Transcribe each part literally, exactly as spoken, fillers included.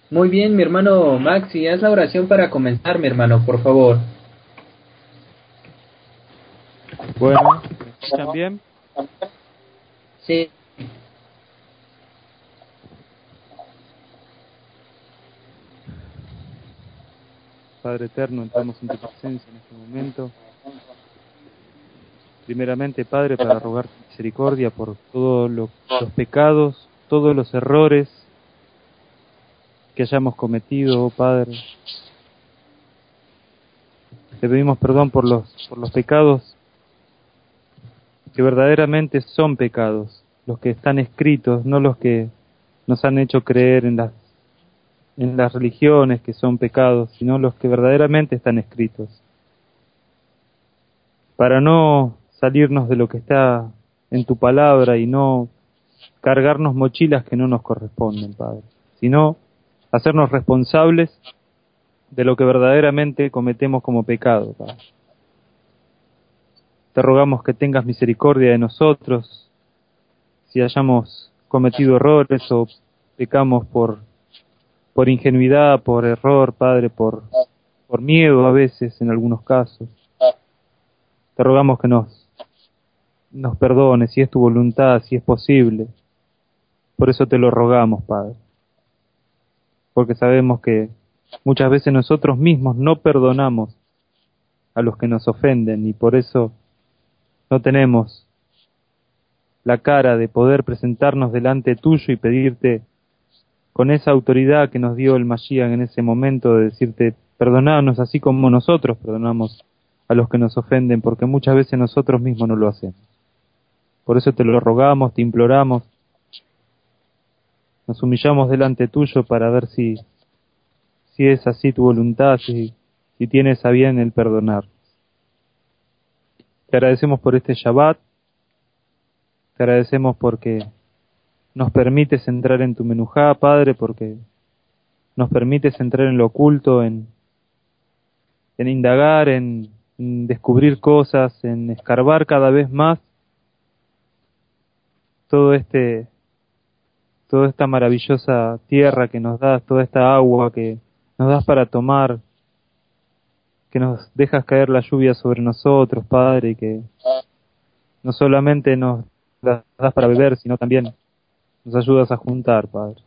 Muy bien, mi hermano Maxi, haz la oración para comenzar, mi hermano, por favor. Bueno, ¿me escuchan bien? Sí. Padre eterno, entramos en tu presencia en este momento. Primeramente, Padre, para rogar tu misericordia por todos lo- los pecados, todos los errores que hayamos cometido, oh Padre. Te pedimos perdón por los, por los pecados que verdaderamente son pecados, los que están escritos, no los que nos han hecho creer en las, en las religiones que son pecados, sino los que verdaderamente están escritos. Para no salirnos de lo que está en tu palabra y no cargarnos mochilas que no nos corresponden, Padre, sino hacernos responsables de lo que verdaderamente cometemos como pecado, Padre. Te rogamos que tengas misericordia de nosotros si hayamos cometido errores o pecamos por, por ingenuidad, por error, Padre, por, por miedo a veces en algunos casos. Te rogamos que nos, nos perdones si es tu voluntad, si es posible. Por eso te lo rogamos, Padre, porque sabemos que muchas veces nosotros mismos no perdonamos a los que nos ofenden y por eso no tenemos la cara de poder presentarnos delante tuyo y pedirte con esa autoridad que nos dio el Mashiach en ese momento de decirte perdonanos así como nosotros perdonamos a los que nos ofenden, porque muchas veces nosotros mismos no lo hacemos. Por eso te lo rogamos, te imploramos, nos humillamos delante tuyo para ver si si es así tu voluntad, si, si tienes a bien el perdonar. Te agradecemos por este Shabbat, te agradecemos porque nos permites entrar en tu menujá, Padre, porque nos permites entrar en lo oculto, en, en indagar, en, en descubrir cosas, en escarbar cada vez más todo este, toda esta maravillosa tierra que nos das, toda esta agua que nos das para tomar, que nos dejas caer la lluvia sobre nosotros, Padre, y que no solamente nos das para beber, sino también nos ayudas a juntar, Padre.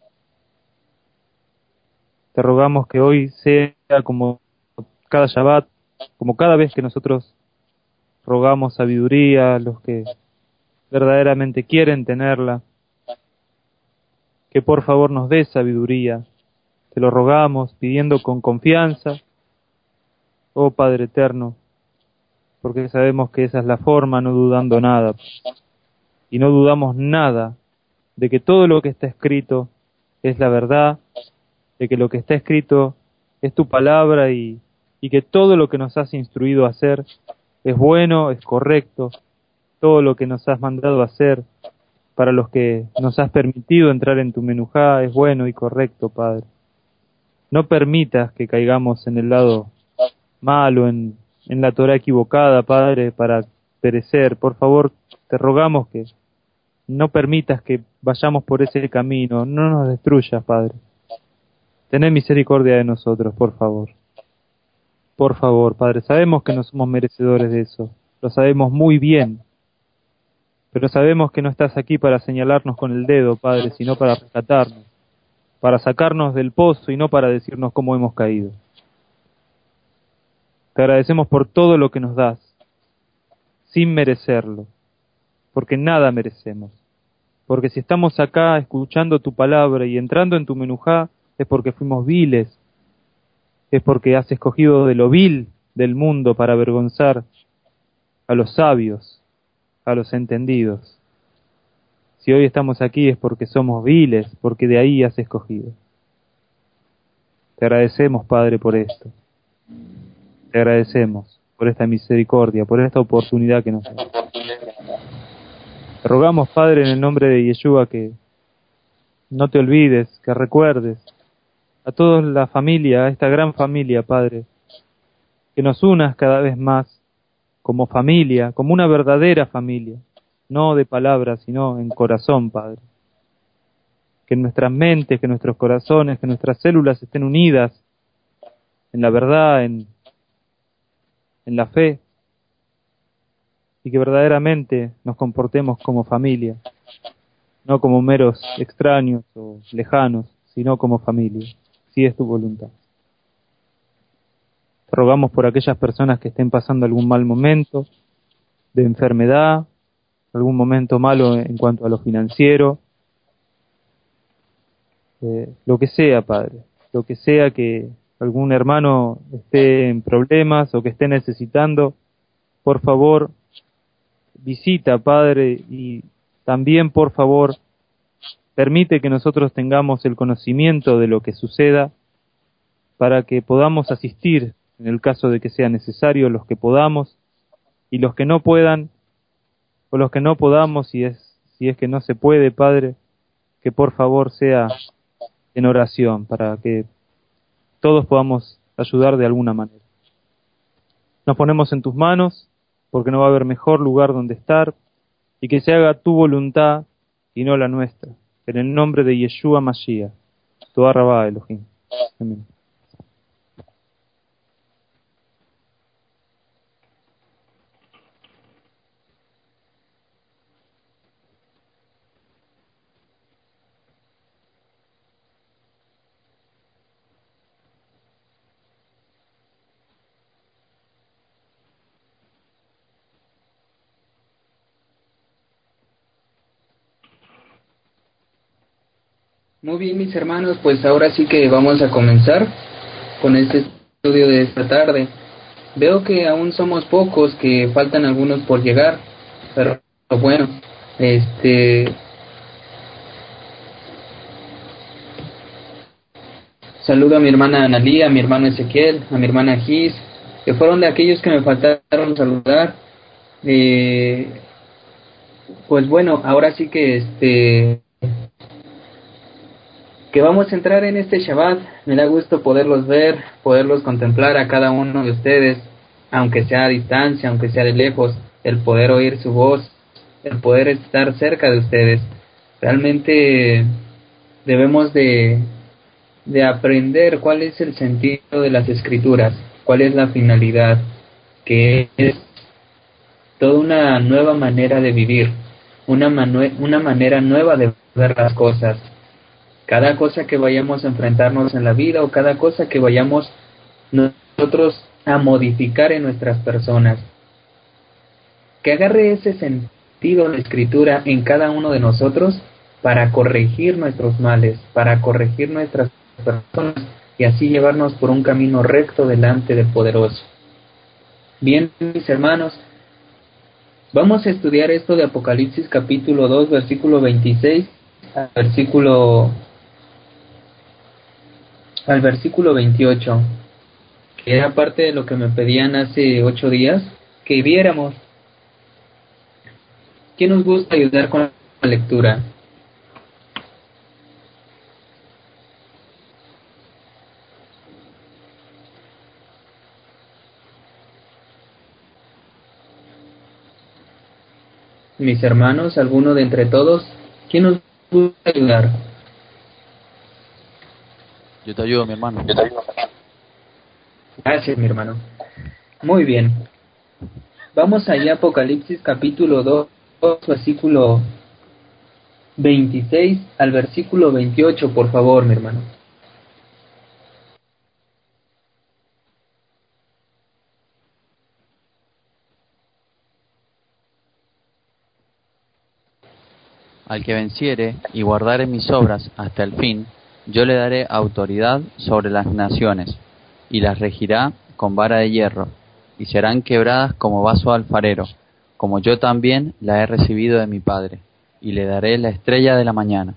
Te rogamos que hoy sea como cada Shabbat, como cada vez que nosotros rogamos sabiduría a los que verdaderamente quieren tenerla, que por favor nos dé sabiduría. Te lo rogamos pidiendo con confianza, oh Padre eterno, porque sabemos que esa es la forma, no dudando nada. Y no dudamos nada de que todo lo que está escrito es la verdad, de que lo que está escrito es tu palabra y, y que todo lo que nos has instruido a hacer es bueno, es correcto, todo lo que nos has mandado a hacer para los que nos has permitido entrar en tu menujá es bueno y correcto, Padre. No permitas que caigamos en el lado malo, en, en la Torah equivocada, Padre, para perecer. Por favor, te rogamos que no permitas que vayamos por ese camino, no nos destruyas, Padre. Tené misericordia de nosotros, por favor. Por favor, Padre, sabemos que no somos merecedores de eso, lo sabemos muy bien, pero sabemos que no estás aquí para señalarnos con el dedo, Padre, sino para rescatarnos, para sacarnos del pozo y no para decirnos cómo hemos caído. Te agradecemos por todo lo que nos das, sin merecerlo, porque nada merecemos. Porque si estamos acá escuchando tu palabra y entrando en tu menujá, es porque fuimos viles, es porque has escogido de lo vil del mundo para avergonzar a los sabios, a los entendidos. Si hoy estamos aquí es porque somos viles, porque de ahí has escogido. Te agradecemos, Padre, por esto. Te agradecemos por esta misericordia, por esta oportunidad que nos das. Te rogamos, Padre, en el nombre de Yeshua, que no te olvides, que recuerdes a toda la familia, a esta gran familia, Padre, que nos unas cada vez más como familia, como una verdadera familia, no de palabras, sino en corazón, Padre. que nuestras mentes, que nuestros corazones, que nuestras células estén unidas en la verdad, en, en la fe, y que verdaderamente nos comportemos como familia, no como meros extraños o lejanos, sino como familia, si es tu voluntad. Te rogamos por aquellas personas que estén pasando algún mal momento de enfermedad, algún momento malo en cuanto a lo financiero, eh, lo que sea, Padre, lo que sea, que algún hermano esté en problemas o que esté necesitando, por favor, visita, Padre, y también, por favor, permite que nosotros tengamos el conocimiento de lo que suceda para que podamos asistir en el caso de que sea necesario, los que podamos, y los que no puedan, o los que no podamos, si es, si es que no se puede, Padre, que por favor sea en oración, para que todos podamos ayudar de alguna manera. Nos ponemos en tus manos, porque no va a haber mejor lugar donde estar, y que se haga tu voluntad y no la nuestra. En el nombre de Yeshua Mashiach, Toda Rabá Elohim. Amén. Muy bien, mis hermanos, pues ahora sí que vamos a comenzar con este estudio de esta tarde. Veo que aún somos pocos, que faltan algunos por llegar, pero bueno, este saludo a mi hermana Analía, a mi hermano Ezequiel, a mi hermana Gis, que fueron de aquellos que me faltaron saludar. Eh, pues bueno, ahora sí que este que vamos a entrar en este Shabbat. Me da gusto poderlos ver, poderlos contemplar a cada uno de ustedes, aunque sea a distancia, aunque sea de lejos, el poder oír su voz, el poder estar cerca de ustedes. Realmente debemos de, de aprender cuál es el sentido de las Escrituras, cuál es la finalidad, que es toda una nueva manera de vivir, una, manue- una manera nueva de ver las cosas. Cada cosa que vayamos a enfrentarnos en la vida o cada cosa que vayamos nosotros a modificar en nuestras personas, que agarre ese sentido de escritura en cada uno de nosotros para corregir nuestros males, para corregir nuestras personas y así llevarnos por un camino recto delante del Poderoso. Bien, mis hermanos, vamos a estudiar esto de Apocalipsis capítulo dos, versículo veintiséis al versículo al versículo veintiocho, que era parte de lo que me pedían hace ocho días que viéramos. ¿Quién nos gusta ayudar con la lectura? Mis hermanos, alguno de entre todos, ¿quién nos gusta ayudar? Yo te ayudo, mi hermano. Yo te ayudo. Gracias, mi hermano. Muy bien. Vamos allá a Apocalipsis capítulo dos, versículo veintiséis al versículo veintiocho, por favor, mi hermano. Al que venciere y guardare mis obras hasta el fin, yo le daré autoridad sobre las naciones, y las regirá con vara de hierro, y serán quebradas como vaso alfarero, como yo también la he recibido de mi Padre, y le daré la estrella de la mañana.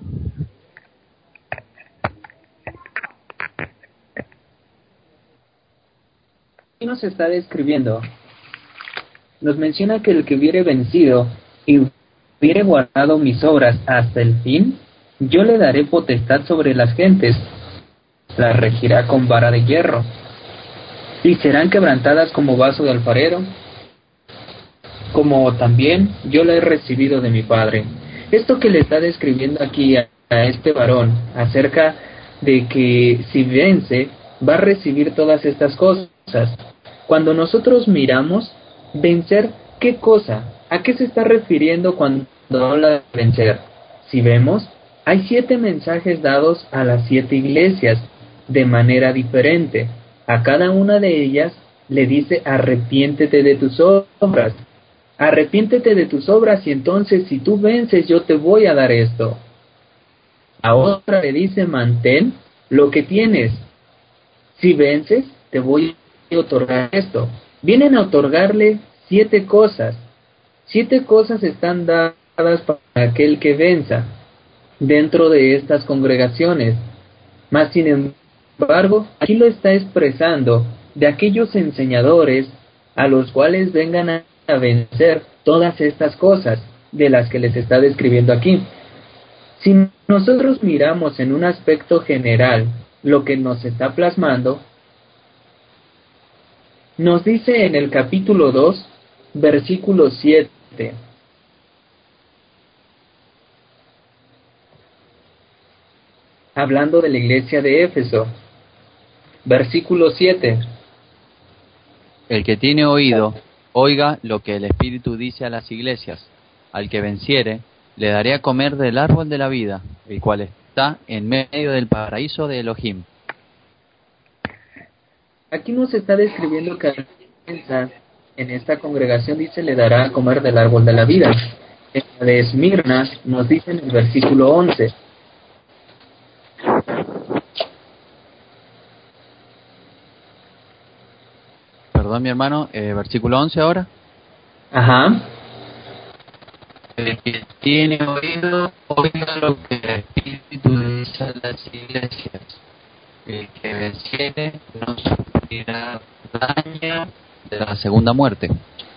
¿Qué nos está describiendo? Nos menciona que el que hubiere vencido y hubiere guardado mis obras hasta el fin, yo le daré potestad sobre las gentes, las regirá con vara de hierro, y serán quebrantadas como vaso de alfarero, como también yo la he recibido de mi Padre. Esto que le está describiendo aquí a este varón acerca de que si vence va a recibir todas estas cosas. Cuando nosotros miramos vencer, ¿qué cosa? ¿A qué se está refiriendo cuando habla de vencer? Si vemos, hay siete mensajes dados a las siete iglesias de manera diferente. A cada una de ellas le dice: arrepiéntete de tus obras, arrepiéntete de tus obras y entonces si tú vences yo te voy a dar esto. A otra le dice: mantén lo que tienes, si vences te voy a otorgar esto. Vienen a otorgarle siete cosas. Siete cosas están dadas para aquel que venza dentro de estas congregaciones. Mas sin embargo, aquí lo está expresando de aquellos enseñadores a los cuales vengan a, a vencer todas estas cosas de las que les está describiendo aquí. Si nosotros miramos en un aspecto general lo que nos está plasmando, nos dice en el capítulo dos, versículo siete. Hablando de la iglesia de Éfeso, versículo siete. El que tiene oído, oiga lo que el Espíritu dice a las iglesias. Al que venciere, le daré a comer del árbol de la vida, el cual está en medio del paraíso de Elohim. Aquí nos está describiendo que al vencer en esta congregación, dice, le dará a comer del árbol de la vida. En la de Esmirna nos dice en el versículo once. Perdón, mi hermano, eh, versículo once ahora. Ajá. El que tiene oído, oiga lo que el Espíritu dice a las iglesias. El que venciere no sufrirá daño de la segunda muerte.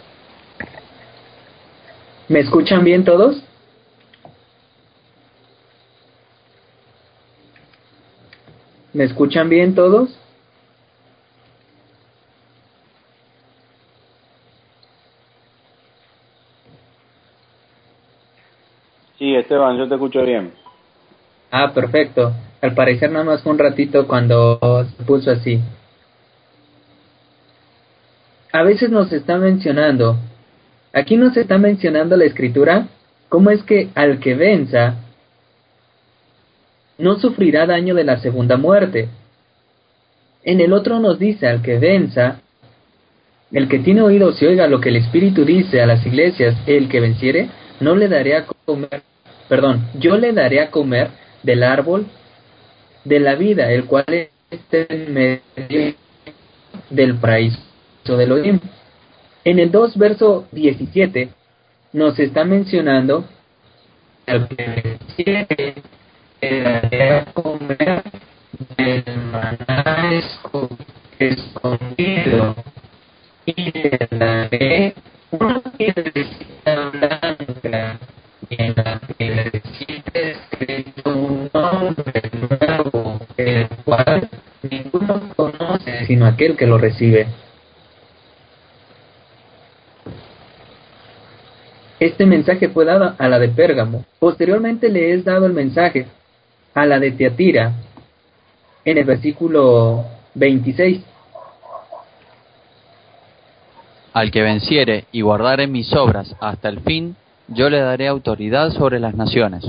¿Me escuchan bien todos? ¿Me escuchan bien todos? Sí, Esteban, yo te escucho bien. Ah, perfecto. Al parecer nada más fue un ratito cuando se puso así. A veces nos está mencionando, aquí nos está mencionando la escritura, cómo es que al que venza no sufrirá daño de la segunda muerte. En el otro nos dice, al que venza, el que tiene oídos y oiga lo que el Espíritu dice a las iglesias, el que venciere, no le daré a comer, perdón, yo le daré a comer del árbol de la vida, el cual está en medio del paraíso de Elohim. En el dos, verso diecisiete, nos está mencionando al que venciere, le daré a comer del maná escondido y le daré una piedrecita blanca en la piedrecita escrito un nombre nuevo, el cual ninguno conoce sino aquel que lo recibe. Este mensaje fue dado a la de Pérgamo. Posteriormente le es dado el mensaje a la de Tiatira en el versículo veintiséis. Al que venciere y guardare mis obras hasta el fin, yo le daré autoridad sobre las naciones.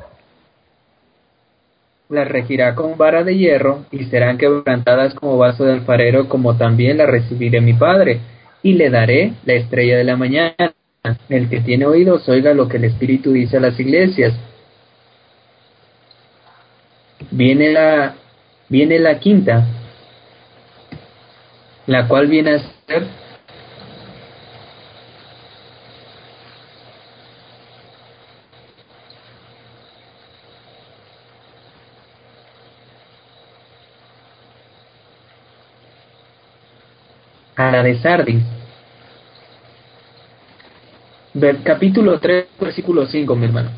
Las regirá con vara de hierro y serán quebrantadas como vaso de alfarero, como también la recibiré mi Padre, y le daré la estrella de la mañana. El que tiene oídos oiga lo que el Espíritu dice a las iglesias. Viene la, viene la quinta, la cual viene a ser a la de Sardis. Ver, capítulo tres, versículo cinco, mi hermano.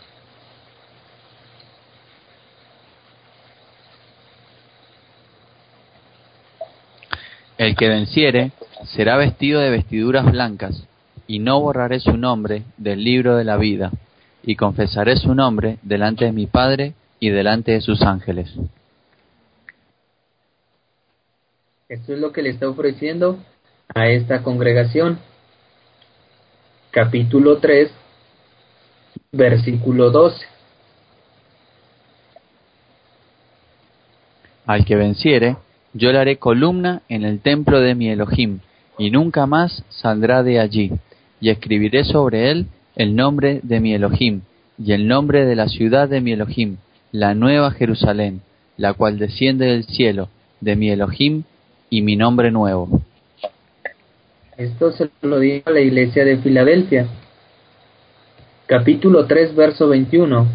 El que venciere será vestido de vestiduras blancas, y no borraré su nombre del libro de la vida, y confesaré su nombre delante de mi Padre y delante de sus ángeles. Esto es lo que le está ofreciendo a esta congregación. Capítulo tres, versículo doce. Al que venciere, yo le haré columna en el templo de mi Elohim, y nunca más saldrá de allí, y escribiré sobre él el nombre de mi Elohim, y el nombre de la ciudad de mi Elohim, la nueva Jerusalén, la cual desciende del cielo, de mi Elohim, y mi nombre nuevo. Esto se lo dijo a la iglesia de Filadelfia. Capítulo tres, verso veintiuno.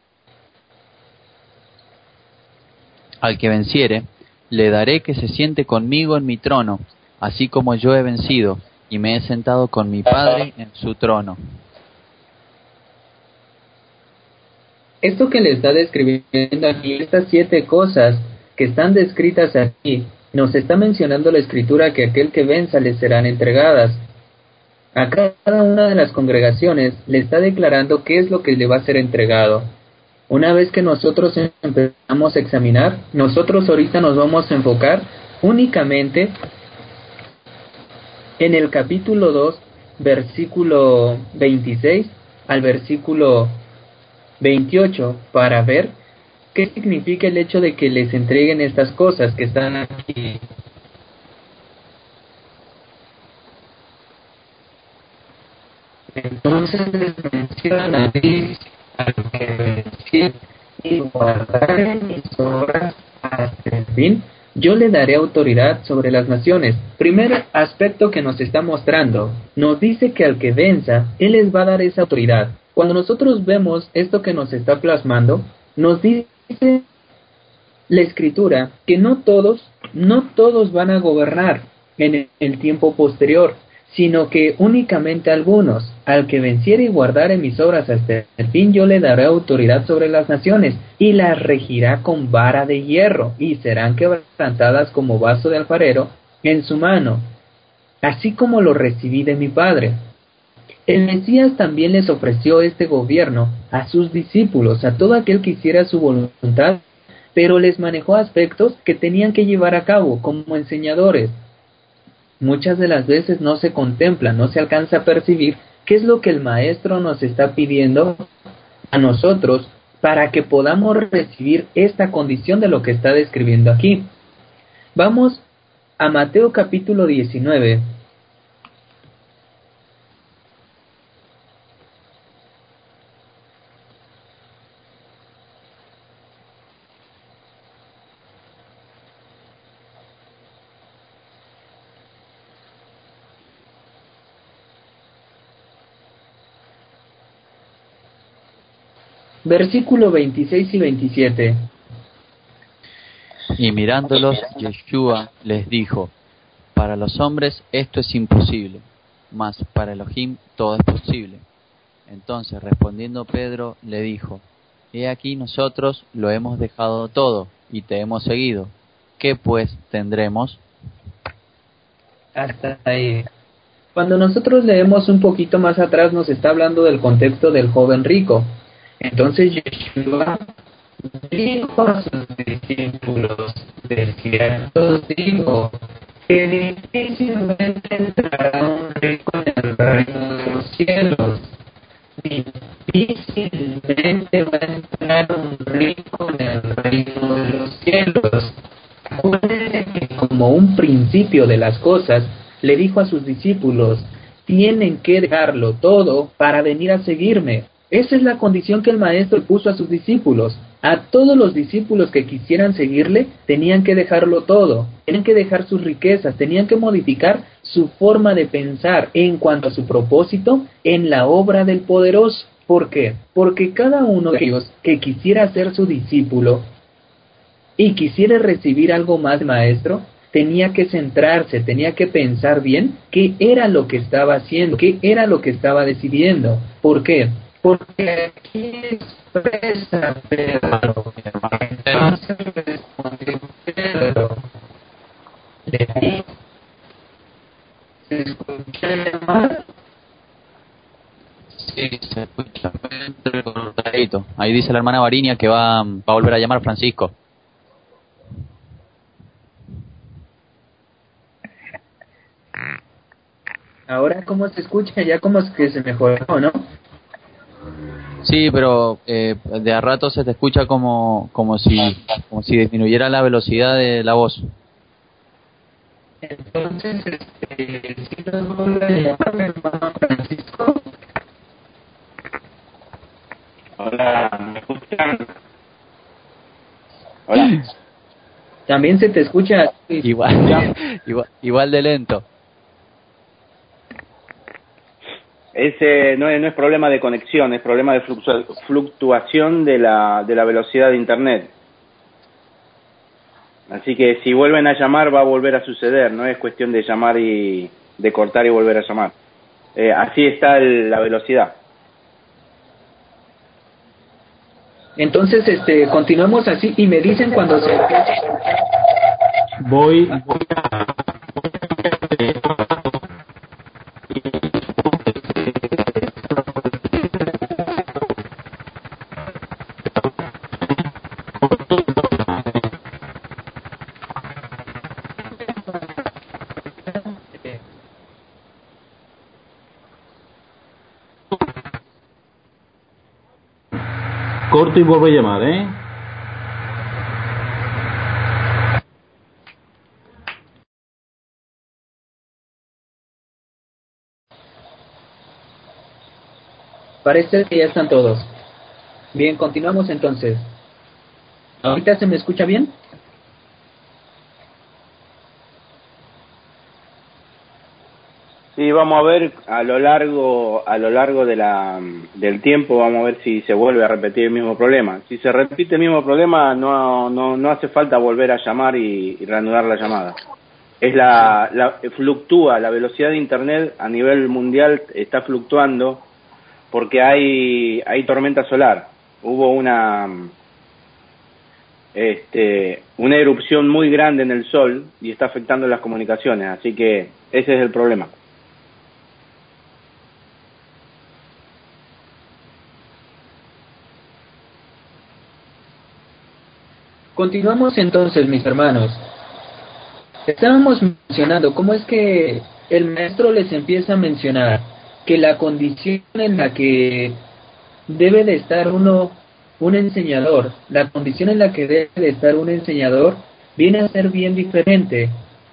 Al que venciere, le daré que se siente conmigo en mi trono, así como yo he vencido, y me he sentado con mi Padre en su trono. Esto que le está describiendo aquí, estas siete cosas que están descritas aquí, nos está mencionando la Escritura que aquel que venza le serán entregadas. A cada una de las congregaciones le está declarando qué es lo que le va a ser entregado. Una vez que nosotros empezamos a examinar, nosotros ahorita nos vamos a enfocar únicamente en el capítulo dos, versículo veintiséis al versículo veintiocho, para ver qué significa el hecho de que les entreguen estas cosas que están aquí. Entonces les menciona, dice, al que venciere y guardare mis obras hasta el fin, yo le daré autoridad sobre las naciones. Primer aspecto que nos está mostrando, nos dice que al que venza, Él les va a dar esa autoridad. Cuando nosotros vemos esto que nos está plasmando, nos dice la Escritura que no todos, no todos van a gobernar en el tiempo posterior, sino que únicamente algunos. Al que venciere y guardare mis obras hasta el fin, yo le daré autoridad sobre las naciones, y las regirá con vara de hierro, y serán quebrantadas como vaso de alfarero en su mano, así como lo recibí de mi Padre. El Mesías también les ofreció este gobierno a sus discípulos, a todo aquel que hiciera su voluntad, pero les manejó aspectos que tenían que llevar a cabo como enseñadores. Muchas de las veces no se contempla, no se alcanza a percibir qué es lo que el Maestro nos está pidiendo a nosotros para que podamos recibir esta condición de lo que está describiendo aquí. Vamos a Mateo capítulo diecinueve. Versículo veintiséis y veintisiete. Y mirándolos, Yeshua les dijo, para los hombres esto es imposible, mas para Elohim todo es posible. Entonces respondiendo Pedro le dijo, he aquí nosotros lo hemos dejado todo y te hemos seguido. ¿Qué pues tendremos? Hasta ahí. Cuando nosotros leemos un poquito más atrás, nos está hablando del contexto del joven rico. Entonces Yeshua dijo a sus discípulos, de cierto os digo, que difícilmente entrará un rico en el reino de los cielos. Difícilmente va a entrar un rico en el reino de los cielos. Acuérdense que como un principio de las cosas, le dijo a sus discípulos, tienen que dejarlo todo para venir a seguirme. Esa es la condición que el Maestro puso a sus discípulos. A todos los discípulos que quisieran seguirle, tenían que dejarlo todo. Tenían que dejar sus riquezas, tenían que modificar su forma de pensar en cuanto a su propósito en la obra del poderoso. ¿Por qué? Porque cada uno de ellos que quisiera ser su discípulo y quisiera recibir algo más del Maestro, tenía que centrarse, tenía que pensar bien qué era lo que estaba haciendo, qué era lo que estaba decidiendo. ¿Por qué? Porque aquí expresa Pedro, entonces respondió Pedro, le dijo, ¿se escucha llamar? sí, se escucha cortadito. Ahí dice la hermana Varinia que va, va a volver a llamar a Francisco. Ahora, ¿cómo se escucha? Ya como es que se mejoró, ¿no? Sí, pero eh, de a rato se te escucha como como si como si disminuyera la velocidad de la voz. Entonces, este, si nos vuelve a llamar mi hermano Francisco. Hola, ¿me escuchan? Hola. También se te escucha. Igual, igual, igual de lento. Ese no es, no es problema de conexión, es problema de fluctua- fluctuación de la, de la velocidad de Internet. Así que si vuelven a llamar va a volver a suceder, no es cuestión de llamar y de cortar y volver a llamar. Eh, así está el, la velocidad. Entonces, este, continuamos así y me dicen cuando se Voy, voy a... Corto y vuelvo a llamar, ¿eh? parece que ya están todos. Bien, continuamos entonces. ¿Ahorita se me escucha bien? Sí, vamos a ver a lo largo a lo largo de la del tiempo, vamos a ver si se vuelve a repetir el mismo problema. Si se repite el mismo problema, no no no hace falta volver a llamar y, y reanudar la llamada. Es la, la fluctúa la velocidad de Internet a nivel mundial, está fluctuando porque hay hay tormenta solar. Hubo una este una erupción muy grande en el sol y está afectando las comunicaciones, así que ese es el problema. Continuamos entonces, mis hermanos. Estábamos mencionando cómo es que el maestro les empieza a mencionar que la condición en la que debe de estar uno, un enseñador, la condición en la que debe de estar un enseñador viene a ser bien diferente.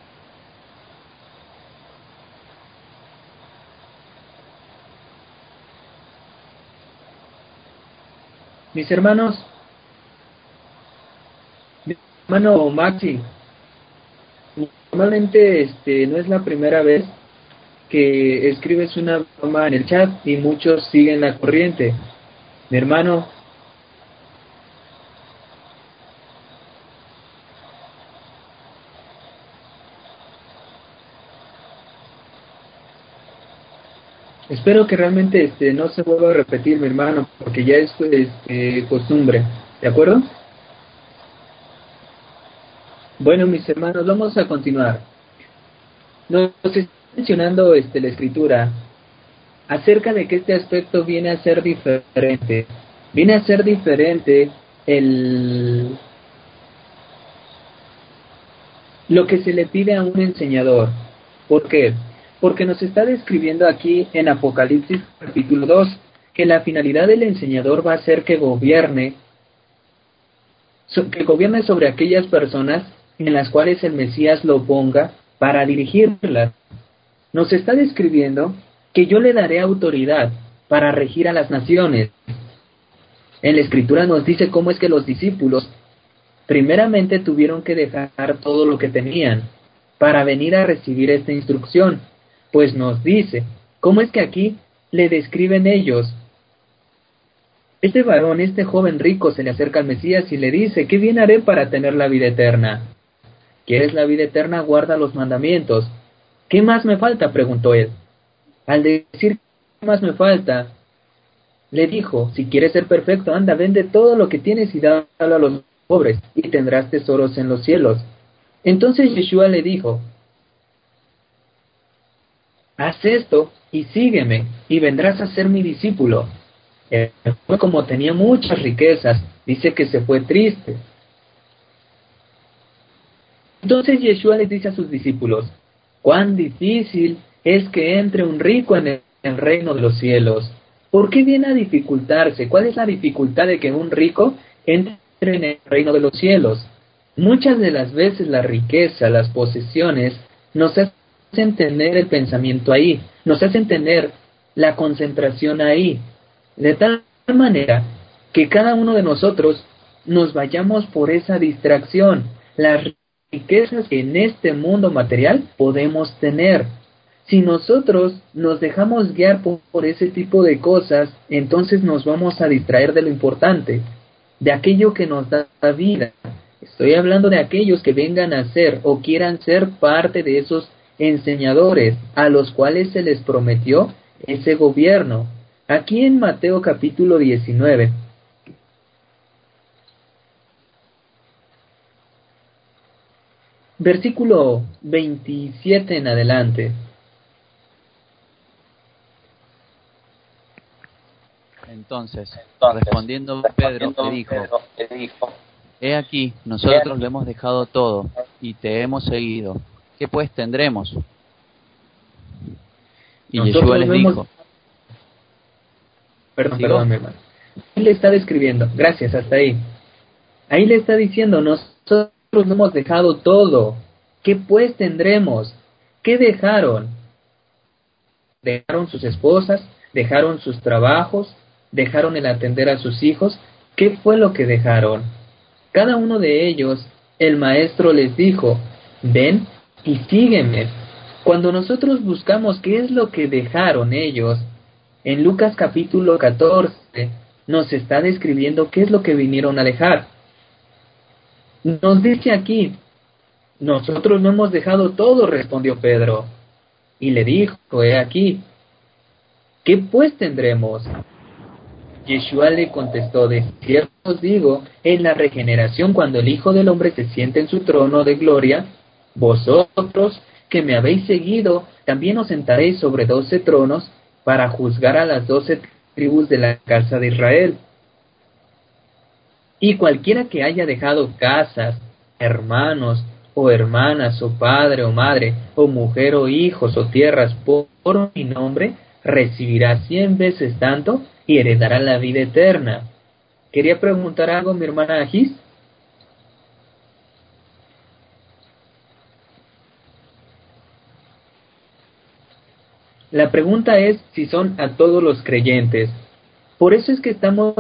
Mis hermanos, mi hermano Maxi, normalmente este no es la primera vez que escribes una broma en el chat y muchos siguen la corriente. Mi hermano, espero que realmente este no se vuelva a repetir, mi hermano, porque ya es este, costumbre, ¿de acuerdo? Bueno, mis hermanos, vamos a continuar. Nos está mencionando este, la escritura acerca de que este aspecto viene a ser diferente. Viene a ser diferente el lo que se le pide a un enseñador. ¿Por qué? Porque nos está describiendo aquí en Apocalipsis capítulo dos que la finalidad del enseñador va a ser que gobierne, que gobierne sobre aquellas personas en las cuales el Mesías lo ponga para dirigirlas. Nos está describiendo que yo le daré autoridad para regir a las naciones. En la Escritura nos dice cómo es que los discípulos primeramente tuvieron que dejar todo lo que tenían para venir a recibir esta instrucción, pues nos dice cómo es que aquí le describen ellos. Este varón, este joven rico, se le acerca al Mesías y le dice: ¿qué bien haré para tener la vida eterna? ¿Quieres la vida eterna? Guarda los mandamientos. ¿Qué más me falta?, preguntó él. Al decir ¿qué más me falta?, le dijo: si quieres ser perfecto, anda, vende todo lo que tienes y dalo a los pobres, y tendrás tesoros en los cielos. Entonces Yeshua le dijo: haz esto y sígueme, y vendrás a ser mi discípulo. Él fue como tenía muchas riquezas, dice que se fue triste. Entonces Yeshua les dice a sus discípulos, cuán difícil es que entre un rico en el, el reino de los cielos. ¿Por qué viene a dificultarse? ¿Cuál es la dificultad de que un rico entre en el reino de los cielos? Muchas de las veces la riqueza, las posesiones, nos hacen tener el pensamiento ahí, nos hacen tener la concentración ahí, de tal manera que cada uno de nosotros nos vayamos por esa distracción, las riquezas que en este mundo material podemos tener. Si nosotros nos dejamos guiar por, por ese tipo de cosas, entonces nos vamos a distraer de lo importante, de aquello que nos da vida. Estoy hablando de aquellos que vengan a ser o quieran ser parte de esos enseñadores a los cuales se les prometió ese gobierno. Aquí en Mateo capítulo diecinueve, versículo veintisiete en adelante. Entonces, respondiendo Pedro, le dijo, he aquí, nosotros lo hemos dejado todo, y te hemos seguido. ¿Qué pues tendremos? Y Yeshua les dijo... Perdón, perdón, mi hermano. Ahí le está describiendo, gracias, hasta ahí. Ahí le está diciendo, nosotros lo hemos dejado todo. ¿Qué pues tendremos? ¿Qué dejaron? Dejaron sus esposas, dejaron sus trabajos, dejaron el atender a sus hijos. ¿Qué fue lo que dejaron? Cada uno de ellos, el maestro les dijo, ven y sígueme. Cuando nosotros buscamos qué es lo que dejaron ellos, en Lucas capítulo catorce nos está describiendo qué es lo que vinieron a dejar. Nos dice aquí, nosotros no hemos dejado todo, respondió Pedro. Y le dijo, he aquí, ¿qué pues tendremos? Yeshua le contestó, de cierto os digo, en la regeneración, cuando el Hijo del Hombre se siente en su trono de gloria, vosotros que me habéis seguido, también os sentaréis sobre doce tronos para juzgar a las doce tribus de la casa de Israel. Y cualquiera que haya dejado casas, hermanos, o hermanas, o padre, o madre, o mujer, o hijos, o tierras, por, por mi nombre, recibirá cien veces tanto y heredará la vida eterna. ¿Quería preguntar algo mi hermana Agis? La pregunta es si son a todos los creyentes. Por eso es que estamos,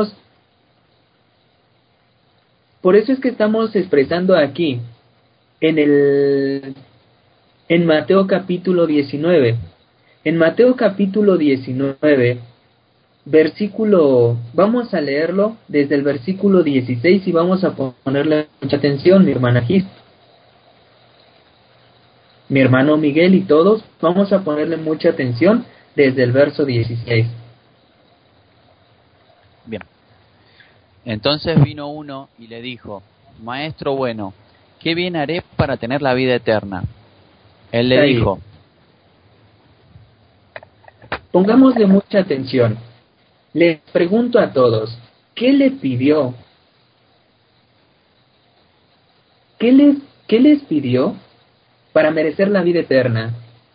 por eso es que estamos expresando aquí, en el, en Mateo capítulo diecinueve. En Mateo capítulo diecinueve, versículo, vamos a leerlo desde el versículo dieciséis y vamos a ponerle mucha atención, mi hermana Gis. Mi hermano Miguel y todos, vamos a ponerle mucha atención desde el verso dieciséis. Bien. Entonces vino uno y le dijo, Maestro bueno, ¿qué bien haré para tener la vida eterna? Él le Ahí. dijo, pongámosle mucha atención. Les pregunto a todos, ¿qué le pidió? ¿Qué les, qué les pidió para merecer la vida eterna?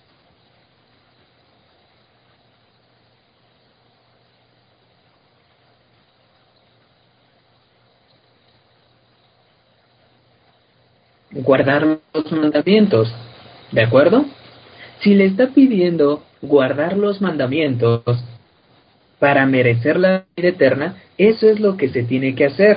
Guardar los mandamientos, ¿de acuerdo? Si le está pidiendo guardar los mandamientos para merecer la vida eterna, eso es lo que se tiene que hacer.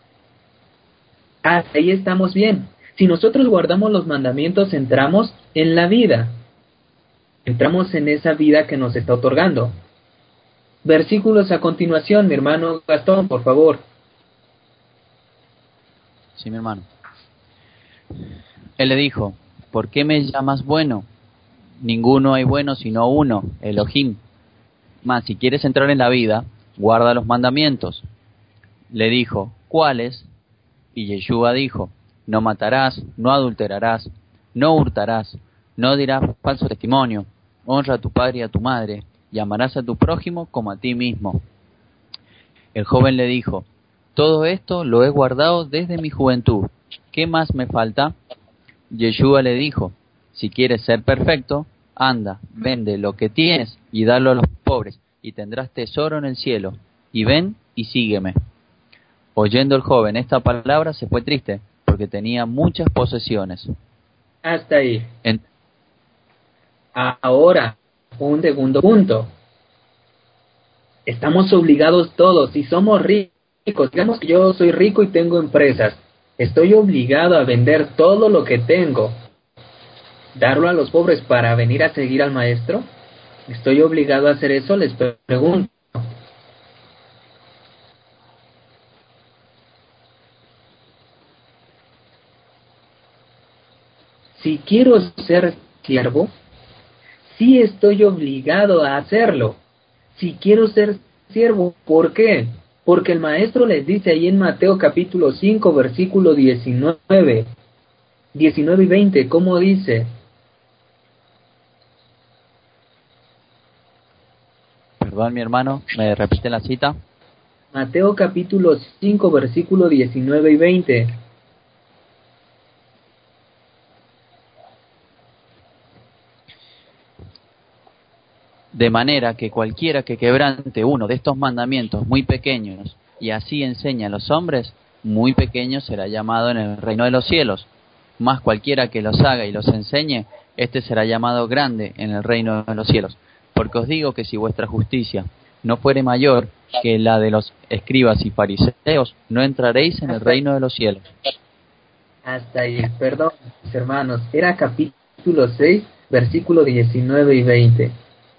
Hasta ahí estamos bien. Si nosotros guardamos los mandamientos, entramos en la vida. Entramos en esa vida que nos está otorgando. Versículos a continuación, mi hermano Gastón, por favor. sí, mi hermano. Él le dijo, ¿por qué me llamas bueno? Ninguno hay bueno sino uno, Elohim. Mas si quieres entrar en la vida, guarda los mandamientos. Le dijo, ¿cuáles? Y Yeshua dijo, no matarás, no adulterarás, no hurtarás, no dirás falso testimonio, honra a tu padre y a tu madre, y amarás a tu prójimo como a ti mismo. El joven le dijo, todo esto lo he guardado desde mi juventud. ¿Qué más me falta? Yeshua le dijo, si quieres ser perfecto, anda, vende lo que tienes y dalo a los pobres, y tendrás tesoro en el cielo. Y ven y sígueme. Oyendo el joven esta palabra se fue triste, porque tenía muchas posesiones. Hasta ahí. En... Ahora, un segundo punto. Estamos obligados todos, si somos ricos, digamos que yo soy rico y tengo empresas, estoy obligado a vender todo lo que tengo, darlo a los pobres para venir a seguir al maestro. ¿Estoy obligado a hacer eso? Les pregunto. Si quiero ser siervo, sí estoy obligado a hacerlo. Si quiero ser siervo, ¿por qué? Porque el maestro les dice ahí en Mateo capítulo cinco, versículo diecinueve, diecinueve y veinte, ¿cómo dice? Perdón, mi hermano, ¿me repite la cita? Mateo capítulo cinco, versículo diecinueve y veinte. De manera que cualquiera que quebrante uno de estos mandamientos muy pequeños y así enseña a los hombres, muy pequeño será llamado en el reino de los cielos. Mas cualquiera que los haga y los enseñe, éste será llamado grande en el reino de los cielos. Porque os digo que si vuestra justicia no fuere mayor que la de los escribas y fariseos, no entraréis en el reino de los cielos. Hasta ahí, perdón, mis hermanos, era capítulo seis, versículo diecinueve y veinte.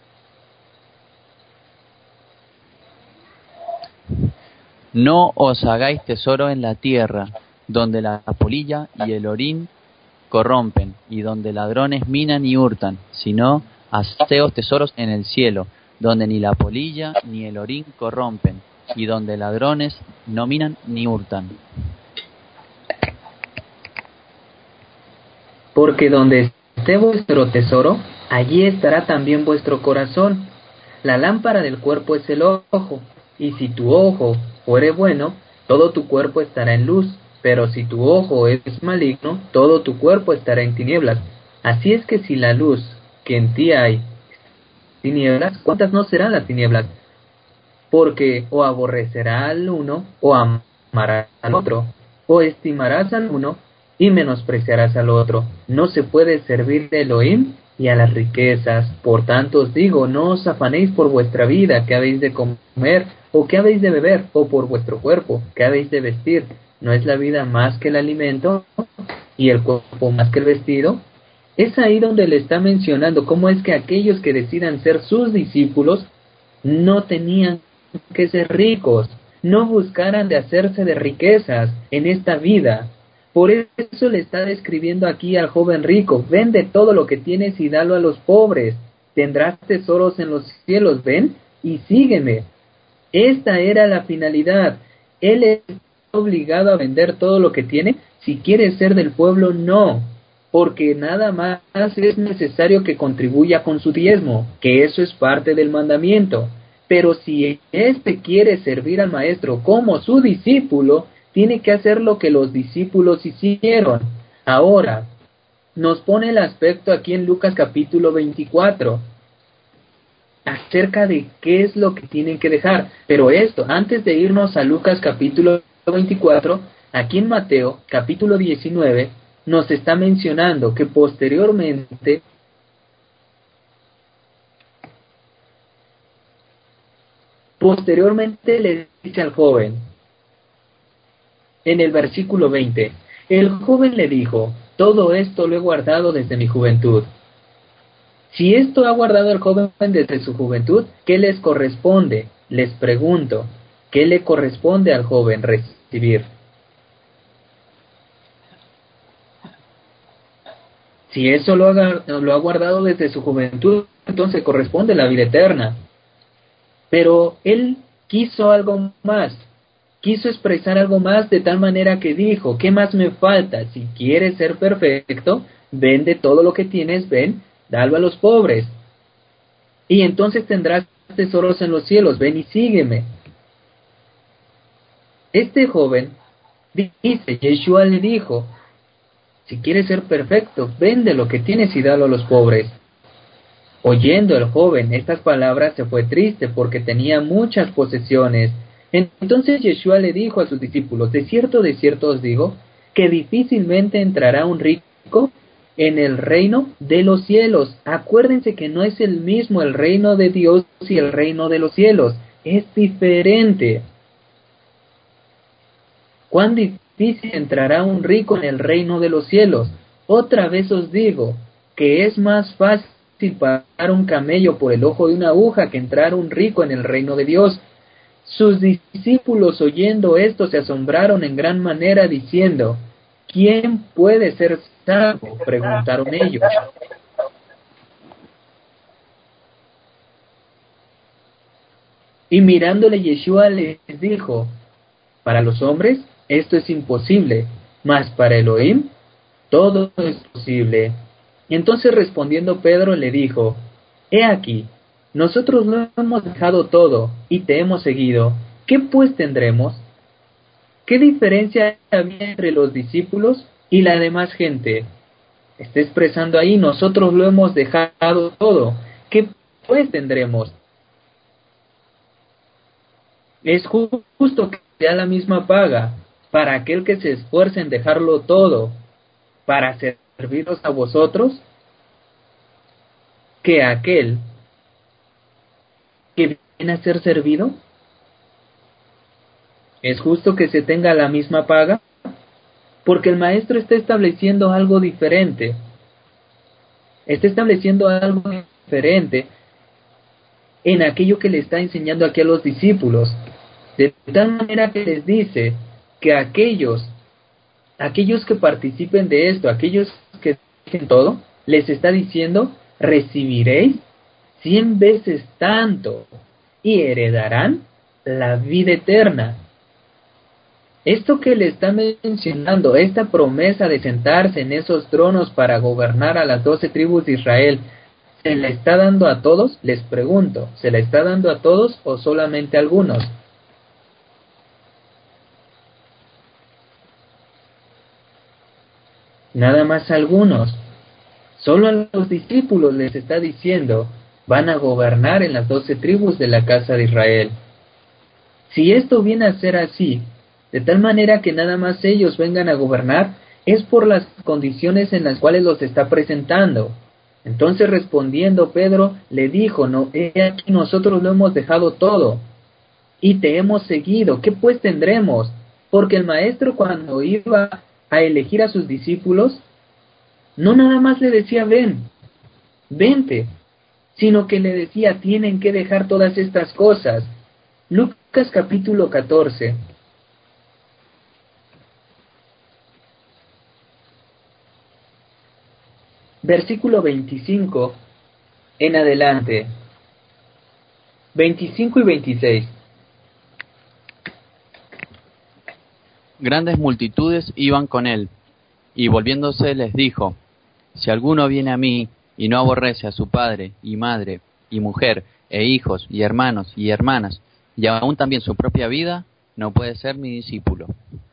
No os hagáis tesoro en la tierra, donde la polilla y el orín corrompen, y donde ladrones minan y hurtan, sino haceos tesoros en el cielo, donde ni la polilla ni el orín corrompen, y donde ladrones no minan ni hurtan. Porque donde esté vuestro tesoro, allí estará también vuestro corazón. La lámpara del cuerpo es el ojo, y si tu ojo fuere bueno, todo tu cuerpo estará en luz, pero si tu ojo es maligno, todo tu cuerpo estará en tinieblas. Así es que si la luz que en ti hay tinieblas, ¿cuántas no serán las tinieblas? Porque o aborrecerá al uno, o amarás al otro, o estimarás al uno, y menospreciarás al otro. No se puede servir de Elohim y a las riquezas. Por tanto os digo, no os afanéis por vuestra vida, que habéis de comer, o que habéis de beber, o por vuestro cuerpo, que habéis de vestir. ¿No es la vida más que el alimento, y el cuerpo más que el vestido? Es ahí donde le está mencionando cómo es que aquellos que decidan ser sus discípulos no tenían que ser ricos, no buscaran de hacerse de riquezas en esta vida. Por eso le está describiendo aquí al joven rico: vende todo lo que tienes y dalo a los pobres, tendrás tesoros en los cielos, ven y sígueme. Esta era la finalidad. Él está obligado a vender todo lo que tiene. Si quiere ser del pueblo, no, porque nada más es necesario que contribuya con su diezmo, que eso es parte del mandamiento. Pero si éste quiere servir al maestro como su discípulo, tiene que hacer lo que los discípulos hicieron. Ahora, nos pone el aspecto aquí en Lucas capítulo veinticuatro, acerca de qué es lo que tienen que dejar. Pero esto, antes de irnos a Lucas capítulo veinticuatro, aquí en Mateo capítulo diecinueve, nos está mencionando que posteriormente Posteriormente le dice al joven, en el versículo veinte, el joven le dijo, todo esto lo he guardado desde mi juventud. Si esto ha guardado el joven desde su juventud, ¿qué les corresponde? Les pregunto, ¿qué le corresponde al joven recibir? Si eso lo ha, lo ha guardado desde su juventud, entonces corresponde la vida eterna. Pero él quiso algo más, quiso expresar algo más, de tal manera que dijo, ¿qué más me falta? Si quieres ser perfecto, vende todo lo que tienes, ven, dalo a los pobres. y entonces tendrás tesoros en los cielos, ven y sígueme. Este joven dice, Yeshua le dijo, si quieres ser perfecto, vende lo que tienes y dalo a los pobres. Oyendo el joven estas palabras se fue triste porque tenía muchas posesiones. Entonces Yeshua le dijo a sus discípulos, de cierto, de cierto os digo, que difícilmente entrará un rico en el reino de los cielos. Acuérdense que no es el mismo el reino de Dios y el reino de los cielos. Es diferente. ¿Cuán difícil entrará un rico en el reino de los cielos? Otra vez os digo que es más fácil pasar un camello por el ojo de una aguja que entrar un rico en el reino de Dios. Sus discípulos oyendo esto se asombraron en gran manera diciendo, ¿quién puede ser salvo?, preguntaron ellos. Y mirándole Yeshua les dijo, para los hombres esto es imposible, mas para Elohim todo es posible. Y entonces respondiendo Pedro le dijo, he aquí, nosotros lo hemos dejado todo y te hemos seguido. ¿Qué pues tendremos? ¿Qué diferencia había entre los discípulos y la demás gente? Está expresando ahí, nosotros lo hemos dejado todo. ¿Qué pues tendremos? Es justo que sea la misma paga para aquel que se esfuerce en dejarlo todo para serviros a vosotros, que aquel que viene a ser servido. ¿Es justo que se tenga la misma paga? Porque el maestro está estableciendo algo diferente. Está estableciendo algo diferente en aquello que le está enseñando aquí a los discípulos. De tal manera que les dice que aquellos, aquellos que participen de esto, aquellos que dejen todo, les está diciendo, recibiréis cien veces tanto y heredarán la vida eterna. Esto que le está mencionando, esta promesa de sentarse en esos tronos para gobernar a las doce tribus de Israel, ¿se la está dando a todos? Les pregunto, ¿se la está dando a todos o solamente a algunos? Nada más a algunos. Solo a los discípulos les está diciendo, van a gobernar en las doce tribus de la casa de Israel. Si esto viene a ser así, de tal manera que nada más ellos vengan a gobernar, es por las condiciones en las cuales los está presentando. Entonces respondiendo Pedro, le dijo, no, he aquí nosotros lo hemos dejado todo, y te hemos seguido, ¿qué pues tendremos? Porque el maestro cuando iba a elegir a sus discípulos, no nada más le decía, ven, vente, sino que le decía, tienen que dejar todas estas cosas. Lucas capítulo catorce. Versículo veinticinco en adelante. veinticinco y veintiséis. Grandes multitudes iban con él, y volviéndose les dijo, si alguno viene a mí y no aborrece a su padre y madre y mujer e hijos y hermanos y hermanas, y aún también su propia vida, no puede ser mi discípulo.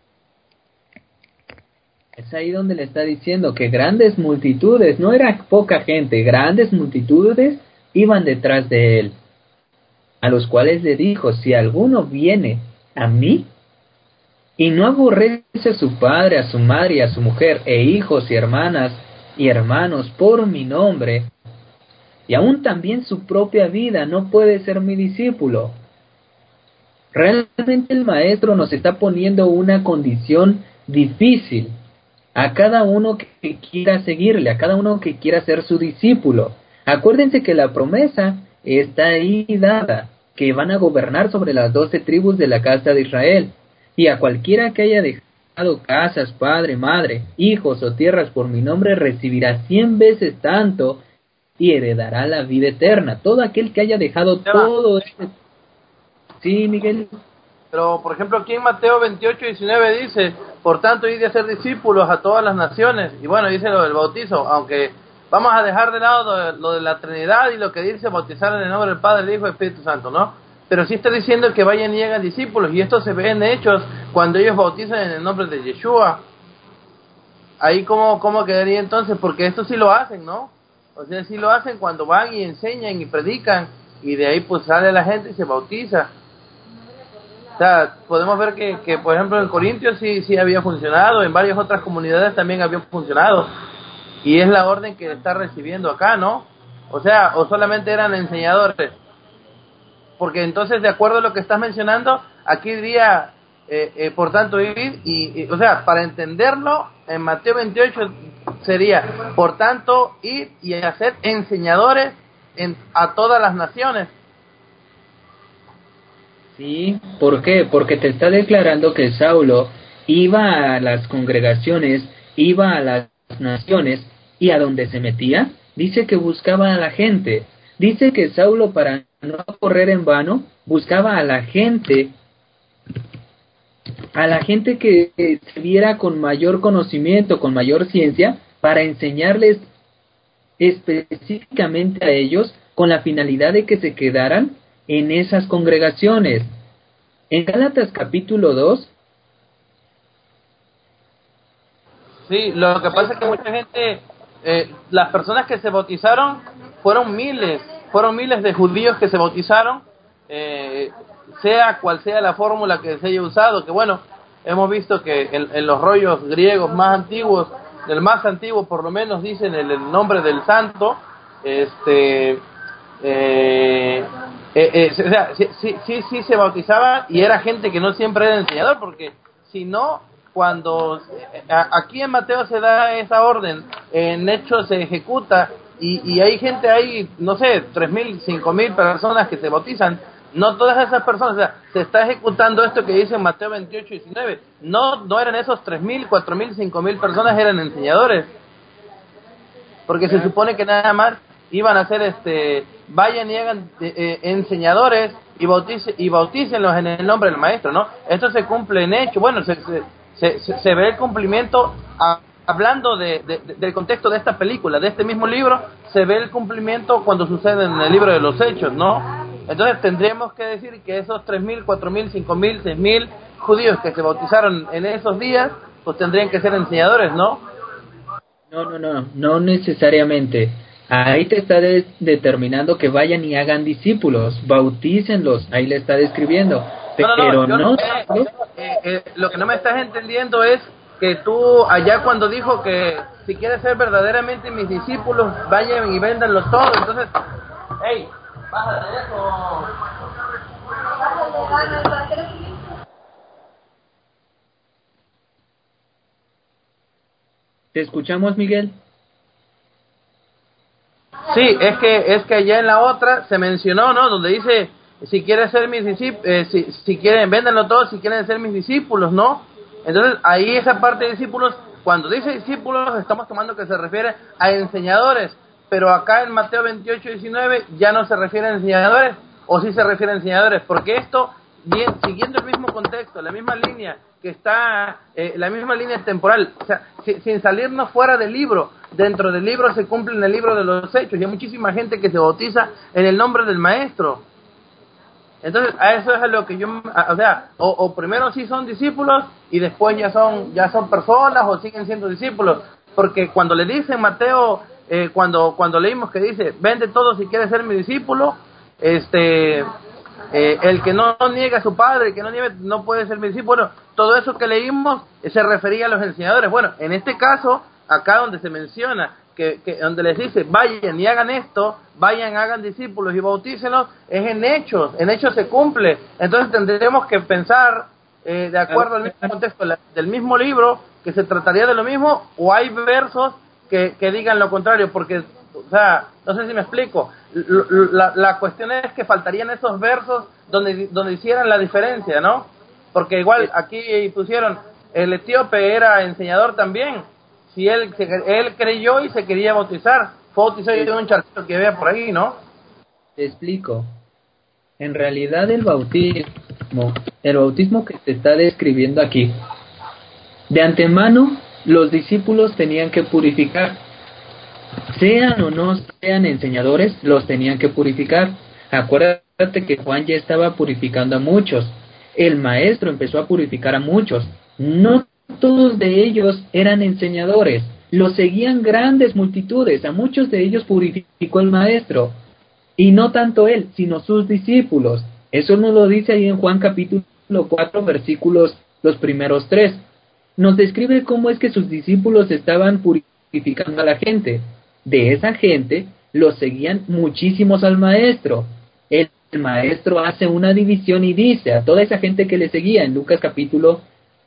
Es ahí donde le está diciendo que grandes multitudes, no era poca gente, grandes multitudes iban detrás de él, a los cuales le dijo, si alguno viene a mí y no aborrece a su padre, a su madre, a su mujer, e hijos y hermanas y hermanos por mi nombre, y aún también su propia vida, no puede ser mi discípulo. Realmente el maestro nos está poniendo una condición difícil a cada uno que quiera seguirle, a cada uno que quiera ser su discípulo. Acuérdense que la promesa está ahí dada, que van a gobernar sobre las doce tribus de la casa de Israel, y a cualquiera que haya dejado casas, padre, madre, hijos o tierras por mi nombre, recibirá cien veces tanto y heredará la vida eterna. Todo aquel que haya dejado todo este... Sí, Miguel. Pero, por ejemplo, aquí en Mateo veintiocho, diecinueve dice, por tanto, id a ser discípulos a todas las naciones. Y bueno, dice lo del bautizo, aunque vamos a dejar de lado lo de, lo de la Trinidad y lo que dice bautizar en el nombre del Padre, del Hijo y del Espíritu Santo, ¿no? Pero sí está diciendo que vayan y hagan discípulos, y esto se ve en Hechos cuando ellos bautizan en el nombre de Yeshua. Ahí cómo, cómo quedaría entonces, porque esto sí lo hacen, ¿no? O sea, sí lo hacen cuando van y enseñan y predican, y de ahí pues sale la gente y se bautiza. O sea, podemos ver que, que por ejemplo en Corintios sí, sí había funcionado, en varias otras comunidades también había funcionado, y es la orden que está recibiendo acá, ¿no? O sea, o solamente eran enseñadores, porque entonces de acuerdo a lo que estás mencionando, aquí diría, eh, eh, por tanto, ir, y, y, o sea, para entenderlo, en Mateo veintiocho sería, por tanto, ir y hacer enseñadores en, a todas las naciones. Sí, ¿por qué? Porque te está declarando que Saulo iba a las congregaciones, iba a las naciones, y a donde se metía, dice que buscaba a la gente. Dice que Saulo, para no correr en vano, buscaba a la gente, a la gente que se viera con mayor conocimiento, con mayor ciencia, para enseñarles específicamente a ellos, con la finalidad de que se quedaran en esas congregaciones. En Gálatas capítulo dos, Sí, lo que pasa es que mucha gente, eh, las personas que se bautizaron fueron miles, fueron miles de judíos que se bautizaron, eh, sea cual sea la fórmula que se haya usado, que bueno, hemos visto que en, en los rollos griegos más antiguos, el más antiguo por lo menos dicen el, el nombre del santo, este, eh, eh, eh, o sea, sí, sí, sí, sí se bautizaban, y era gente que no siempre era enseñador, porque si no, cuando aquí en Mateo se da esa orden, en Hechos se ejecuta, y, y hay gente, hay, no sé, tres mil, cinco mil personas que se bautizan, no todas esas personas, o sea, se está ejecutando esto que dice en Mateo veintiocho, diecinueve, no, no eran esos tres mil, cuatro mil, cinco mil personas, eran enseñadores, porque se supone que nada más iban a ser, este, vayan y hagan eh, eh, enseñadores, y bautice, y bautícenlos en el nombre del maestro, ¿no? Esto se cumple en hecho, bueno, se, se, se, se, se ve el cumplimiento, a, hablando de, de, de, del contexto de esta película, de este mismo libro, se ve el cumplimiento cuando sucede en el libro de los Hechos, ¿no? Entonces tendríamos que decir que esos tres mil, cuatro mil, cinco mil, seis mil judíos que se bautizaron en esos días, pues tendrían que ser enseñadores, ¿no? no, no, no, no necesariamente. Ahí te está de- determinando que vayan y hagan discípulos, bautícenlos, ahí le está describiendo. No, no, Pero no, yo no, no, eh, eh, eh, lo que no me estás entendiendo es que tú allá cuando dijo que si quieres ser verdaderamente mis discípulos, vayan y véndanlo todo, entonces, hey, bájate de eso. ¿te escuchamos, Miguel? Sí, es que es que allá en la otra se mencionó, ¿no? Donde dice, si quieres ser mis discípulos, eh, si, si quieren, véndanlo todo, si quieren ser mis discípulos, ¿no? Entonces, ahí esa parte de discípulos, cuando dice discípulos, estamos tomando que se refiere a enseñadores, pero acá en Mateo veintiocho, diecinueve, ya no se refiere a enseñadores, o sí se refiere a enseñadores, porque esto, bien, siguiendo el mismo contexto, la misma línea, que está, eh, la misma línea temporal, o sea, si, sin salirnos fuera del libro, dentro del libro se cumple en el libro de los Hechos, y hay muchísima gente que se bautiza en el nombre del Maestro. Entonces, a eso es a lo que yo, a, o sea, o, o primero sí son discípulos, y después ya son, ya son personas, o siguen siendo discípulos, porque cuando le dicen Mateo, eh, cuando, cuando leímos que dice, vende todo si quieres ser mi discípulo, este, eh, el que no niega a su padre, el que no niega, no puede ser mi discípulo. Bueno, todo eso que leímos eh, se refería a los enseñadores. Bueno, en este caso, acá donde se menciona, que, que donde les dice, vayan y hagan esto, vayan, hagan discípulos y bautícenlos, es en hechos, en hechos se cumple. Entonces tendremos que pensar, eh, de acuerdo al mismo contexto la, del mismo libro, que se trataría de lo mismo, o hay versos que, que digan lo contrario, porque, o sea, no sé si me explico, la, la cuestión es que faltarían esos versos donde, donde hicieran la diferencia, ¿no? Porque igual aquí pusieron, el etíope era enseñador también, si él, él creyó y se quería bautizar, fue bautizado de un charquito que había por ahí, ¿no? Te explico. En realidad el bautismo, el bautismo que te está describiendo aquí, de antemano los discípulos tenían que purificar. sean o no sean enseñadores, los tenían que purificar. Acuérdate que Juan ya estaba purificando a muchos. El maestro empezó a purificar a muchos. No todos de ellos eran enseñadores. Los seguían grandes multitudes. A muchos de ellos purificó el maestro. Y no tanto él, sino sus discípulos. Eso nos lo dice ahí en Juan capítulo cuatro, versículos los primeros tres. Nos describe cómo es que sus discípulos estaban purificando a la gente. De esa gente los seguían muchísimos al maestro. El maestro hace una división y dice a toda esa gente que le seguía en Lucas capítulo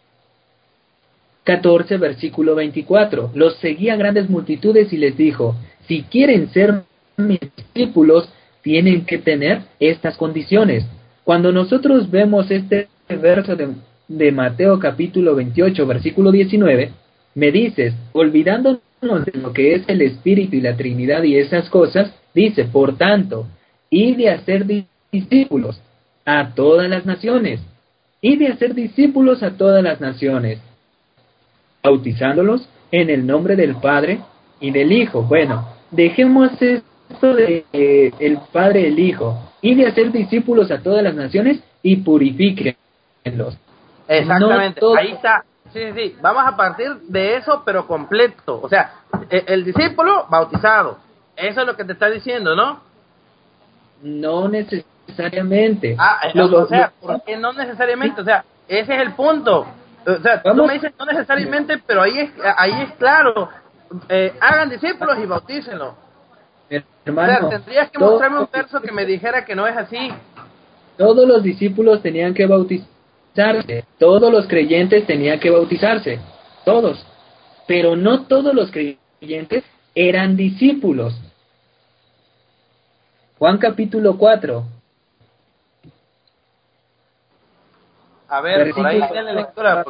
catorce, versículo veinticuatro, los seguía grandes multitudes y les dijo, si quieren ser mis discípulos, tienen que tener estas condiciones. Cuando nosotros vemos este verso de, de Mateo capítulo veintiocho, versículo diecinueve, me dices, olvidándonos de lo que es el Espíritu y la Trinidad y esas cosas, dice, por tanto, id de hacer discípulos a todas las naciones, id de hacer discípulos a todas las naciones, bautizándolos en el nombre del Padre y del Hijo. Bueno, dejemos esto de eh, el Padre y el Hijo, id de hacer discípulos a todas las naciones y purifíquenlos. Exactamente, No todo... ahí está. Sí, sí, sí, vamos a partir de eso, pero completo. O sea, el, el discípulo bautizado. Eso es lo que te está diciendo, ¿no? No necesariamente. Ah, Los, o sea, los, ¿por qué no necesariamente? O sea, ese es el punto. O sea, vamos, tú me dices no necesariamente, pero ahí es, ahí es claro. Eh, hagan discípulos y bautícenlos. hermano, O sea, tendrías que todo, mostrarme un verso que me dijera que no es así. todos los discípulos tenían que bautizarse. Todos los creyentes tenían que bautizarse. Todos. Pero no todos los creyentes eran discípulos. Juan capítulo cuatro. A ver, por ahí está la lectura.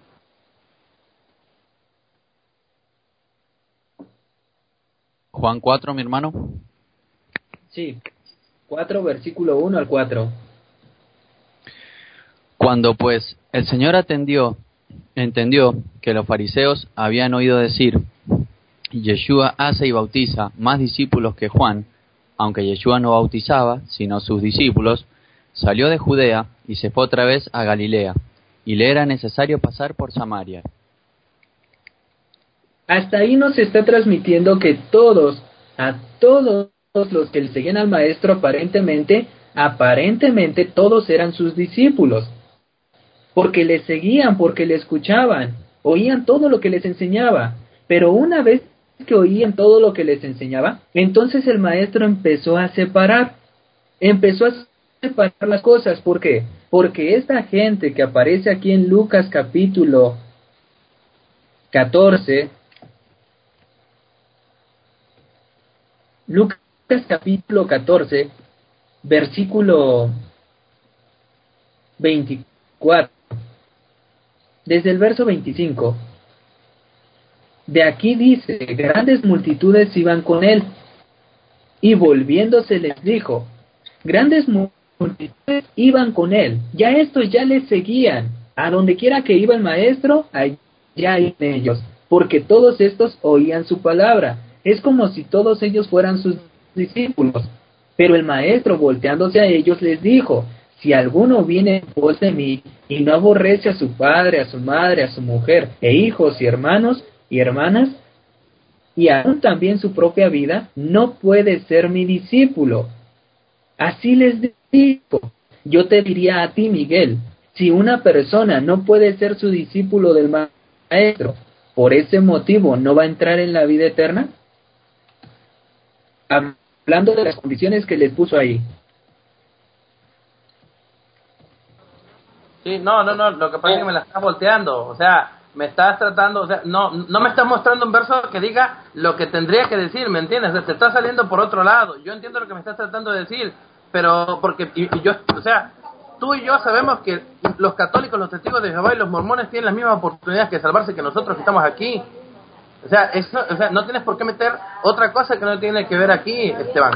Juan cuatro, mi hermano. Sí, cuatro, versículo uno al cuatro. Cuando pues el Señor atendió, entendió que los fariseos habían oído decir, Yeshua hace y bautiza más discípulos que Juan, aunque Yeshua no bautizaba, sino sus discípulos, salió de Judea y se fue otra vez a Galilea, y le era necesario pasar por Samaria. Hasta ahí nos está transmitiendo que todos, a todos los que le seguían al maestro, aparentemente, aparentemente todos eran sus discípulos. Porque le seguían, porque le escuchaban, oían todo lo que les enseñaba. Pero una vez que oían todo lo que les enseñaba, entonces el maestro empezó a separar, empezó a separar las cosas. ¿Por qué? Porque esta gente que aparece aquí en Lucas capítulo catorce, Lucas capítulo catorce, versículo veinticuatro, desde el verso veinticinco, de aquí dice, grandes multitudes iban con él, y volviéndose les dijo, grandes multitudes iban con él, ya estos ya les seguían, a donde quiera que iba el maestro, allá iban ellos, porque todos estos oían su palabra, es como si todos ellos fueran sus discípulos. Pero el maestro, volteándose a ellos, les dijo, si alguno viene en pos de mí, y no aborrece a su padre, a su madre, a su mujer, e hijos y hermanos y hermanas, y aún también su propia vida, no puede ser mi discípulo. Así les digo. Yo te diría a ti, Miguel, si una persona no puede ser su discípulo del maestro, por ese motivo no va a entrar en la vida eterna. Hablando de las condiciones que les puso ahí. Sí, no, no, no, lo que pasa es que me la estás volteando, o sea, me estás tratando, o sea, no, no me estás mostrando un verso que diga lo que tendría que decir, ¿me entiendes? O sea, te está saliendo por otro lado, yo entiendo lo que me estás tratando de decir, pero porque, y, y yo, o sea, tú y yo sabemos que los católicos, los testigos de Jehová y los mormones tienen las mismas oportunidades que salvarse que nosotros que estamos aquí. O sea, eso, o sea, no tienes por qué meter otra cosa que no tiene que ver aquí, Esteban.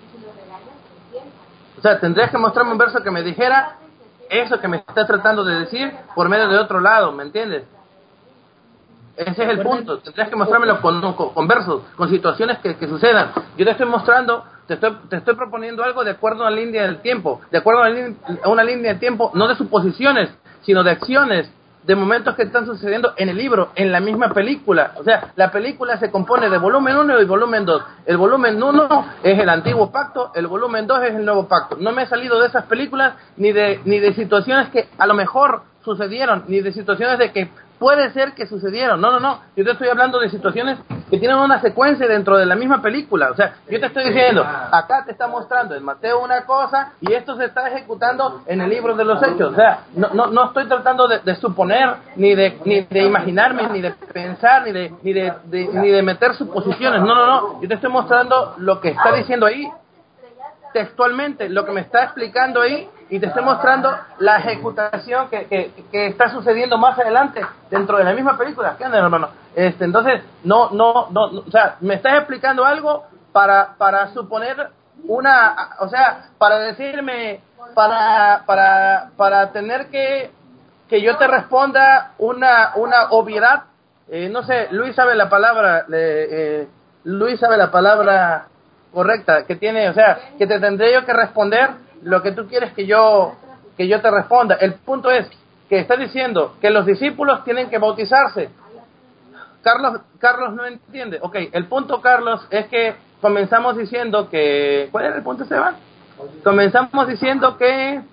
O sea, tendrías que mostrarme un verso que me dijera eso que me estás tratando de decir por medio de otro lado, ¿me entiendes? Ese es el punto. Tendrías que mostrármelo con, con, con versos, con situaciones que, que sucedan. Yo te estoy mostrando, te estoy, te estoy proponiendo algo de acuerdo a una línea del tiempo, de acuerdo a una, línea, a una línea de tiempo, no de suposiciones, sino de acciones, de momentos que están sucediendo en el libro, en la misma película. O sea, la película se compone de volumen uno y volumen dos. El volumen uno es el antiguo pacto, el volumen dos es el nuevo pacto. No me he salido de esas películas ni de ni de situaciones que a lo mejor sucedieron, ni de situaciones de que puede ser que sucedieron. No, no, no. Yo te estoy hablando de situaciones que tienen una secuencia dentro de la misma película. O sea, yo te estoy diciendo, acá te está mostrando en Mateo una cosa y esto se está ejecutando en el libro de los Hechos. O sea, no no, no estoy tratando de, de suponer, ni de ni de imaginarme, ni de pensar, ni de ni de, de ni de meter suposiciones. No, no, no. Yo te estoy mostrando lo que está diciendo ahí textualmente, lo que me está explicando ahí, y te estoy mostrando la ejecutación que, que, que está sucediendo más adelante dentro de la misma película. ¿Qué onda, hermano? Este, entonces, no, no, no, no, o sea, me estás explicando algo para, para suponer una, o sea, para decirme, para, para, para tener que, que yo te responda una, una obviedad. Eh, no sé, Luis sabe la palabra, eh, Luis sabe la palabra correcta que tiene, o sea, que te tendré yo que responder lo que tú quieres que yo que yo te responda. El punto es que está diciendo que los discípulos tienen que bautizarse. Carlos Carlos no entiende. Ok, el punto, Carlos, es que comenzamos diciendo que, ¿cuál era el punto, Esteban? Comenzamos diciendo que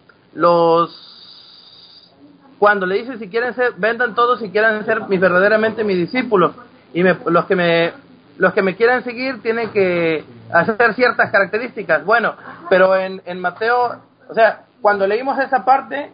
los cuando le dice si quieren ser, vendan todos si quieren ser mis verdaderamente mis discípulos, y me, los que me los que me quieran seguir tienen que hacer ciertas características. Bueno, pero en, en Mateo, o sea, cuando leímos esa parte,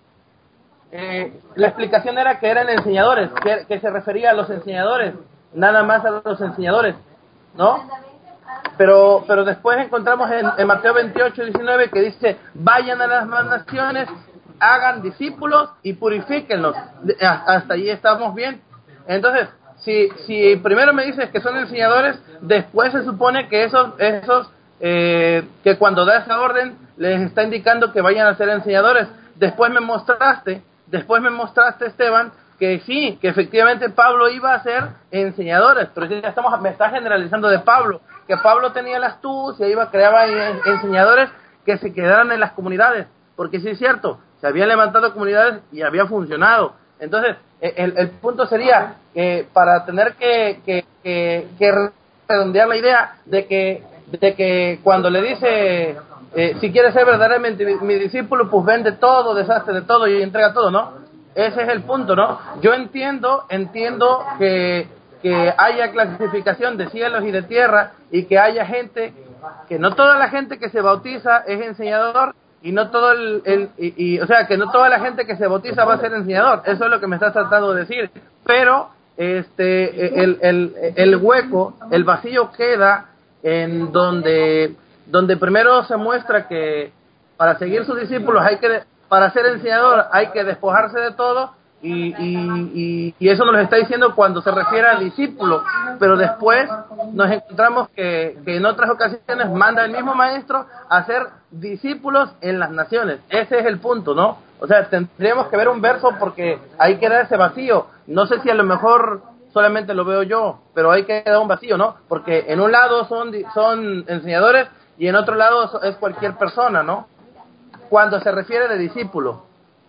eh, la explicación era que eran enseñadores, que, que se refería a los enseñadores, nada más a los enseñadores, ¿no? Pero pero después encontramos en, en Mateo veintiocho, diecinueve que dice, vayan a las demás naciones, hagan discípulos y purifíquenlos. Hasta allí estamos bien. Entonces, Si, si primero me dices que son enseñadores, después se supone que esos, esos eh, que cuando da esa orden les está indicando que vayan a ser enseñadores. Después me mostraste, después me mostraste, Esteban, que sí, que efectivamente Pablo iba a ser enseñadores, pero ya estamos, me estás generalizando de Pablo, que Pablo tenía la astucia, iba a crear enseñadores que se quedaran en las comunidades, porque sí es cierto, se habían levantado comunidades y había funcionado. Entonces, el, el punto sería que para tener que, que, que, que redondear la idea de que, de que cuando le dice, eh, si quieres ser verdaderamente mi, mi discípulo, pues vende todo, deshazte de todo y entrega todo, ¿no? Ese es el punto, ¿no? Yo entiendo, entiendo que, que haya clasificación de cielos y de tierra, y que haya gente, que no toda la gente que se bautiza es enseñador, y no todo el, el y, y, o sea, que no toda la gente que se bautiza va a ser enseñador. Eso es lo que me estás tratando de decir. Pero este el, el, el hueco, el vacío queda en donde donde primero se muestra que para seguir sus discípulos hay que, para ser enseñador hay que despojarse de todo, y, y, y, y eso nos lo está diciendo cuando se refiere a discípulo, pero después nos encontramos que, que en otras ocasiones manda el mismo maestro a hacer discípulos en las naciones. Ese es el punto, ¿no? O sea, tendríamos que ver un verso porque ahí queda ese vacío. No sé si a lo mejor solamente lo veo yo, pero ahí queda un vacío, ¿no? Porque en un lado son, son enseñadores y en otro lado es cualquier persona, ¿no? Cuando se refiere de discípulo.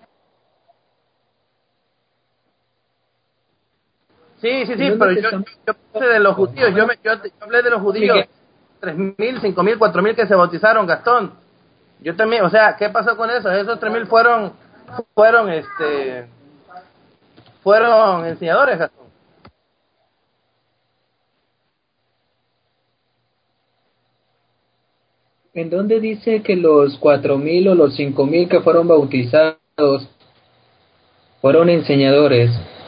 Sí, sí, sí, pero yo, yo hablé de los judíos, yo, me, yo, yo hablé de los judíos, tres mil, cinco mil, cuatro mil que se bautizaron, Gastón. Yo también, o sea, ¿qué pasó con eso? Esos tres mil fueron, fueron, este, fueron enseñadores, Gastón. ¿En dónde dice que los cuatro mil o los cinco mil que fueron bautizados fueron enseñadores?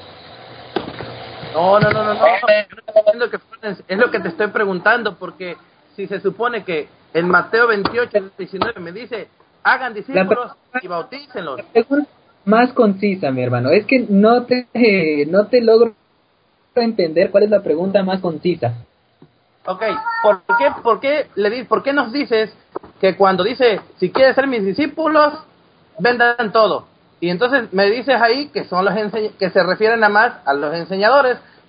No, no, no, no, no, yo no estoy diciendo que fueron, es lo que te estoy preguntando, porque si se supone que en Mateo veintiocho, diecinueve me dice, hagan discípulos y bautícenlos. La pregunta más concisa, mi hermano, es que no te, eh, no te logro entender cuál es la pregunta más concisa. Ok, ¿por qué, por qué, le di, por qué nos dices que cuando dice, si quieres ser mis discípulos, vendan todo? Y entonces me dices ahí que son los ense- que se refieren a más a los enseñadores,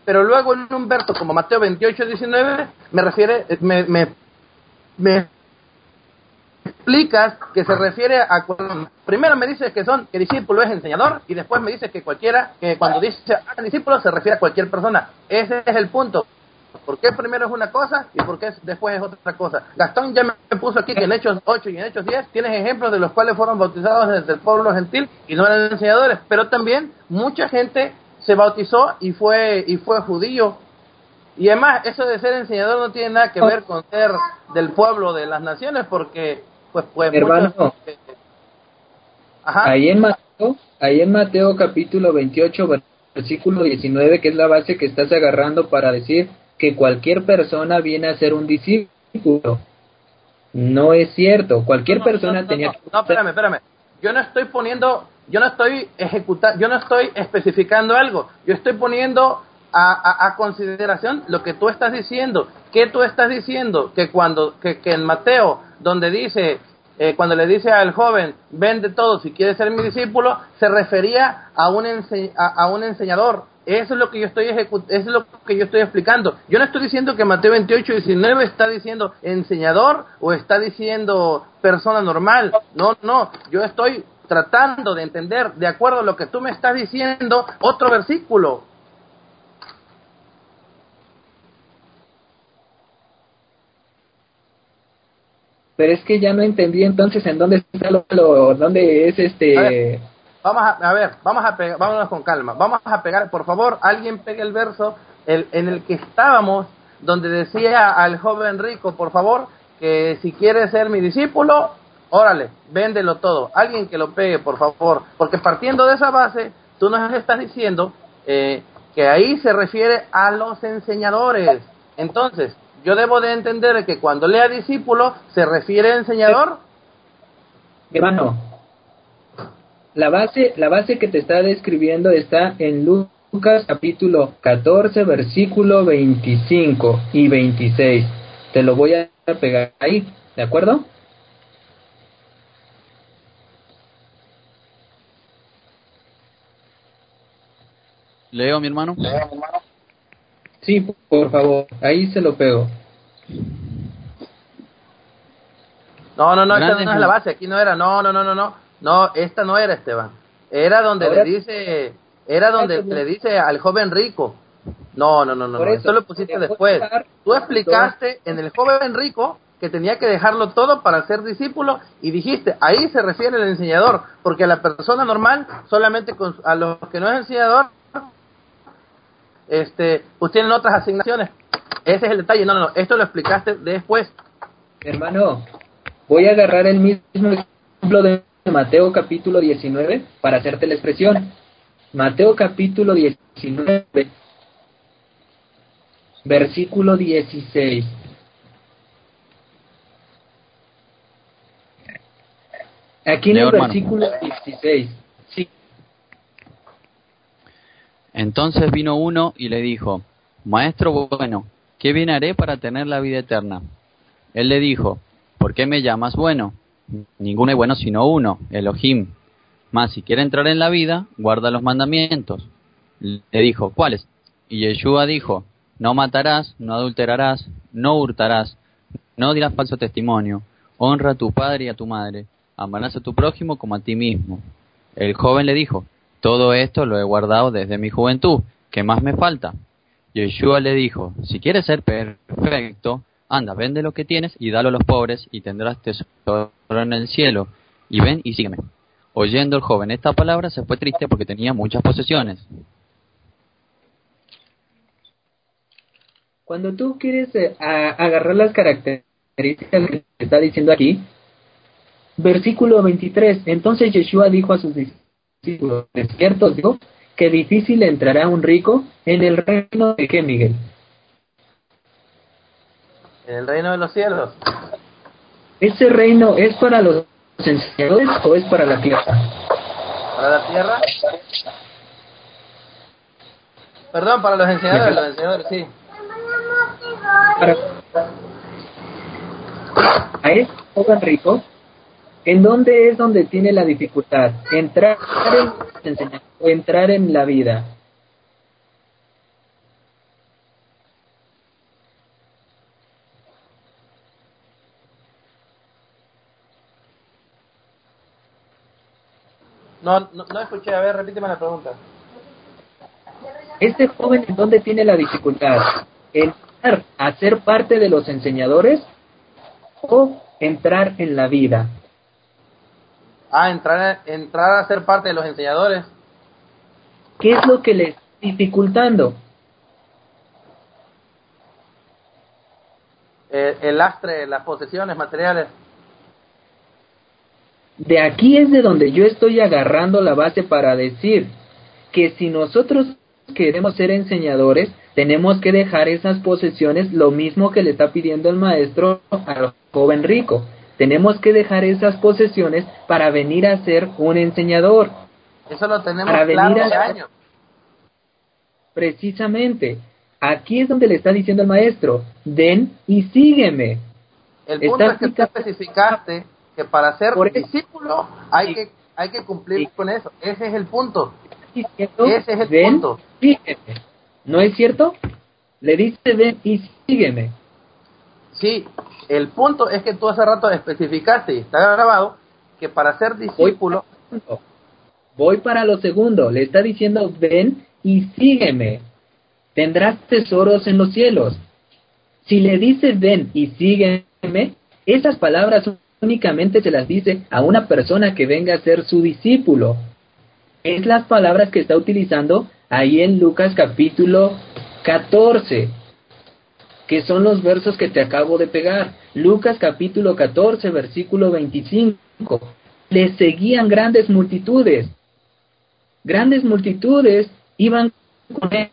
pero luego en un verso como Mateo veintiocho diecinueve me refiere, me, me, me explicas que se refiere a, primero me dices que son, que discípulo es enseñador, y después me dices que cualquiera, que cuando dice a discípulo se refiere a cualquier persona. Ese es el punto. ¿Por qué primero es una cosa y por qué después es otra cosa? Gastón ya me puso aquí que en Hechos ocho y en Hechos diez tienes ejemplos de los cuales fueron bautizados desde el pueblo gentil y no eran enseñadores, pero también mucha gente se bautizó y fue y fue judío. Y además, eso de ser enseñador no tiene nada que ver con ser del pueblo de las naciones, porque pues pues hermano, muchos, eh, ajá. ahí en Mateo, ahí en Mateo capítulo veintiocho versículo diecinueve, que es la base que estás agarrando para decir que cualquier persona viene a ser un discípulo. No es cierto, cualquier no, persona no, no, tenía no, que... no, espérame, espérame. Yo no estoy poniendo, yo no estoy ejecutando, yo no estoy especificando algo. Yo estoy poniendo a, a, a consideración lo que tú estás diciendo. ¿Qué tú estás diciendo? Que cuando, que, que en Mateo, donde dice, eh, cuando le dice al joven, vende todo si quieres ser mi discípulo, se refería a un, ense a, a un enseñador. Eso es lo que yo estoy ejecut eso es lo que yo estoy explicando. Yo no estoy diciendo que Mateo veintiocho diecinueve está diciendo enseñador o está diciendo persona normal. No, no, yo estoy tratando de entender, de acuerdo a lo que tú me estás diciendo, otro versículo. Pero es que ya no entendí entonces en dónde está lo, lo dónde es este... A ver, vamos a, a ver, vamos a pegar, vámonos con calma. Vamos a pegar, por favor, alguien pegue el verso el, en el que estábamos, donde decía al joven rico, por favor, que si quiere ser mi discípulo, órale, véndelo todo. Alguien que lo pegue, por favor, porque partiendo de esa base, tú nos estás diciendo eh, que ahí se refiere a los enseñadores. Entonces, yo debo de entender que cuando lea discípulo, se refiere a enseñador. Hermano, la base, la base que te está describiendo está en Lucas capítulo catorce, versículo veinticinco y veintiséis. Te lo voy a pegar ahí, ¿de acuerdo? Leo, mi hermano. Sí, por favor, ahí se lo pego. No, no, no, esta Grandes no es la base, aquí no era, no, no, no, no, no, no, esta no era, Esteban. Era donde Ahora, le dice, era donde le dice al joven rico. No, no, no, no, por no, eso, esto lo pusiste te voy a después. dar Tú explicaste en el joven rico que tenía que dejarlo todo para ser discípulo y dijiste, ahí se refiere el enseñador, porque a la persona normal, solamente con, a los que no es enseñador, este, pues tienen otras asignaciones. Ese es el detalle, no, no, no, esto lo explicaste después. hermano, voy a agarrar el mismo ejemplo de Mateo capítulo diecinueve para hacerte la expresión. Mateo capítulo diecinueve, versículo dieciséis. Aquí en Leo, el hermano. versículo dieciséis. Sí. Entonces vino uno y le dijo, Maestro bueno, ¿qué bien haré para tener la vida eterna? Él le dijo, ¿por qué me llamas bueno? Ninguno es bueno sino uno, Elohim. Mas si quiere entrar en la vida, guarda los mandamientos. Le dijo, ¿cuáles? Y Yeshua dijo, no matarás, no adulterarás, no hurtarás, no dirás falso testimonio, honra a tu padre y a tu madre, amarás a tu prójimo como a ti mismo. El joven le dijo, todo esto lo he guardado desde mi juventud, ¿qué más me falta? Yeshua le dijo, si quieres ser perfecto, anda, vende lo que tienes y dalo a los pobres y tendrás tesoro en el cielo, y ven y sígueme. Oyendo el joven esta palabra se fue triste porque tenía muchas posesiones. Cuando tú quieres eh, a, agarrar las características que te está diciendo aquí, versículo veintitrés, entonces Yeshua dijo a sus discípulos, de cierto os digo, que difícil entrará un rico en el reino de qué, Miguel. En el reino de los cielos. ¿Ese reino es para los enseñadores o es para la tierra? ¿Para la tierra? Perdón, para los enseñadores, los enseñadores, sí. Para a ese joven rico, ¿en dónde es donde tiene la dificultad? ¿Entrar en o entrar en la vida? No, no, no escuché, a ver, repíteme la pregunta. Este joven, ¿en dónde tiene la dificultad? ¿Entrar a ser parte de los enseñadores o entrar en la vida? Ah, entrar, entrar a ser parte de los enseñadores. ¿Qué es lo que le está dificultando? Eh, el lastre, las posesiones materiales. De aquí es de donde yo estoy agarrando la base para decir que si nosotros queremos ser enseñadores, tenemos que dejar esas posesiones, lo mismo que le está pidiendo el maestro al joven rico. Tenemos que dejar esas posesiones para venir a ser un enseñador. Eso lo tenemos Para claro venir a hace años. Precisamente, aquí es donde le está diciendo el maestro, ven y sígueme. El punto Está es que tú especificaste que para ser Por eso- discípulo hay Sí. que hay que cumplir Sí. con eso. Ese es el punto. diciendo, Ese es el ven, punto. sígueme. ¿No es cierto? Le dice, ven y sígueme. Sí, el punto es que tú hace rato especificaste, y está grabado, que para ser discípulo, Voy para lo segundo. Le está diciendo, ven y sígueme. Tendrás tesoros en los cielos. Si le dice, ven y sígueme, esas palabras únicamente se las dice a una persona que venga a ser su discípulo. Es las palabras que está utilizando ahí en Lucas capítulo catorce, que son los versos que te acabo de pegar. Lucas capítulo catorce, versículo veinticinco. Le seguían grandes multitudes. Grandes multitudes iban con él.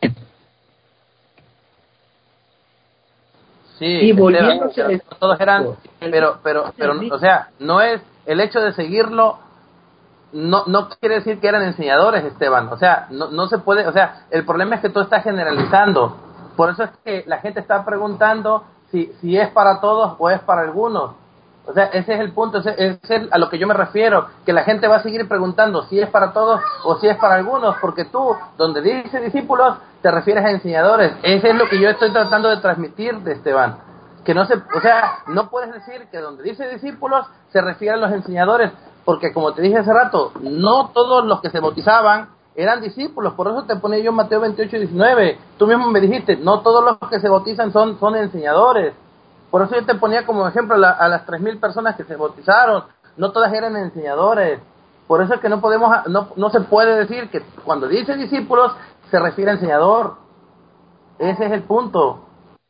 sí, Y Esteban, volviéndose pero todos eran, pero, pero, pero, o sea, no es el hecho de seguirlo, no, no quiere decir que eran enseñadores, Esteban. O sea, no, no se puede, o sea, el problema es que tú estás generalizando. Por eso es que la gente está preguntando si, si es para todos o es para algunos. O sea, ese es el punto, ese, ese es a lo que yo me refiero, que la gente va a seguir preguntando si es para todos o si es para algunos, porque tú, donde dice discípulos, te refieres a enseñadores. Ese es lo que yo estoy tratando de transmitir, de Esteban. Que no se, o sea, no puedes decir que donde dice discípulos se refiere a los enseñadores, porque como te dije hace rato, no todos los que se bautizaban eran discípulos. Por eso te ponía yo en Mateo veintiocho diecinueve. Tú mismo me dijiste, no todos los que se bautizan son, son enseñadores. Por eso yo te ponía como ejemplo la, a las tres mil personas que se bautizaron, no todas eran enseñadores. Por eso es que no podemos, no, no se puede decir que cuando dice discípulos se refiere a enseñador. Ese es el punto.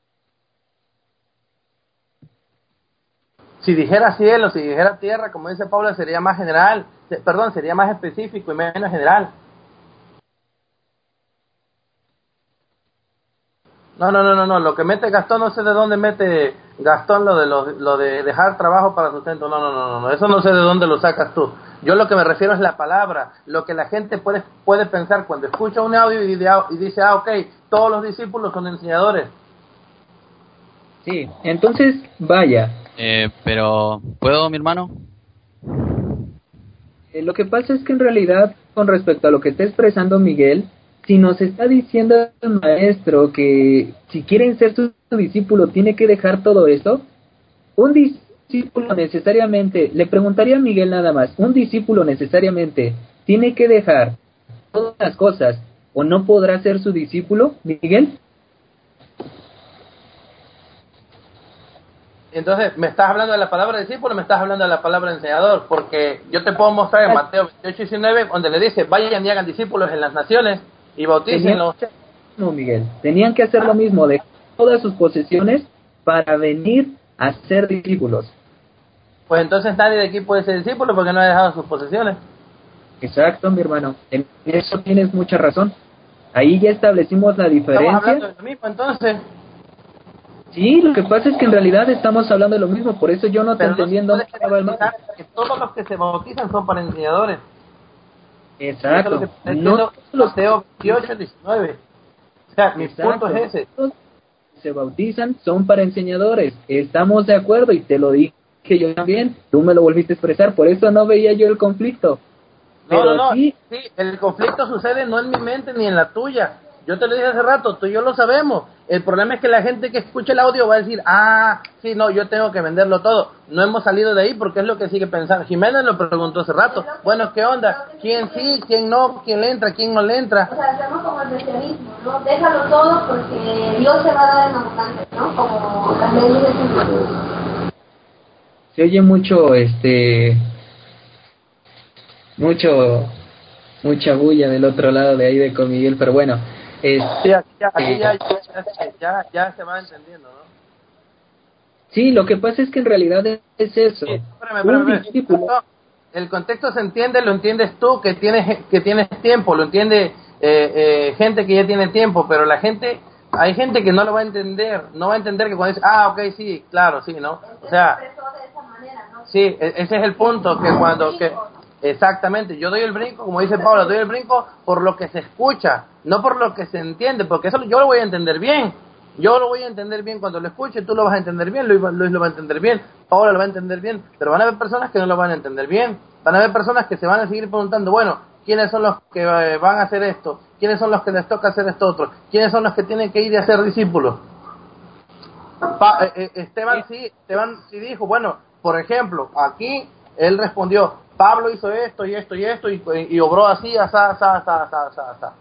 Si dijera cielo, si dijera tierra, como dice Pablo, sería más general, perdón, sería más específico y menos general. No, no, no, no, no, lo que mete Gastón, no sé de dónde mete Gastón lo de lo, lo de dejar trabajo para sustento. No, no, no, no, no, eso no sé de dónde lo sacas tú. Yo lo que me refiero es la palabra, lo que la gente puede puede pensar cuando escucha un audio y, y dice, ah, ok, todos los discípulos son enseñadores. Sí, entonces, vaya. Eh, pero, ¿puedo, mi hermano? Eh, lo que pasa es que en realidad, con respecto a lo que está expresando Miguel, si nos está diciendo el maestro que si quieren ser su, su discípulo tiene que dejar todo esto, un discípulo necesariamente, le preguntaría a Miguel nada más, un discípulo necesariamente tiene que dejar todas las cosas o no podrá ser su discípulo, Miguel. Entonces, ¿me estás hablando de la palabra discípulo o me estás hablando de la palabra enseñador? Porque yo te puedo mostrar en Mateo veintiocho diecinueve, donde le dice, vayan y hagan discípulos en las naciones y bautícenlos. No, Miguel, tenían que hacer ah. lo mismo, dejar todas sus posesiones para venir a ser discípulos. Pues entonces nadie de aquí puede ser discípulo porque no ha dejado sus posesiones. Exacto, mi hermano, en eso tienes mucha razón. Ahí ya establecimos la diferencia. Estamos hablando de lo mismo, entonces. Sí, lo que pasa es que en realidad estamos hablando de lo mismo, por eso yo no te entendí en dónde estaba el mal. Que todos los que se bautizan son para enseñadores. Exacto. Eso es lo que no, Mateo veintiocho diecinueve. O sea, mi punto es ese. Se bautizan son para enseñadores. Estamos de acuerdo y te lo dije yo también. Tú me lo volviste a expresar, por eso no veía yo el conflicto. Pero no, no, no. Sí, sí, el conflicto sucede no en mi mente ni en la tuya. Yo te lo dije hace rato, tú y yo lo sabemos. El problema es que la gente que escucha el audio va a decir, ah, sí, no, yo tengo que venderlo todo. No hemos salido de ahí porque es lo que sigue pensando. Jiménez lo preguntó hace rato. Bueno, ¿qué onda? ¿Quién sí, quién no? ¿Quién le entra, quién no le entra? O sea, hacemos como el mesianismo, ¿no? Déjalo todo porque Dios se va a dar en abundancia, ¿no? Como las leyes de Jesús. Se oye mucho, este, mucho, mucha bulla del otro lado de ahí de con Miguel, pero bueno. Es, sí, aquí, ya, aquí ya, ya, ya, ya se va entendiendo, ¿no? Sí, lo que pasa es que en realidad es eso. Sí, espérame, espérame, espérame. El contexto se entiende, lo entiendes tú que tienes que tienes tiempo, lo entiende eh, eh, gente que ya tiene tiempo, pero la gente, hay gente que no lo va a entender, no va a entender que cuando dice, ah, ok, sí, claro, sí, ¿no? O sea, sí, ese es el punto, que cuando, que exactamente, yo doy el brinco, como dice Pablo, doy el brinco por lo que se escucha, no por lo que se entiende, porque eso yo lo voy a entender bien. Yo lo voy a entender bien cuando lo escuche, tú lo vas a entender bien, Luis, Luis lo va a entender bien, Paola lo va a entender bien, pero van a haber personas que no lo van a entender bien, van a haber personas que se van a seguir preguntando, bueno, ¿quiénes son los que eh, van a hacer esto? ¿Quiénes son los que les toca hacer esto otro? ¿Quiénes son los que tienen que ir a ser discípulos? Pa, eh, Esteban sí, Esteban sí dijo, bueno, por ejemplo, aquí él respondió, Pablo hizo esto y esto y esto y, y obró así, asá, asá, asá, asá, asá, asá.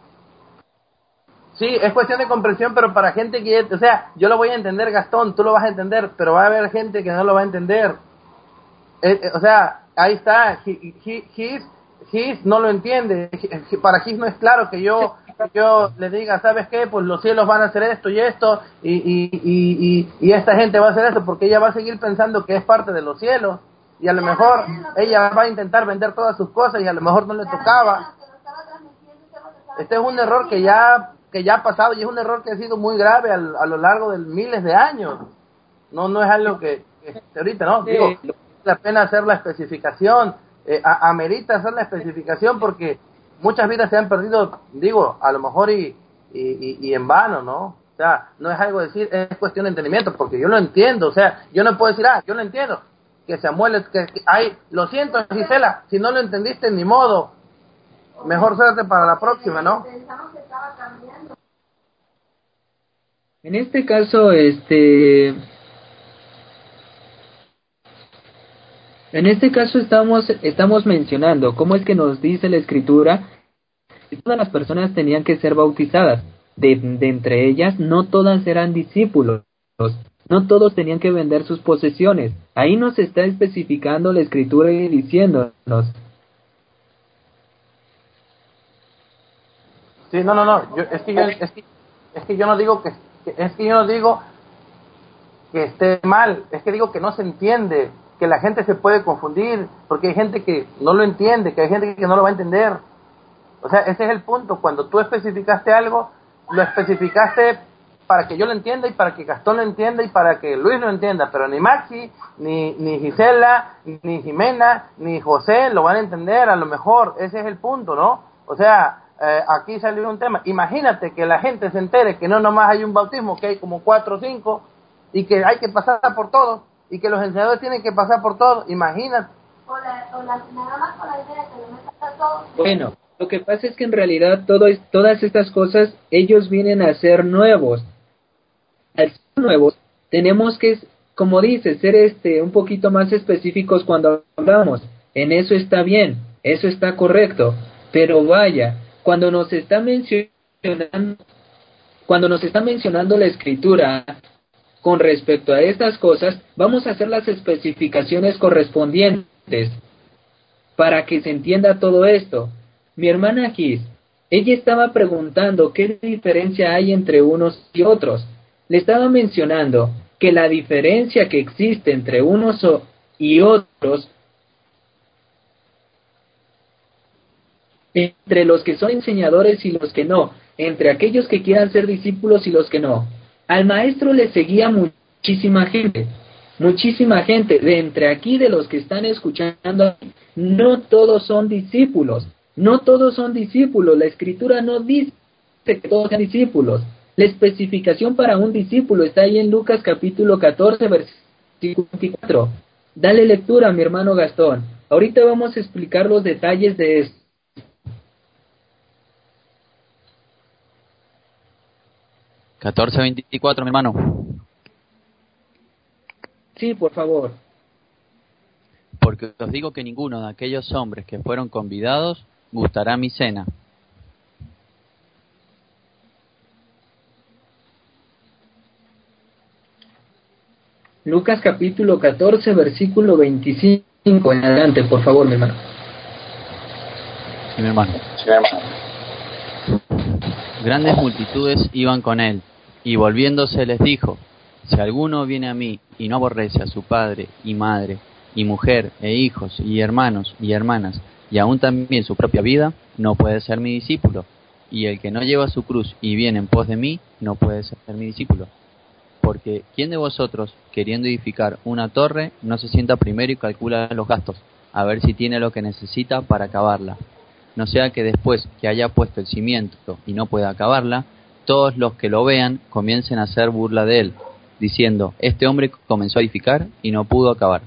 Sí, es cuestión de comprensión, pero para gente que, o sea, yo lo voy a entender, Gastón, tú lo vas a entender, pero va a haber gente que no lo va a entender. Eh, eh, o sea, ahí está, he, he, his, his no lo entiende, he, para His no es claro que yo que yo le diga, ¿sabes qué? Pues los cielos van a hacer esto y esto, y, y, y, y, y esta gente va a hacer esto, porque ella va a seguir pensando que es parte de los cielos, y a lo mejor ella va a intentar vender todas sus cosas y a lo mejor no le tocaba. Este es un error que ya que ya ha pasado y es un error que ha sido muy grave al, a lo largo de miles de años. No no es algo que, que ahorita, no, digo, vale la pena hacer la especificación, eh, a, amerita hacer la especificación porque muchas vidas se han perdido, digo, a lo mejor y, y, y, y en vano, ¿no? O sea, no es algo decir, es cuestión de entendimiento, porque yo lo entiendo, o sea, yo no puedo decir, ah, yo lo entiendo, que Samuel, que, que hay, lo siento, Gisela, si no lo entendiste, ni modo, mejor suerte para la próxima, ¿no? En este caso, este, en este caso estamos estamos mencionando cómo es que nos dice la Escritura que todas las personas tenían que ser bautizadas. De, de entre ellas, no todas eran discípulos, no todos tenían que vender sus posesiones. Ahí nos está especificando la Escritura y diciéndonos. Sí, no, no, no. Yo, es que yo, es que, es que yo no digo que, es que yo no digo que esté mal. Es que digo que no se entiende, que la gente se puede confundir, porque hay gente que no lo entiende, que hay gente que no lo va a entender. O sea, ese es el punto. Cuando tú especificaste algo, lo especificaste para que yo lo entienda y para que Gastón lo entienda y para que Luis lo entienda. Pero ni Maxi, ni, ni Gisela, ni Jimena, ni José lo van a entender a lo mejor. Ese es el punto, ¿no? O sea, eh, aquí salió un tema. Imagínate que la gente se entere que no nomás hay un bautismo, que hay como cuatro o cinco, y que hay que pasar por todos, y que los enseñadores tienen que pasar por todos. Imagínate. O la, o la, nada más con la idea que le metas a todos. Bueno, lo que pasa es que en realidad todo es, todas estas cosas, ellos vienen a ser nuevos. Al ser nuevos, tenemos que, como dice, ser este un poquito más específicos cuando hablamos. En eso está bien, eso está correcto. Pero vaya, cuando nos está mencionando, cuando nos está mencionando la Escritura con respecto a estas cosas, vamos a hacer las especificaciones correspondientes para que se entienda todo esto. Mi hermana Gis, ella estaba preguntando qué diferencia hay entre unos y otros. Le estaba mencionando que la diferencia que existe entre unos y otros, entre los que son enseñadores y los que no, entre aquellos que quieran ser discípulos y los que no. Al maestro le seguía muchísima gente, muchísima gente. De entre aquí, de los que están escuchando, no todos son discípulos, no todos son discípulos. La Escritura no dice que todos sean discípulos. La especificación para un discípulo está ahí en Lucas capítulo catorce, versículo veinticuatro. Dale lectura, mi hermano Gastón. Ahorita vamos a explicar los detalles de esto. catorce veinticuatro, mi hermano. Sí, por favor. Porque os digo que ninguno de aquellos hombres que fueron convidados gustará mi cena. Lucas capítulo catorce, versículo veinticinco en adelante, por favor, mi hermano. Sí, mi hermano. Sí, hermano. Grandes multitudes iban con él, y volviéndose les dijo: si alguno viene a mí y no aborrece a su padre y madre, y mujer, e hijos, y hermanos, y hermanas, y aún también su propia vida, no puede ser mi discípulo. Y el que no lleva su cruz y viene en pos de mí, no puede ser mi discípulo. Porque ¿quién de vosotros, queriendo edificar una torre, no se sienta primero y calcula los gastos, a ver si tiene lo que necesita para acabarla? No sea que después que haya puesto el cimiento y no pueda acabarla, todos los que lo vean comiencen a hacer burla de él, diciendo: este hombre comenzó a edificar y no pudo acabar.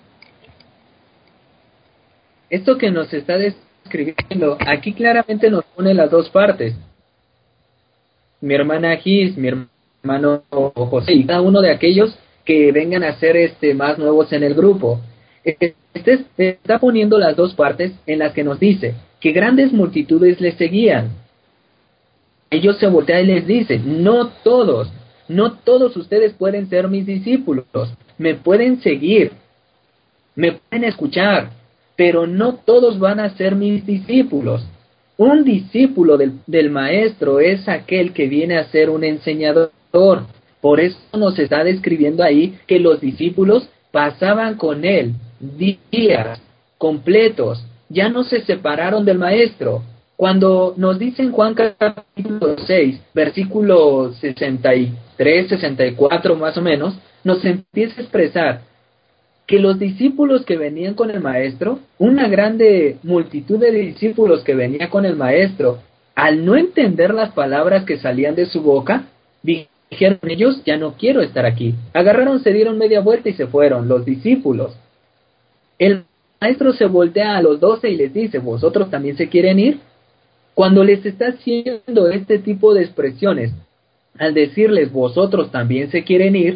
Esto que nos está describiendo, aquí claramente nos pone las dos partes. Mi hermana Gis, mi hermano José, y cada uno de aquellos que vengan a ser este, más nuevos en el grupo. Este está poniendo las dos partes en las que nos dice que grandes multitudes le seguían. Ellos se voltean y les dicen: no todos, no todos ustedes pueden ser mis discípulos, me pueden seguir, me pueden escuchar, pero no todos van a ser mis discípulos. Un discípulo del, del maestro es aquel que viene a ser un enseñador. Por eso nos está describiendo ahí que los discípulos pasaban con él días completos, ya no se separaron del maestro. Cuando nos dice en Juan capítulo seis, versículo sesenta y tres, sesenta y cuatro más o menos, nos empieza a expresar que los discípulos que venían con el maestro, una grande multitud de discípulos que venía con el maestro, al no entender las palabras que salían de su boca, dijeron ellos: ya no quiero estar aquí. Agarraron, se dieron media vuelta y se fueron, los discípulos. El maestro se voltea a los doce y les dice: ¿vosotros también se quieren ir? Cuando les está haciendo este tipo de expresiones, al decirles: vosotros también se quieren ir,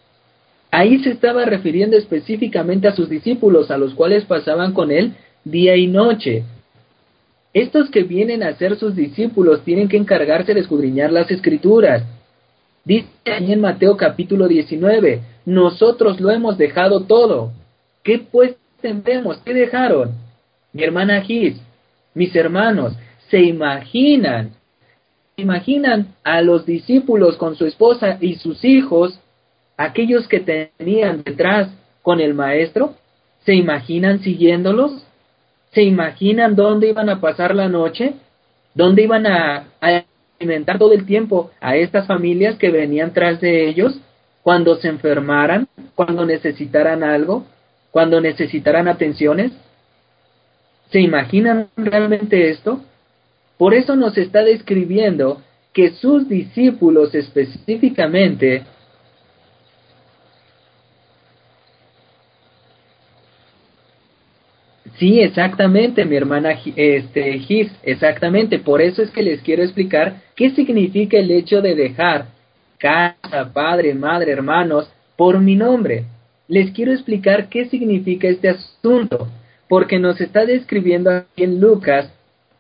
ahí se estaba refiriendo específicamente a sus discípulos, a los cuales pasaban con él día y noche. Estos que vienen a ser sus discípulos tienen que encargarse de escudriñar las Escrituras. Dice ahí en Mateo capítulo diecinueve: nosotros lo hemos dejado todo. ¿Qué pues tendremos? ¿Qué dejaron? Mi hermana Gis, mis hermanos, ¿se imaginan? ¿Se imaginan a los discípulos con su esposa y sus hijos, aquellos que tenían detrás con el maestro? ¿Se imaginan siguiéndolos? ¿Se imaginan dónde iban a pasar la noche? ¿Dónde iban a, a alimentar todo el tiempo a estas familias que venían tras de ellos? Cuando se enfermaran, cuando necesitaran algo, cuando necesitaran atenciones. ¿Se imaginan realmente esto? Por eso nos está describiendo que sus discípulos específicamente Sí, exactamente, mi hermana este, Gis, exactamente. Por eso es que les quiero explicar qué significa el hecho de dejar casa, padre, madre, hermanos, por mi nombre. Les quiero explicar qué significa este asunto, porque nos está describiendo aquí en Lucas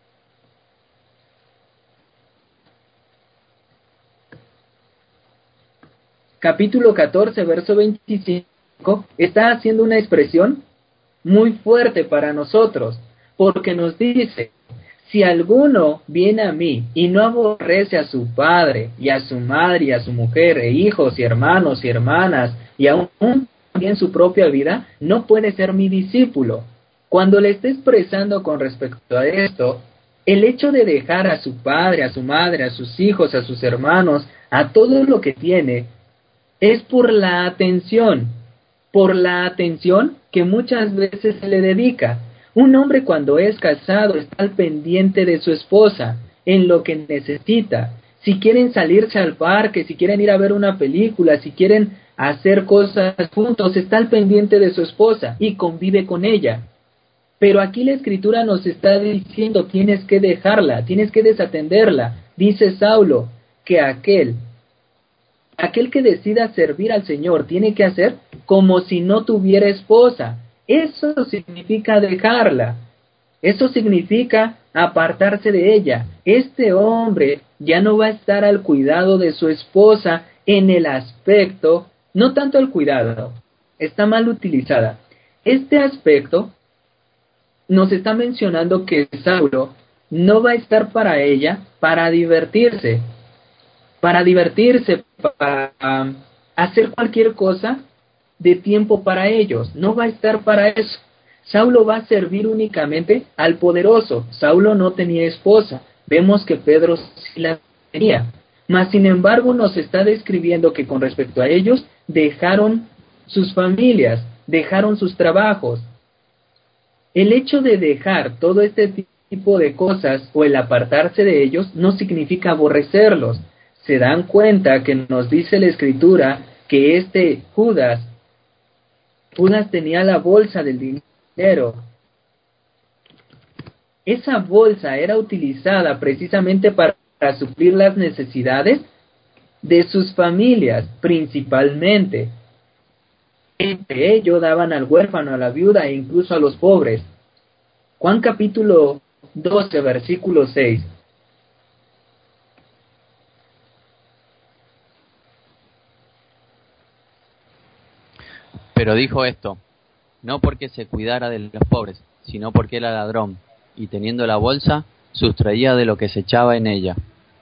capítulo catorce, verso veinticinco, está haciendo una expresión muy fuerte para nosotros, porque nos dice: si alguno viene a mí y no aborrece a su padre y a su madre y a su mujer e hijos y hermanos y hermanas y aún también su propia vida, no puede ser mi discípulo. Cuando le esté expresando con respecto a esto, el hecho de dejar a su padre, a su madre, a sus hijos, a sus hermanos, a todo lo que tiene, es por la atención, por la atención que muchas veces se le dedica. Un hombre cuando es casado está al pendiente de su esposa, en lo que necesita. Si quieren salirse al parque, si quieren ir a ver una película, si quieren hacer cosas juntos, está al pendiente de su esposa y convive con ella. Pero aquí la Escritura nos está diciendo: tienes que dejarla, tienes que desatenderla. Dice Saulo que aquel aquel que decida servir al Señor tiene que hacer como si no tuviera esposa. Eso significa dejarla. Eso significa apartarse de ella. Este hombre ya no va a estar al cuidado de su esposa en el aspecto, no tanto el cuidado, está mal utilizada. Este aspecto nos está mencionando que Saulo no va a estar para ella para divertirse, para divertirse, para um, hacer cualquier cosa de tiempo para ellos. No va a estar para eso. Saulo va a servir únicamente al poderoso. Saulo no tenía esposa. Vemos que Pedro sí la tenía. Mas, sin embargo, nos está describiendo que con respecto a ellos, dejaron sus familias, dejaron sus trabajos. El hecho de dejar todo este tipo de cosas o el apartarse de ellos no significa aborrecerlos. Se dan cuenta que nos dice la Escritura que este Judas, Judas tenía la bolsa del dinero. Esa bolsa era utilizada precisamente para para suplir las necesidades de sus familias, principalmente. Entre ellos daban al huérfano, a la viuda e incluso a los pobres. Juan capítulo doce, versículo seis. Pero dijo esto, no porque se cuidara de los pobres, sino porque era ladrón, y teniendo la bolsa, sustraía de lo que se echaba en ella.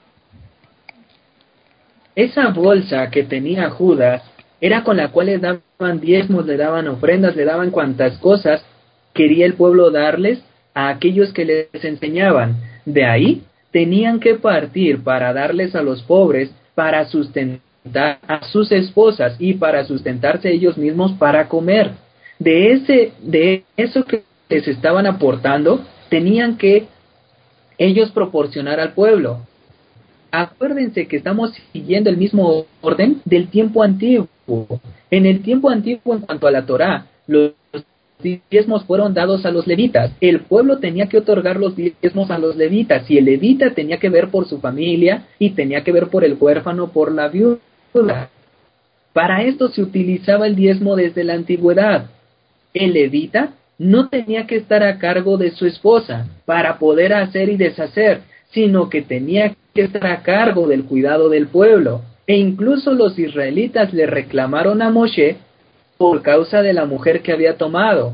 Esa bolsa que tenía Judas era con la cual le daban diezmos, le daban ofrendas, le daban cuantas cosas quería el pueblo darles a aquellos que les enseñaban. De ahí tenían que partir para darles a los pobres, para sustentar a sus esposas y para sustentarse ellos mismos para comer. De ese, de eso que les estaban aportando, tenían que ellos proporcionar al pueblo. Acuérdense que estamos siguiendo el mismo orden del tiempo antiguo. En el tiempo antiguo, en cuanto a la Torá, los diezmos fueron dados a los levitas. El pueblo tenía que otorgar los diezmos a los levitas, y el levita tenía que ver por su familia y tenía que ver por el huérfano, por la viuda. Para esto se utilizaba el diezmo desde la antigüedad. El levita no tenía que estar a cargo de su esposa para poder hacer y deshacer, sino que tenía que estar a cargo del cuidado del pueblo. E incluso los israelitas le reclamaron a Moshe por causa de la mujer que había tomado.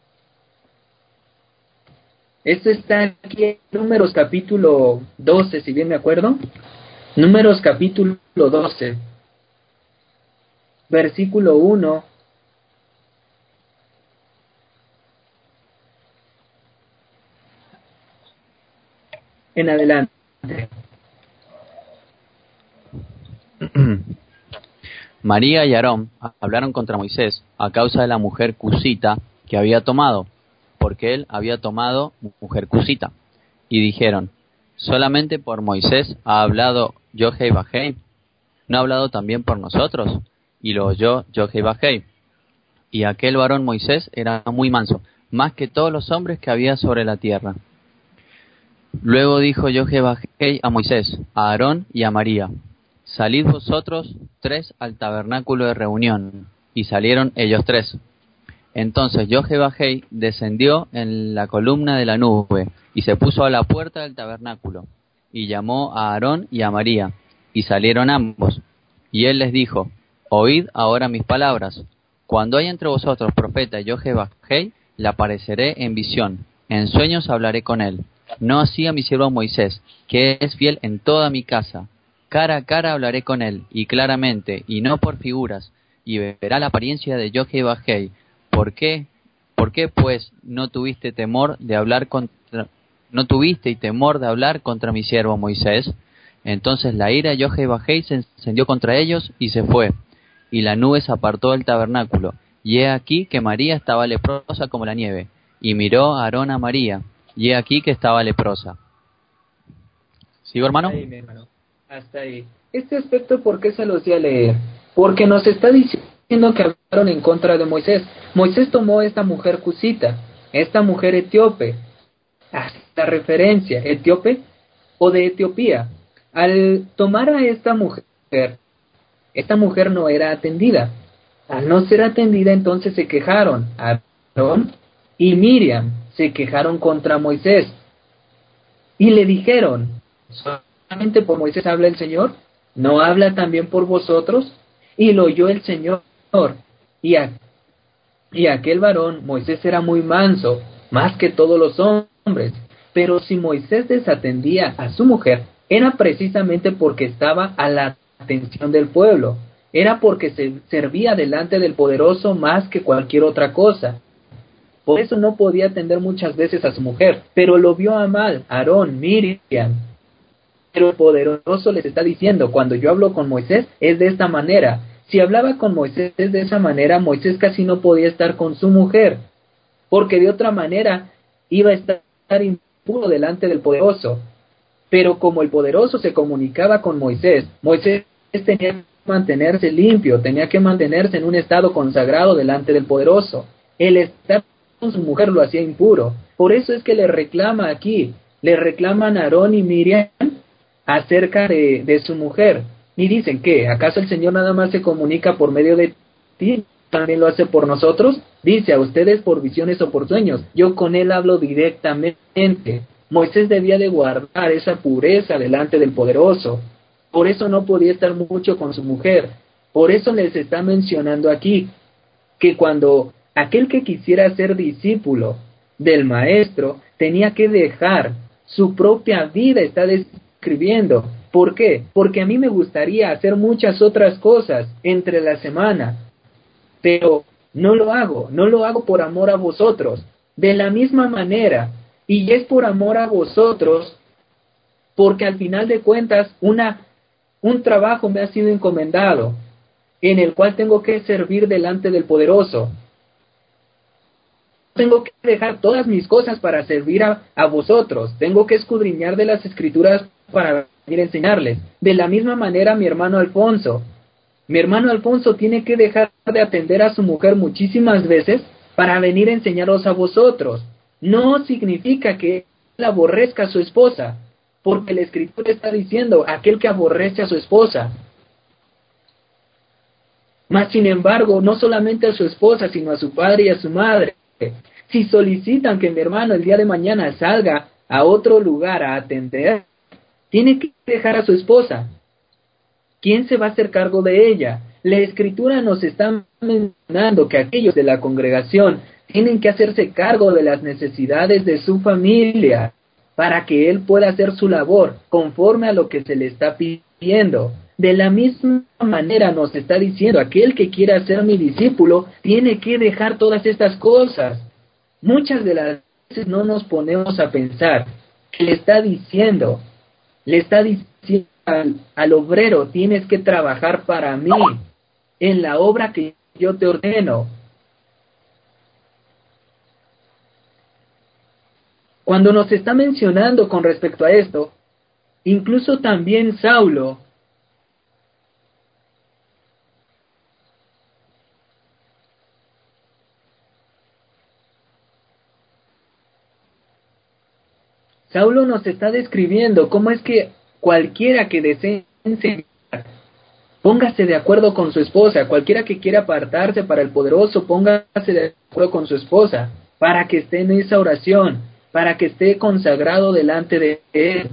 Esto está aquí en Números capítulo doce, si bien me acuerdo. Números capítulo doce, versículo uno. En adelante. María y Aarón hablaron contra Moisés a causa de la mujer cusita que había tomado, porque él había tomado mujer cusita. Y dijeron, ¿solamente por Moisés ha hablado Yohei Bajei? ¿No ha hablado también por nosotros? Y lo oyó Yohei Bajei. Y aquel varón Moisés era muy manso, más que todos los hombres que había sobre la tierra. Luego dijo Yohei Bajei a Moisés, a Aarón y a María, salid vosotros tres al tabernáculo de reunión. Y salieron ellos tres. Entonces Yohei Bajei descendió en la columna de la nube, y se puso a la puerta del tabernáculo, y llamó a Aarón y a María, y salieron ambos. Y él les dijo, oíd ahora mis palabras. Cuando haya entre vosotros profeta Yohei Bajei, le apareceré en visión, en sueños hablaré con él. No así a mi siervo Moisés, que es fiel en toda mi casa. Cara a cara hablaré con él, y claramente, y no por figuras, y verá la apariencia de Yohei Bajei. ¿Por qué? ¿Por qué, pues, no tuviste temor de hablar contra, no tuviste y temor de hablar contra mi siervo Moisés? Entonces la ira de Yohei Bajei se encendió contra ellos y se fue, y la nube se apartó del tabernáculo. Y he aquí que María estaba leprosa como la nieve, y miró a Aarón a María, y he aquí que estaba leprosa. ¿Sigo, hermano? Hasta ahí, mi hermano. Hasta ahí. Este aspecto, ¿por qué se los di a leer? Porque nos está diciendo que hablaron en contra de Moisés. Moisés tomó esta mujer cusita, esta mujer etíope, hasta referencia, etíope o de Etiopía. Al tomar a esta mujer, esta mujer no era atendida. Al no ser atendida, entonces se quejaron. Aarón y Miriam se quejaron contra Moisés y le dijeron: ¿solamente por Moisés habla el Señor? ¿No habla también por vosotros? Y lo oyó el Señor. Y, a, y aquel varón, Moisés, era muy manso, más que todos los hombres. Pero si Moisés desatendía a su mujer, era precisamente porque estaba a la atención del pueblo. Era porque se servía delante del poderoso más que cualquier otra cosa. Por eso no podía atender muchas veces a su mujer, pero lo vio a mal, Aarón, Miriam. Pero el poderoso les está diciendo: cuando yo hablo con Moisés es de esta manera. Si hablaba con Moisés de esa manera, Moisés casi no podía estar con su mujer, porque de otra manera iba a estar impuro delante del poderoso. Pero como el poderoso se comunicaba con Moisés, Moisés tenía que mantenerse limpio, tenía que mantenerse en un estado consagrado delante del poderoso. El estar con su mujer lo hacía impuro. Por eso es que le reclama aquí, le reclaman a Aarón y Miriam acerca de, de su mujer. Y dicen: ¿qué? ¿Acaso el Señor nada más se comunica por medio de ti? ¿También lo hace por nosotros? Dice: a ustedes por visiones o por sueños. Yo con él hablo directamente. Moisés debía de guardar esa pureza delante del poderoso. Por eso no podía estar mucho con su mujer. Por eso les está mencionando aquí que cuando aquel que quisiera ser discípulo del maestro tenía que dejar su propia vida, está describiendo. ¿Por qué? Porque a mí me gustaría hacer muchas otras cosas entre la semana, pero no lo hago, no lo hago por amor a vosotros. De la misma manera, y es por amor a vosotros, porque al final de cuentas una, un trabajo me ha sido encomendado, en el cual tengo que servir delante del poderoso. Tengo que dejar todas mis cosas para servir a, a vosotros. Tengo que escudriñar de las escrituras para venir a enseñarles. De la misma manera, mi hermano Alfonso. Mi hermano Alfonso tiene que dejar de atender a su mujer muchísimas veces para venir a enseñaros a vosotros. No significa que él aborrezca a su esposa, porque la escritura está diciendo: aquel que aborrece a su esposa. Mas sin embargo, no solamente a su esposa, sino a su padre y a su madre. Si solicitan que mi hermano el día de mañana salga a otro lugar a atender, tiene que dejar a su esposa. ¿Quién se va a hacer cargo de ella? La escritura nos está mencionando que aquellos de la congregación tienen que hacerse cargo de las necesidades de su familia para que él pueda hacer su labor conforme a lo que se le está pidiendo. De la misma manera nos está diciendo: aquel que quiera ser mi discípulo tiene que dejar todas estas cosas. Muchas de las veces no nos ponemos a pensar que le está diciendo, le está diciendo al, al obrero: tienes que trabajar para mí en la obra que yo te ordeno. Cuando nos está mencionando con respecto a esto, incluso también Saulo, Saulo nos está describiendo cómo es que cualquiera que desee enseñar, póngase de acuerdo con su esposa. Cualquiera que quiera apartarse para el poderoso, póngase de acuerdo con su esposa, para que esté en esa oración, para que esté consagrado delante de él.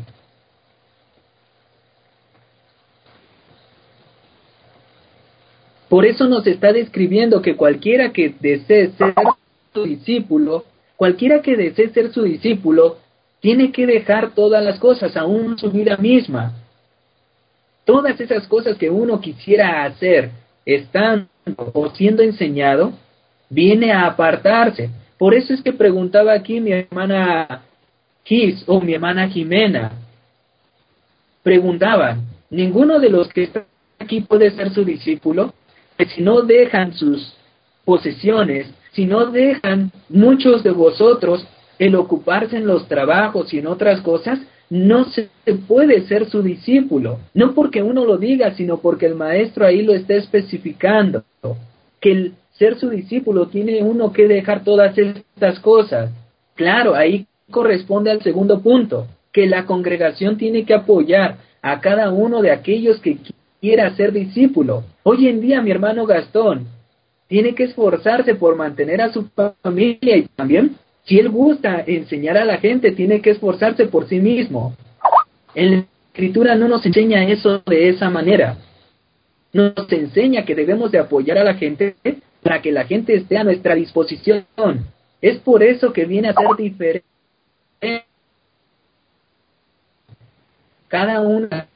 Por eso nos está describiendo que cualquiera que desee ser su discípulo, cualquiera que desee ser su discípulo, tiene que dejar todas las cosas, aún su vida misma. Todas esas cosas que uno quisiera hacer, estando o siendo enseñado, viene a apartarse. Por eso es que preguntaba aquí mi hermana Gis o mi hermana Jimena. Preguntaban: ¿ninguno de los que están aquí puede ser su discípulo? Que si no dejan sus posesiones, si no dejan muchos de vosotros el ocuparse en los trabajos y en otras cosas, no se puede ser su discípulo. No porque uno lo diga, sino porque el maestro ahí lo está especificando. Que el ser su discípulo tiene uno que dejar todas estas cosas. Claro, ahí corresponde al segundo punto, que la congregación tiene que apoyar a cada uno de aquellos que quiera ser discípulo. Hoy en día mi hermano Gastón tiene que esforzarse por mantener a su familia, y también, si él gusta enseñar a la gente, tiene que esforzarse por sí mismo. En la Escritura no nos enseña eso de esa manera. Nos enseña que debemos de apoyar a la gente para que la gente esté a nuestra disposición. Es por eso que viene a ser diferente. Cada una.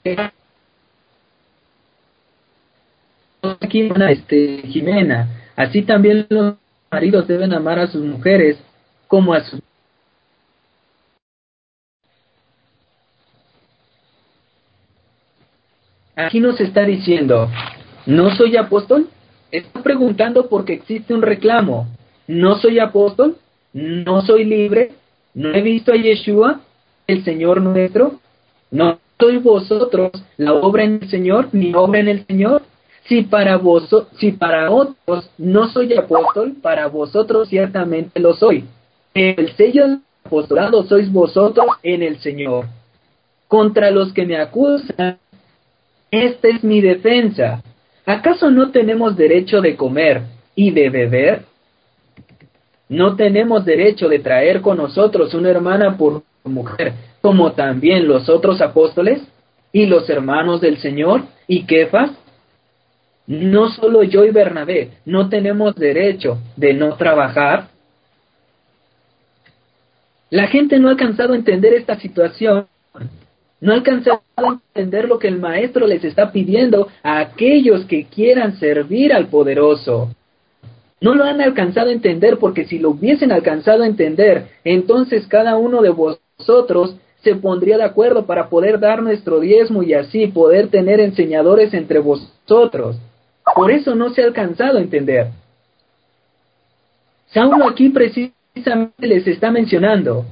Aquí, este, Jimena, así también los maridos deben amar a sus mujeres como a sus. Aquí nos está diciendo, ¿no soy apóstol? Está preguntando porque existe un reclamo. ¿No soy apóstol? ¿No soy libre? ¿No he visto a Yeshua, el Señor nuestro? ¿No soy vosotros la obra en el Señor, mi obra en el Señor? Si para vos, si para otros no soy apóstol, para vosotros ciertamente lo soy. El sello del apostolado sois vosotros en el Señor. Contra los que me acusan, esta es mi defensa. ¿Acaso no tenemos derecho de comer y de beber? ¿No tenemos derecho de traer con nosotros una hermana por mujer, como también los otros apóstoles y los hermanos del Señor y Kefas? ¿No solo yo y Bernabé no tenemos derecho de no trabajar? La gente no ha alcanzado a entender esta situación. No ha alcanzado a entender lo que el Maestro les está pidiendo a aquellos que quieran servir al poderoso. No lo han alcanzado a entender, porque si lo hubiesen alcanzado a entender, entonces cada uno de vosotros se pondría de acuerdo para poder dar nuestro diezmo y así poder tener enseñadores entre vosotros. Por eso no se ha alcanzado a entender. Saulo aquí precisamente les está mencionando.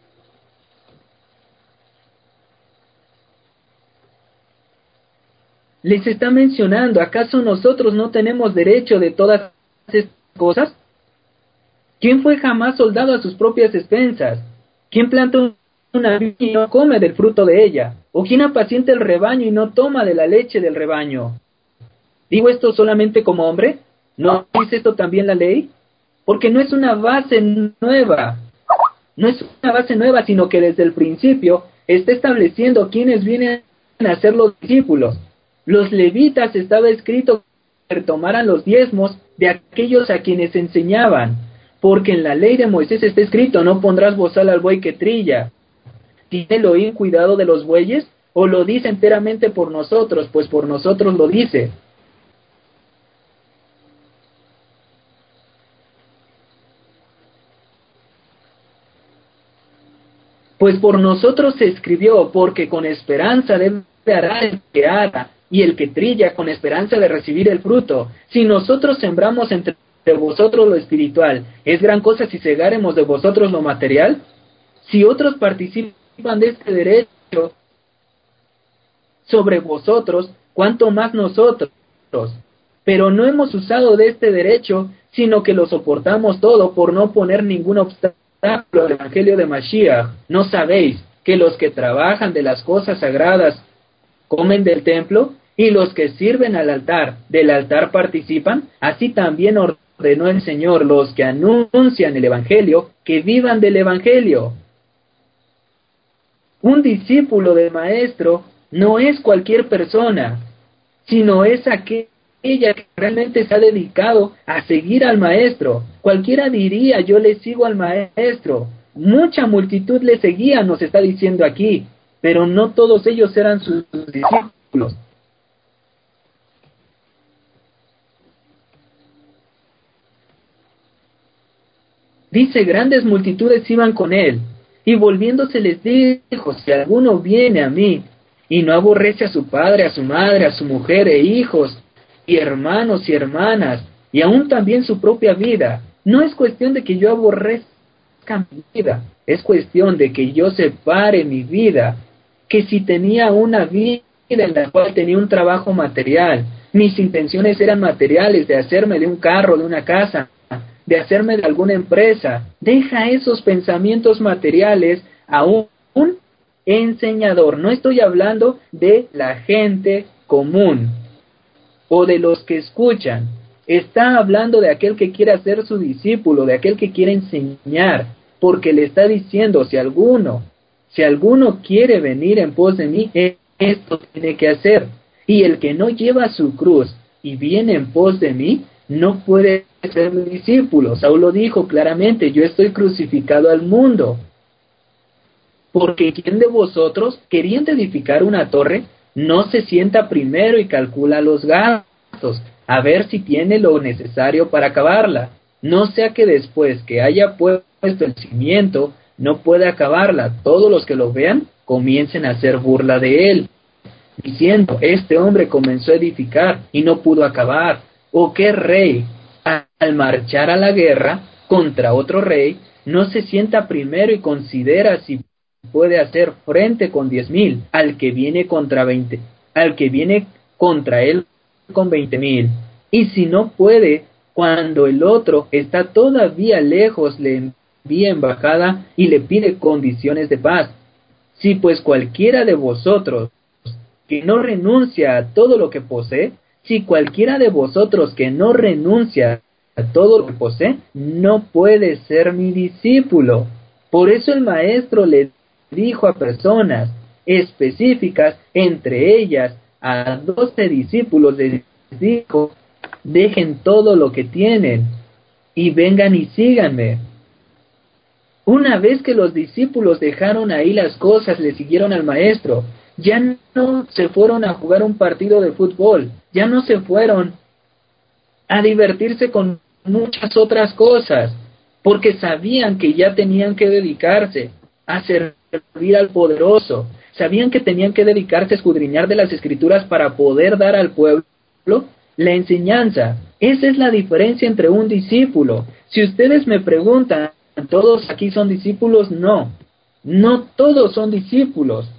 Les está mencionando, ¿acaso nosotros no tenemos derecho de todas estas cosas? ¿Quién fue jamás soldado a sus propias expensas? ¿Quién planta una viña y no come del fruto de ella? ¿O quién apacienta el rebaño y no toma de la leche del rebaño? ¿Digo esto solamente como hombre? ¿No dice esto también la ley? Porque no es una base nueva. No es una base nueva, sino que desde el principio está estableciendo quiénes vienen a ser los discípulos. Los levitas estaba escrito que tomaran los diezmos de aquellos a quienes enseñaban, porque en la ley de Moisés está escrito, no pondrás bozal al buey que trilla. ¿Tiene Elohim cuidado de los bueyes? ¿O lo dice enteramente por nosotros? Pues por nosotros lo dice. Pues por nosotros se escribió, porque con esperanza debe arar el que ara, y el que trilla con esperanza de recibir el fruto. Si nosotros sembramos entre vosotros lo espiritual, ¿es gran cosa si segáremos de vosotros lo material? Si otros participan de este derecho sobre vosotros, ¿cuánto más nosotros? Pero no hemos usado de este derecho, sino que lo soportamos todo por no poner ningún obstáculo al Evangelio de Mashiach. ¿No sabéis que los que trabajan de las cosas sagradas comen del templo, y los que sirven al altar, del altar participan? Así también ordenó el Señor los que anuncian el Evangelio, que vivan del Evangelio. Un discípulo del Maestro no es cualquier persona, sino es aquella que realmente se ha dedicado a seguir al Maestro. Cualquiera diría, yo le sigo al Maestro. Mucha multitud le seguía, nos está diciendo aquí, pero no todos ellos eran sus discípulos. Dice, grandes multitudes iban con él, y volviéndose les dijo, si alguno viene a mí, y no aborrece a su padre, a su madre, a su mujer e hijos, y hermanos y hermanas, y aún también su propia vida, no es cuestión de que yo aborrezca mi vida, es cuestión de que yo separe mi vida, que si tenía una vida en la cual tenía un trabajo material, mis intenciones eran materiales, de hacerme de un carro, de una casa, de hacerme de alguna empresa, deja esos pensamientos materiales a un, un enseñador. No estoy hablando de la gente común o de los que escuchan. Está hablando de aquel que quiere ser su discípulo, de aquel que quiere enseñar, porque le está diciendo, si alguno, si alguno quiere venir en pos de mí, esto tiene que hacer. Y el que no lleva su cruz y viene en pos de mí, no puede ser mi discípulo. Saulo dijo claramente, yo estoy crucificado al mundo. Porque ¿quién de vosotros, queriendo edificar una torre, no se sienta primero y calcula los gastos, a ver si tiene lo necesario para acabarla? No sea que después que haya puesto el cimiento, no pueda acabarla. Todos los que lo vean comiencen a hacer burla de él, diciendo, este hombre comenzó a edificar y no pudo acabar. ¿O qué rey, al marchar a la guerra contra otro rey, no se sienta primero y considera si puede hacer frente con diez mil al que viene contra veinte, al que viene contra él con veinte mil? Y si no puede, cuando el otro está todavía lejos, le envía embajada y le pide condiciones de paz. Si pues cualquiera de vosotros que no renuncia a todo lo que posee, si cualquiera de vosotros que no renuncia a todo lo que posee, no puede ser mi discípulo. Por eso el maestro le dijo a personas específicas, entre ellas a doce discípulos, les dijo, dejen todo lo que tienen y vengan y síganme. Una vez que los discípulos dejaron ahí las cosas, le siguieron al maestro. Ya no se fueron a jugar un partido de fútbol, ya no se fueron a divertirse con muchas otras cosas, porque sabían que ya tenían que dedicarse a servir al poderoso, sabían que tenían que dedicarse a escudriñar de las escrituras para poder dar al pueblo la enseñanza. Esa es la diferencia entre un discípulo. Si ustedes me preguntan, ¿todos aquí son discípulos? No, no todos son discípulos.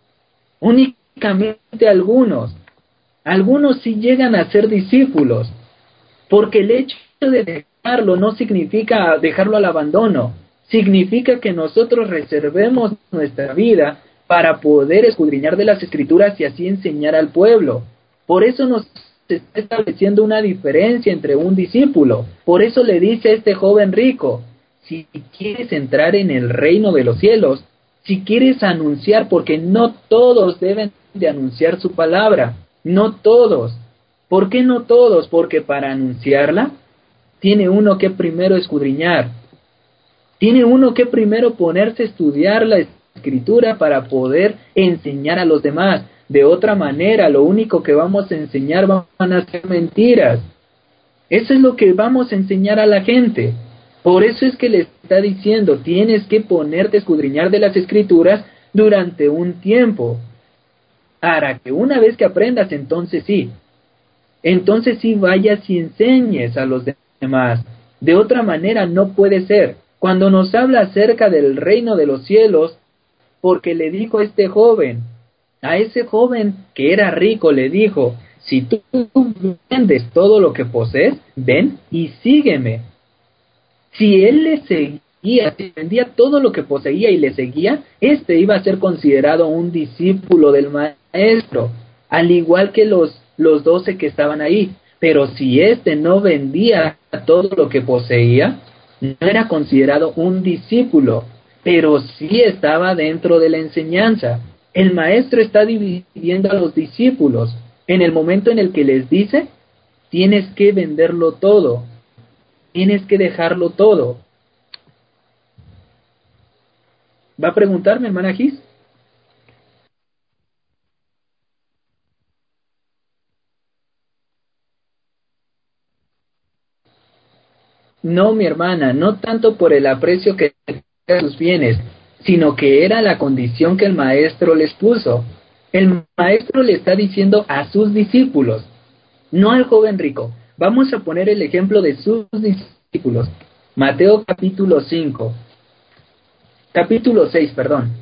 Únicamente algunos. Algunos sí llegan a ser discípulos, porque el hecho de dejarlo no significa dejarlo al abandono, significa que nosotros reservemos nuestra vida para poder escudriñar de las escrituras y así enseñar al pueblo. Por eso nos está estableciendo una diferencia entre un discípulo. Por eso le dice a este joven rico, si quieres entrar en el reino de los cielos, si quieres anunciar, porque no todos deben de anunciar su palabra, no todos. ¿Por qué no todos? Porque para anunciarla, tiene uno que primero escudriñar, tiene uno que primero ponerse a estudiar la escritura para poder enseñar a los demás. De otra manera, lo único que vamos a enseñar van a ser mentiras. Eso es lo que vamos a enseñar a la gente. Por eso es que le está diciendo, tienes que ponerte a escudriñar de las escrituras durante un tiempo, para que una vez que aprendas, entonces sí, entonces sí vayas y enseñes a los demás. De otra manera no puede ser. Cuando nos habla acerca del reino de los cielos, porque le dijo a este joven, a ese joven que era rico, le dijo, si tú vendes todo lo que posees, ven y sígueme. Si él le seguía, si vendía todo lo que poseía y le seguía, este iba a ser considerado un discípulo del maestro, al igual que los, los doce que estaban ahí. Pero si este no vendía todo lo que poseía, no era considerado un discípulo, pero sí estaba dentro de la enseñanza. El maestro está dividiendo a los discípulos en el momento en el que les dice, tienes que venderlo todo, tienes que dejarlo todo. ¿Va a preguntarme, hermana Gis? No, mi hermana, no tanto por el aprecio que tenía a sus bienes, sino que era la condición que el maestro les puso. El maestro le está diciendo a sus discípulos, no al joven rico. Vamos a poner el ejemplo de sus discípulos. Mateo capítulo cinco. Capítulo seis, perdón.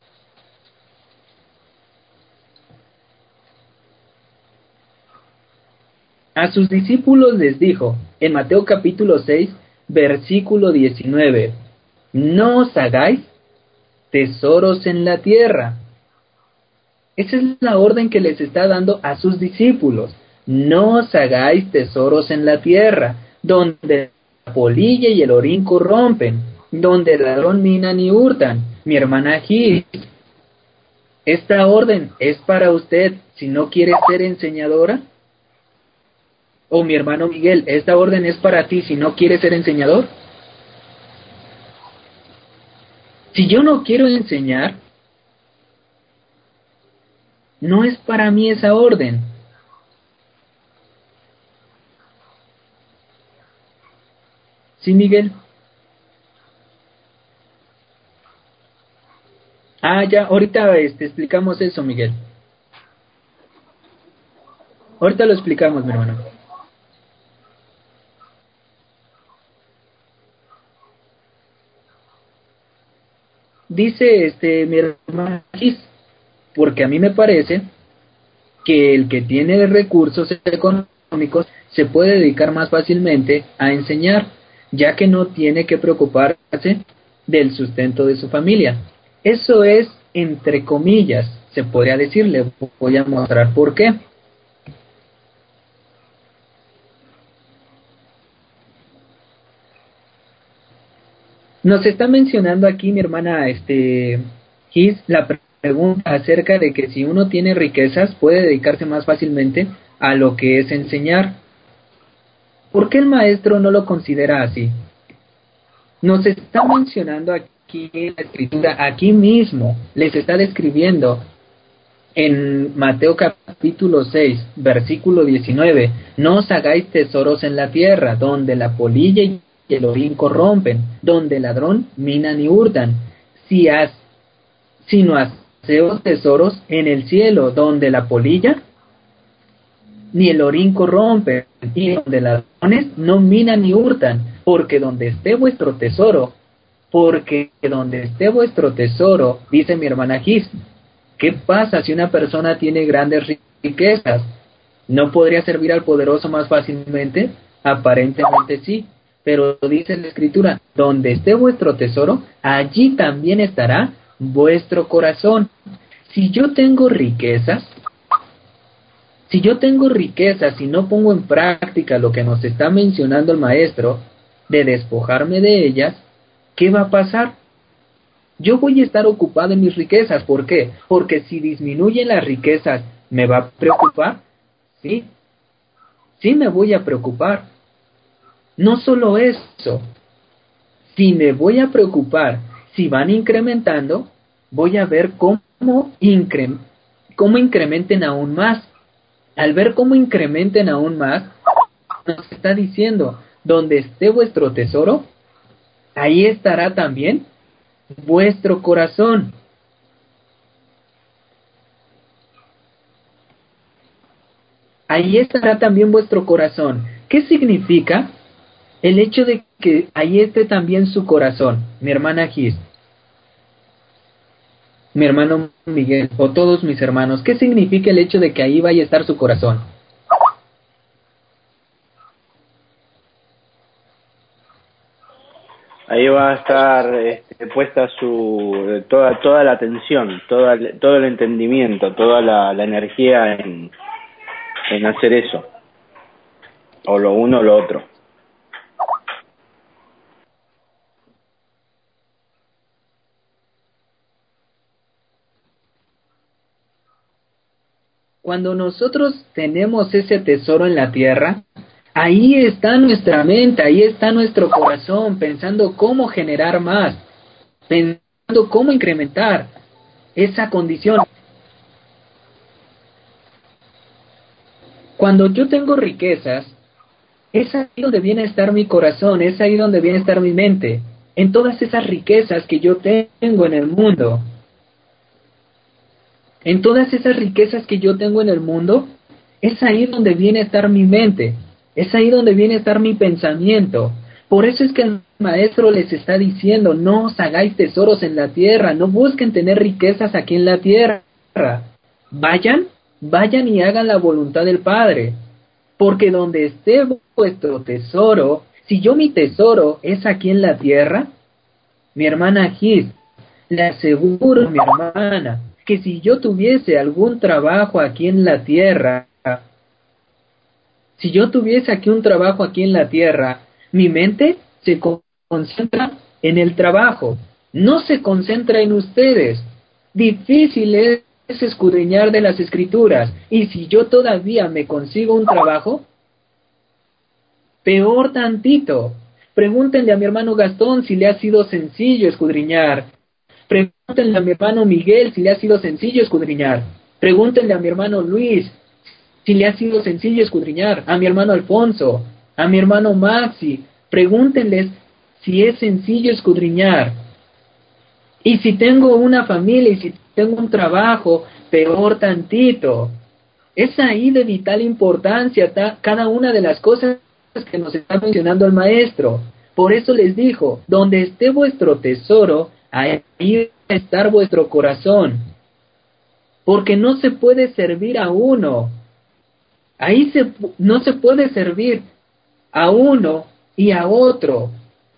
A sus discípulos les dijo, en Mateo capítulo seis, versículo diecinueve, no os hagáis tesoros en la tierra, Esa es la orden que les está dando a sus discípulos. No os hagáis tesoros en la tierra, donde la polilla y el orín corrompen, donde el ladrón minan y hurtan. Mi hermana Gis, esta orden es para usted si no quiere ser enseñadora. O mi hermano Miguel, esta orden es para ti si no quieres ser enseñador. Si yo no quiero enseñar, no es para mí esa orden. ¿Sí, Miguel? Ah, ya, ahorita este, explicamos eso, Miguel. Ahorita lo explicamos, mi hermano. Dice este mi hermano Gis, porque a mí me parece que el que tiene recursos económicos se puede dedicar más fácilmente a enseñar, ya que no tiene que preocuparse del sustento de su familia. Eso es entre comillas, se podría decir, le voy a mostrar por qué. Nos está mencionando aquí mi hermana este Gis la pregunta acerca de que si uno tiene riquezas puede dedicarse más fácilmente a lo que es enseñar. ¿Por qué el maestro no lo considera así? Nos está mencionando aquí en la escritura, aquí mismo, les está describiendo en Mateo capítulo seis, versículo diecinueve, no os hagáis tesoros en la tierra, donde la polilla y el orín corrompen, donde el ladrón minan y hurtan, si has, sino haceos tesoros en el cielo, donde la polilla ni el orín corrompe, y donde ladrones no minan ni hurtan, porque donde esté vuestro tesoro, porque donde esté vuestro tesoro, dice mi hermana Gis, ¿qué pasa si una persona tiene grandes riquezas? ¿No podría servir al poderoso más fácilmente? Aparentemente sí, pero dice la escritura, donde esté vuestro tesoro, allí también estará vuestro corazón. Si yo tengo riquezas, si yo tengo riquezas y no pongo en práctica lo que nos está mencionando el maestro, de despojarme de ellas, ¿qué va a pasar? Yo voy a estar ocupado en mis riquezas. ¿Por qué? Porque si disminuyen las riquezas, ¿me va a preocupar? Sí, sí me voy a preocupar. No solo eso, si me voy a preocupar, si van incrementando, voy a ver cómo, incre cómo incrementen aún más. Al ver cómo incrementen aún más, nos está diciendo, donde esté vuestro tesoro, ahí estará también vuestro corazón. Ahí estará también vuestro corazón. ¿Qué significa el hecho de que ahí esté también su corazón? Mi hermana Gis, mi hermano Miguel, o todos mis hermanos, ¿qué significa el hecho de que ahí vaya a estar su corazón? Ahí va a estar este, puesta su toda toda la atención, toda, todo el entendimiento, toda la, la energía en, en hacer eso, o lo uno o lo otro. Cuando nosotros tenemos ese tesoro en la tierra, ahí está nuestra mente, ahí está nuestro corazón, pensando cómo generar más, pensando cómo incrementar esa condición. Cuando yo tengo riquezas, es ahí donde viene a estar mi corazón, es ahí donde viene a estar mi mente, en todas esas riquezas que yo tengo en el mundo. En todas esas riquezas que yo tengo en el mundo, es ahí donde viene a estar mi mente, es ahí donde viene a estar mi pensamiento. Por eso es que el maestro les está diciendo, no os hagáis tesoros en la tierra, no busquen tener riquezas aquí en la tierra. Vayan, vayan y hagan la voluntad del Padre. Porque donde esté vuestro tesoro, si yo mi tesoro es aquí en la tierra, mi hermana Gis, le aseguro, mi hermana, que si yo tuviese algún trabajo aquí en la tierra, si yo tuviese aquí un trabajo aquí en la tierra, mi mente se concentra en el trabajo, no se concentra en ustedes. Difícil es escudriñar de las escrituras, y si yo todavía me consigo un trabajo, peor tantito. Pregúntenle a mi hermano Gastón si le ha sido sencillo escudriñar. Pregúntenle a mi hermano Miguel si le ha sido sencillo escudriñar. Pregúntenle a mi hermano Luis si le ha sido sencillo escudriñar. A mi hermano Alfonso, a mi hermano Maxi. Pregúntenles si es sencillo escudriñar. Y si tengo una familia y si tengo un trabajo, peor tantito. Es ahí de vital importancia ta, cada una de las cosas que nos está mencionando el maestro. Por eso les dijo, donde esté vuestro tesoro, ahí va a estar vuestro corazón. Porque no se puede servir a uno. Ahí se, no se puede servir a uno y a otro.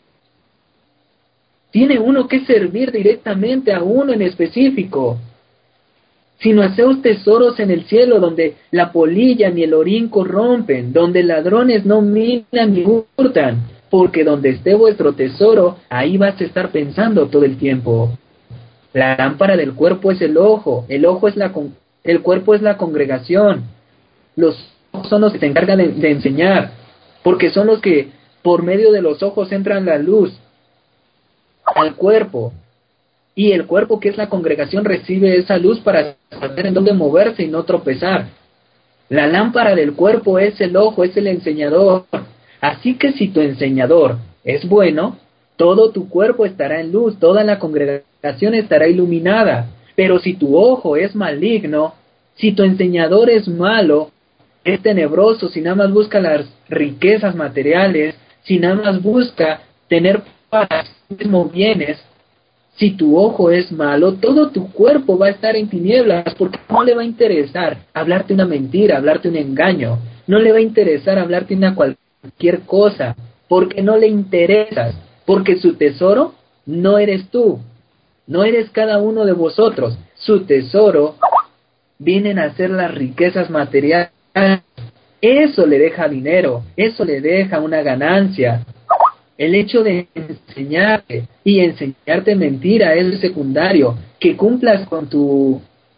Tiene uno que servir directamente a uno en específico. Sino haceos tesoros en el cielo, donde la polilla ni el orín corrompen, donde ladrones no minan ni hurtan, porque donde esté vuestro tesoro, ahí vas a estar pensando todo el tiempo. La lámpara del cuerpo es el ojo, el ojo es la con, el cuerpo es la congregación. Los ojos son los que se encargan de, de enseñar, porque son los que por medio de los ojos entran la luz al cuerpo. Y el cuerpo, que es la congregación, recibe esa luz para saber en dónde moverse y no tropezar. La lámpara del cuerpo es el ojo, es el enseñador. Así que si tu enseñador es bueno, todo tu cuerpo estará en luz, toda la congregación estará iluminada. Pero si tu ojo es maligno, si tu enseñador es malo, es tenebroso, si nada más busca las riquezas materiales, si nada más busca tener para sí mismo bienes, si tu ojo es malo, todo tu cuerpo va a estar en tinieblas, porque no le va a interesar hablarte una mentira, hablarte un engaño, no le va a interesar hablarte una cualquier cosa, porque no le interesas, porque su tesoro no eres tú, no eres cada uno de vosotros, su tesoro vienen a ser las riquezas materiales, eso le deja dinero, eso le deja una ganancia. El hecho de enseñarte y enseñarte mentira es secundario. Que cumplas con tu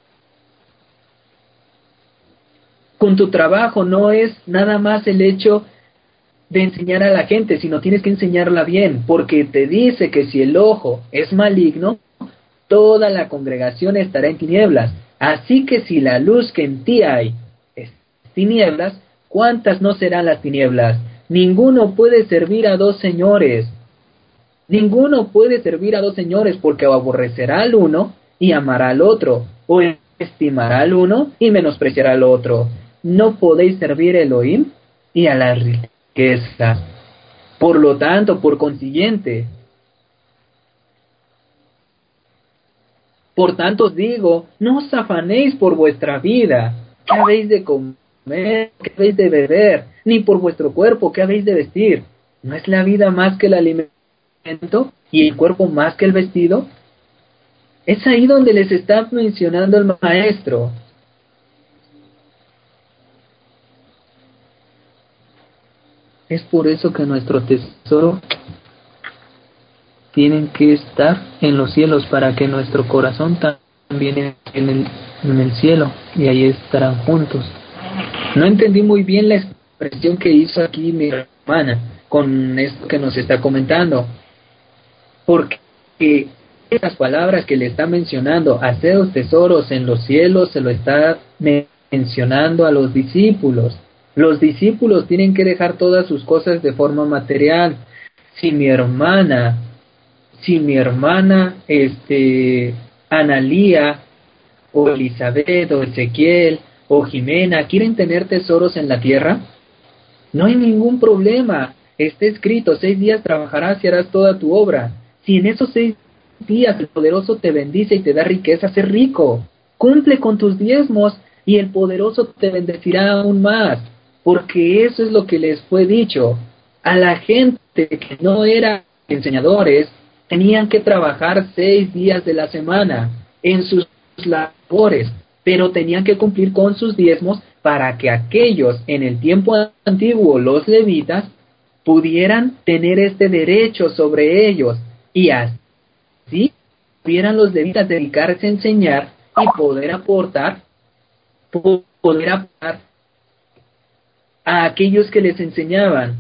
con tu trabajo no es nada más el hecho de enseñar a la gente, sino tienes que enseñarla bien, porque te dice que si el ojo es maligno, toda la congregación estará en tinieblas. Así que si la luz que en ti hay es tinieblas, ¿cuántas no serán las tinieblas? Ninguno puede servir a dos señores. Ninguno puede servir a dos señores, porque o aborrecerá al uno y amará al otro, o estimará al uno y menospreciará al otro. No podéis servir a Elohim y a la riqueza. Por lo tanto, por consiguiente, por tanto os digo, no os afanéis por vuestra vida, ¿qué habéis de comer? ¿Qué habéis de beber? Ni por vuestro cuerpo, ¿qué habéis de vestir? ¿No es la vida más que el alimento y el cuerpo más que el vestido? Es ahí donde les está mencionando el maestro. Es por eso que nuestro tesoro tienen que estar en los cielos, para que nuestro corazón también esté en el, en el cielo, y ahí estarán juntos. No entendí muy bien la expresión que hizo aquí mi hermana con esto que nos está comentando, porque esas palabras que le está mencionando, haceos tesoros en los cielos, se lo está mencionando a los discípulos. Los discípulos tienen que dejar todas sus cosas de forma material. Si mi hermana, si mi hermana, este, Analía, o Elizabeth, o Ezequiel, o Jimena, quieren tener tesoros en la tierra, no hay ningún problema. Está escrito, seis días trabajarás y harás toda tu obra. Si en esos seis días el poderoso te bendice y te da riqueza, sé rico. Cumple con tus diezmos y el poderoso te bendecirá aún más. Porque eso es lo que les fue dicho. A la gente que no eran enseñadores, tenían que trabajar seis días de la semana. En sus labores, pero tenían que cumplir con sus diezmos para que aquellos en el tiempo antiguo, los levitas, pudieran tener este derecho sobre ellos, y así pudieran los levitas dedicarse a enseñar y poder aportar, poder aportar a aquellos que les enseñaban.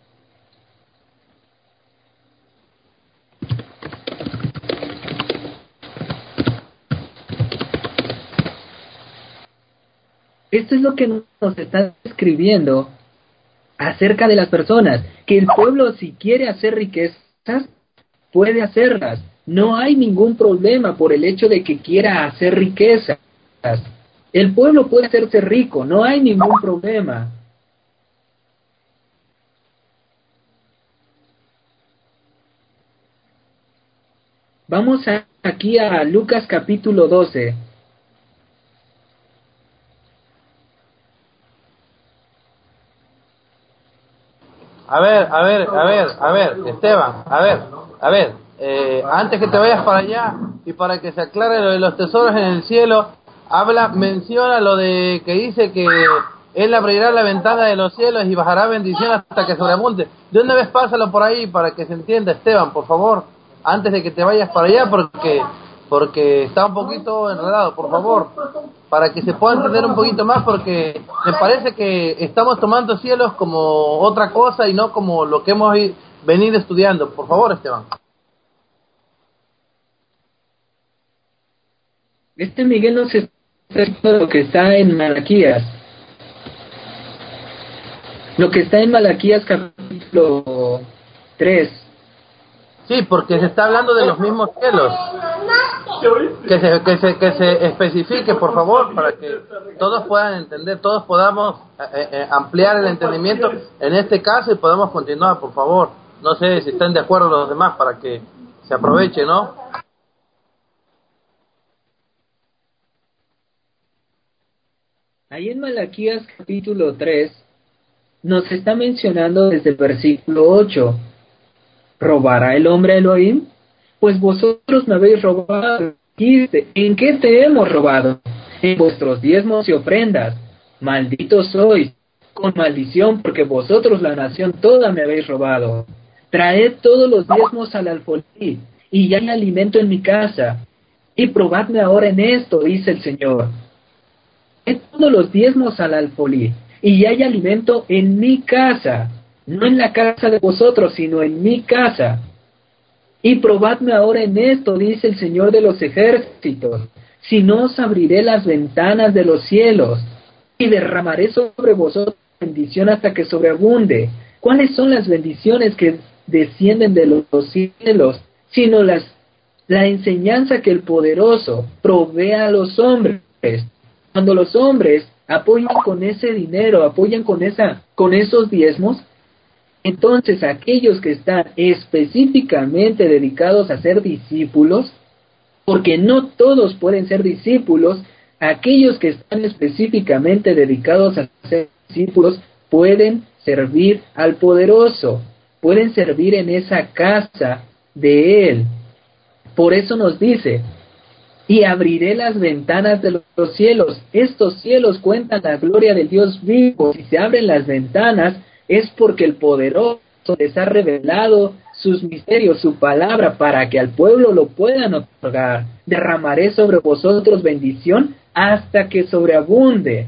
Esto es lo que nos está escribiendo acerca de las personas, que el pueblo, si quiere hacer riquezas, puede hacerlas. No hay ningún problema por el hecho de que quiera hacer riquezas. El pueblo puede hacerse rico, no hay ningún problema. Vamos a, aquí a Lucas capítulo doce. A ver, a ver, a ver, a ver, Esteban, a ver, a ver, eh, antes que te vayas para allá y para que se aclare lo de los tesoros en el cielo, habla, menciona lo de que dice que Él abrirá la ventana de los cielos y bajará bendición hasta que sobreabunde. De una vez pásalo por ahí para que se entienda, Esteban, por favor, antes de que te vayas para allá, porque porque está un poquito enredado, por favor, para que se pueda entender un poquito más, porque me parece que estamos tomando cielos como otra cosa y no como lo que hemos venido estudiando. Por favor, Esteban. Este Miguel nos está diciendo lo que está en Malaquías. Lo que está en Malaquías capítulo tres. Sí, porque se está hablando de los mismos cielos. Que se, que se, que se especifique, por favor, para que todos puedan entender, todos podamos eh, eh, ampliar el entendimiento en este caso y podamos continuar, por favor. No sé si están de acuerdo los demás para que se aproveche, ¿no? Ahí en Malaquías capítulo tres nos está mencionando desde el versículo ocho. ¿Robará el hombre a Elohim? Pues vosotros me habéis robado. Dijiste, ¿en qué te hemos robado? En vuestros diezmos y ofrendas. Malditos sois, con maldición, porque vosotros la nación toda me habéis robado. Traed todos los diezmos al alfolí, y ya hay alimento en mi casa. Y probadme ahora en esto, dice el Señor. Traed todos los diezmos al alfolí, y ya hay alimento en mi casa. No en la casa de vosotros, sino en mi casa. Y probadme ahora en esto, dice el Señor de los ejércitos, si no os abriré las ventanas de los cielos, y derramaré sobre vosotros bendición hasta que sobreabunde. ¿Cuáles son las bendiciones que descienden de los cielos? Sino las, la enseñanza que el poderoso provee a los hombres. Cuando los hombres apoyan con ese dinero, apoyan con, esa, con esos diezmos, entonces aquellos que están específicamente dedicados a ser discípulos, porque no todos pueden ser discípulos, aquellos que están específicamente dedicados a ser discípulos pueden servir al poderoso, pueden servir en esa casa de Él. Por eso nos dice, y abriré las ventanas de los cielos. Estos cielos cuentan la gloria del Dios vivo. Si se abren las ventanas, es porque el poderoso les ha revelado sus misterios, su palabra, para que al pueblo lo puedan otorgar. Derramaré sobre vosotros bendición hasta que sobreabunde.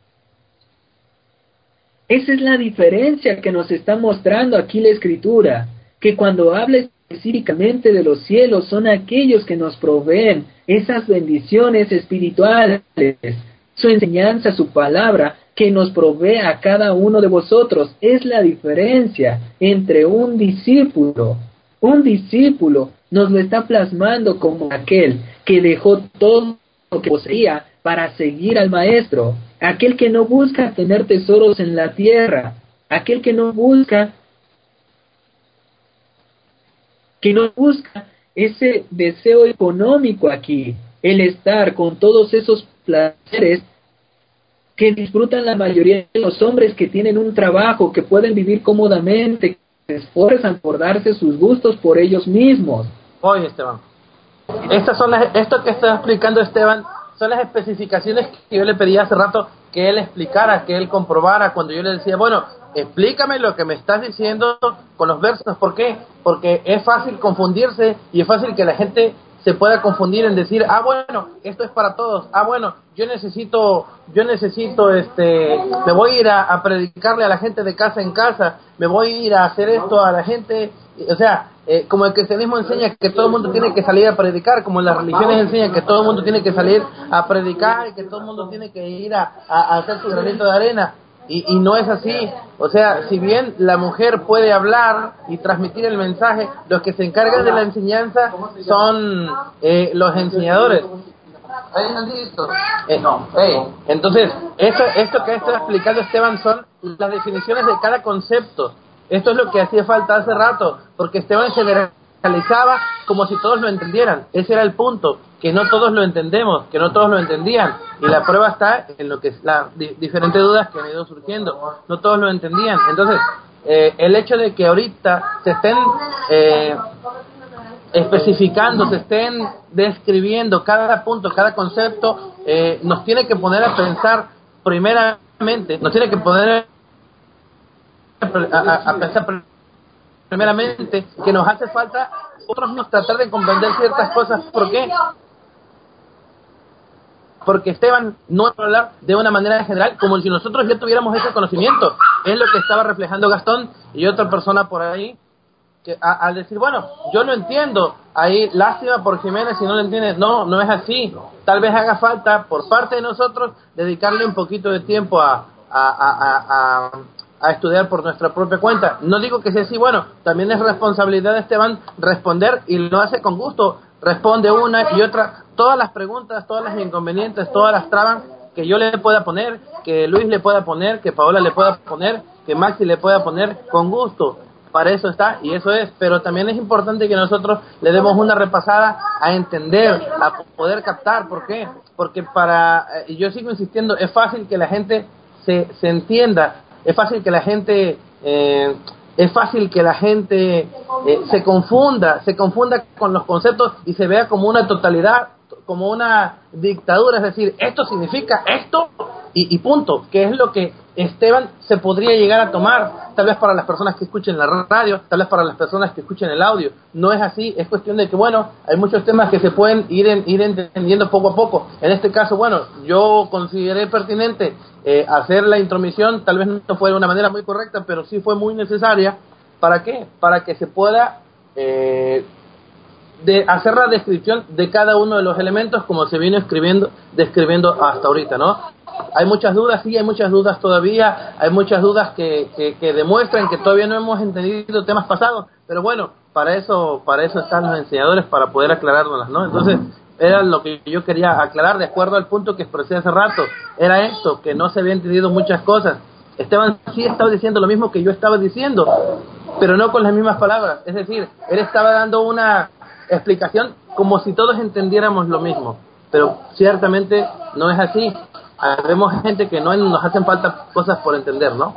Esa es la diferencia que nos está mostrando aquí la Escritura, que cuando habla específicamente de los cielos, son aquellos que nos proveen esas bendiciones espirituales, su enseñanza, su palabra, que nos provee a cada uno de vosotros. Es la diferencia entre un discípulo. Un discípulo nos lo está plasmando como aquel que dejó todo lo que poseía para seguir al maestro, aquel que no busca tener tesoros en la tierra, aquel que no busca que no busca ese deseo económico aquí, el estar con todos esos placeres que disfrutan la mayoría de los hombres que tienen un trabajo, que pueden vivir cómodamente, que se esfuerzan por darse sus gustos por ellos mismos. Oye, Esteban. estas son las, esto que está explicando Esteban son las especificaciones que yo le pedí hace rato que él explicara, que él comprobara, cuando yo le decía, bueno, explícame lo que me estás diciendo con los versos. ¿Por qué? Porque es fácil confundirse y es fácil que la gente se pueda confundir en decir, ah, bueno, esto es para todos, ah, bueno, yo necesito, yo necesito, este, me voy a ir a, a predicarle a la gente de casa en casa, me voy a ir a hacer esto a la gente, o sea, eh, como el cristianismo enseña que todo el mundo tiene que salir a predicar, como las religiones enseñan que todo el mundo tiene que salir a predicar y que todo el mundo tiene que ir a, a, a hacer su granito de arena. Y, y no es así, o sea, si bien la mujer puede hablar y transmitir el mensaje, los que se encargan de la enseñanza son eh, los enseñadores. Eh, eh, entonces, esto, esto que está explicando Esteban son las definiciones de cada concepto. Esto es lo que hacía falta hace rato, porque Esteban generalizaba como si todos lo entendieran. Ese era el punto, que no todos lo entendemos, que no todos lo entendían. Y la prueba está en lo que es las di- diferentes dudas que han ido surgiendo. No todos lo entendían. Entonces, eh, el hecho de que ahorita se estén eh, especificando, se estén describiendo cada punto, cada concepto, eh, nos tiene que poner a pensar primeramente, nos tiene que poner a, a, a pensar primeramente que nos hace falta nosotros mismos tratar de comprender ciertas cosas. ¿Por qué? Porque Esteban no va a hablar de una manera general como si nosotros ya tuviéramos ese conocimiento. Es lo que estaba reflejando Gastón y otra persona por ahí, que a, al decir, bueno, yo lo entiendo, ahí lástima por Jiménez si no lo entiendes. No, no es así. Tal vez haga falta por parte de nosotros dedicarle un poquito de tiempo a, a, a, a, a a estudiar por nuestra propia cuenta. No digo que sea así, bueno, también es responsabilidad de Esteban responder y lo hace con gusto, responde una y otra, todas las preguntas, todas las inconvenientes, todas las trabas que yo le pueda poner, que Luis le pueda poner, que Paola le pueda poner, que Maxi le pueda poner, con gusto. Para eso está y eso es, pero también es importante que nosotros le demos una repasada a entender, a poder captar. ¿Por qué? Porque para, y yo sigo insistiendo, es fácil que la gente se, se entienda. Es fácil que la gente, eh, es fácil que la gente eh, se confunda, se confunda con los conceptos y se vea como una totalidad, como una dictadura, es decir, esto significa esto y, y punto, que es lo que Esteban se podría llegar a tomar, tal vez para las personas que escuchen la radio, tal vez para las personas que escuchen el audio. No es así, es cuestión de que, bueno, hay muchos temas que se pueden ir, en, ir entendiendo poco a poco. En este caso, bueno, yo consideré pertinente eh, hacer la intromisión, tal vez no fue de una manera muy correcta, pero sí fue muy necesaria. ¿Para qué? Para que se pueda eh, de hacer la descripción de cada uno de los elementos como se vino escribiendo, describiendo hasta ahorita, ¿no? Hay muchas dudas, sí, hay muchas dudas todavía, hay muchas dudas que, que, que demuestran que todavía no hemos entendido temas pasados, pero bueno, para eso para eso están los enseñadores, para poder aclarárnoslas, ¿no? Entonces, era lo que yo quería aclarar de acuerdo al punto que expresé hace rato, era esto, que no se había entendido muchas cosas. Esteban sí estaba diciendo lo mismo que yo estaba diciendo, pero no con las mismas palabras, es decir, él estaba dando una explicación como si todos entendiéramos lo mismo, pero ciertamente no es así. Vemos gente que no nos hacen falta cosas por entender, ¿no?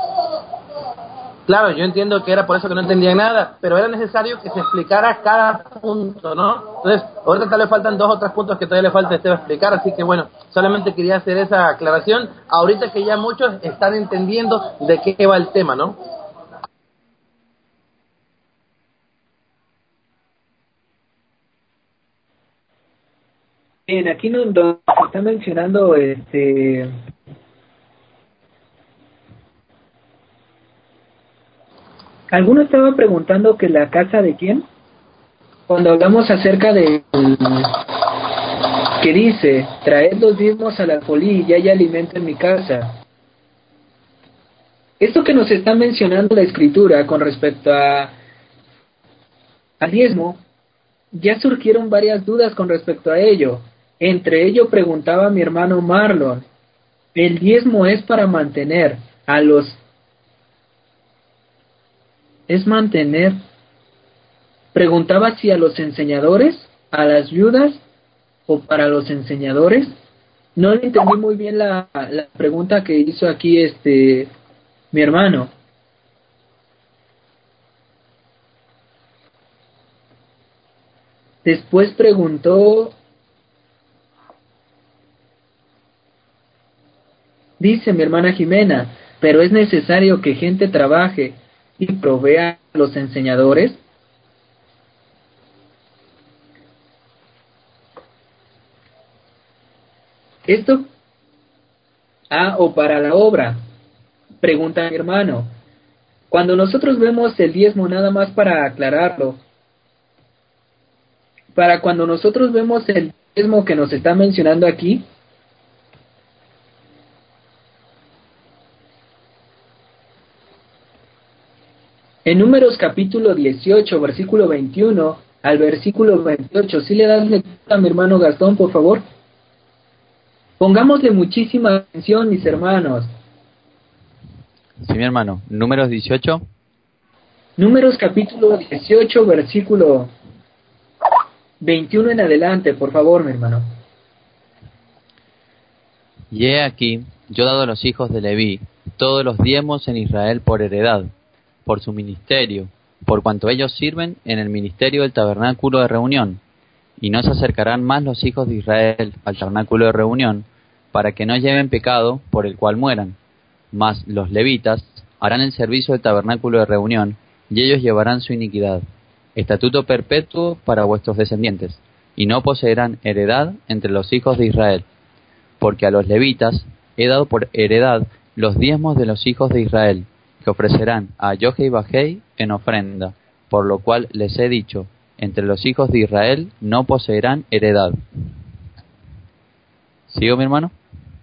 Claro, yo entiendo que era por eso que no entendían nada, pero era necesario que se explicara cada punto, ¿no? Entonces, ahorita tal vez faltan dos o tres puntos que todavía le falta a Esteban explicar, así que bueno, solamente quería hacer esa aclaración, ahorita que ya muchos están entendiendo de qué va el tema, ¿no? Bien, aquí nos, nos está mencionando este alguno estaba preguntando que la casa de quién, cuando hablamos acerca de que dice traed los diezmos al alfolí y hay alimento en mi casa. Esto que nos está mencionando la escritura con respecto a al diezmo, ya surgieron varias dudas con respecto a ello. Entre ello preguntaba mi hermano Marlon, ¿el diezmo es para mantener a los... es mantener? Preguntaba si a los enseñadores, a las viudas o para los enseñadores. No le entendí muy bien la, la pregunta que hizo aquí este mi hermano. Después preguntó, dice mi hermana Jimena, pero es necesario que gente trabaje y provea a los enseñadores. Esto, ah, o para la obra, pregunta mi hermano. Cuando nosotros vemos el diezmo, nada más para aclararlo, para cuando nosotros vemos el diezmo que nos está mencionando aquí, en Números capítulo dieciocho, versículo veintiuno al versículo veintiocho, ¿sí le das lectura a mi hermano Gastón, por favor? Pongámosle muchísima atención, mis hermanos. Sí, mi hermano. Números dieciocho. Números capítulo dieciocho, versículo veintiuno en adelante, por favor, mi hermano. Y he aquí, yo he dado a los hijos de Leví todos los diezmos en Israel por heredad, por su ministerio, por cuanto ellos sirven en el ministerio del tabernáculo de reunión. Y no se acercarán más los hijos de Israel al tabernáculo de reunión, para que no lleven pecado por el cual mueran. Mas los levitas harán el servicio del tabernáculo de reunión, y ellos llevarán su iniquidad. Estatuto perpetuo para vuestros descendientes, y no poseerán heredad entre los hijos de Israel. Porque a los levitas he dado por heredad los diezmos de los hijos de Israel, que ofrecerán a Yojei Bajei en ofrenda, por lo cual les he dicho, entre los hijos de Israel no poseerán heredad. ¿Sigo, mi hermano?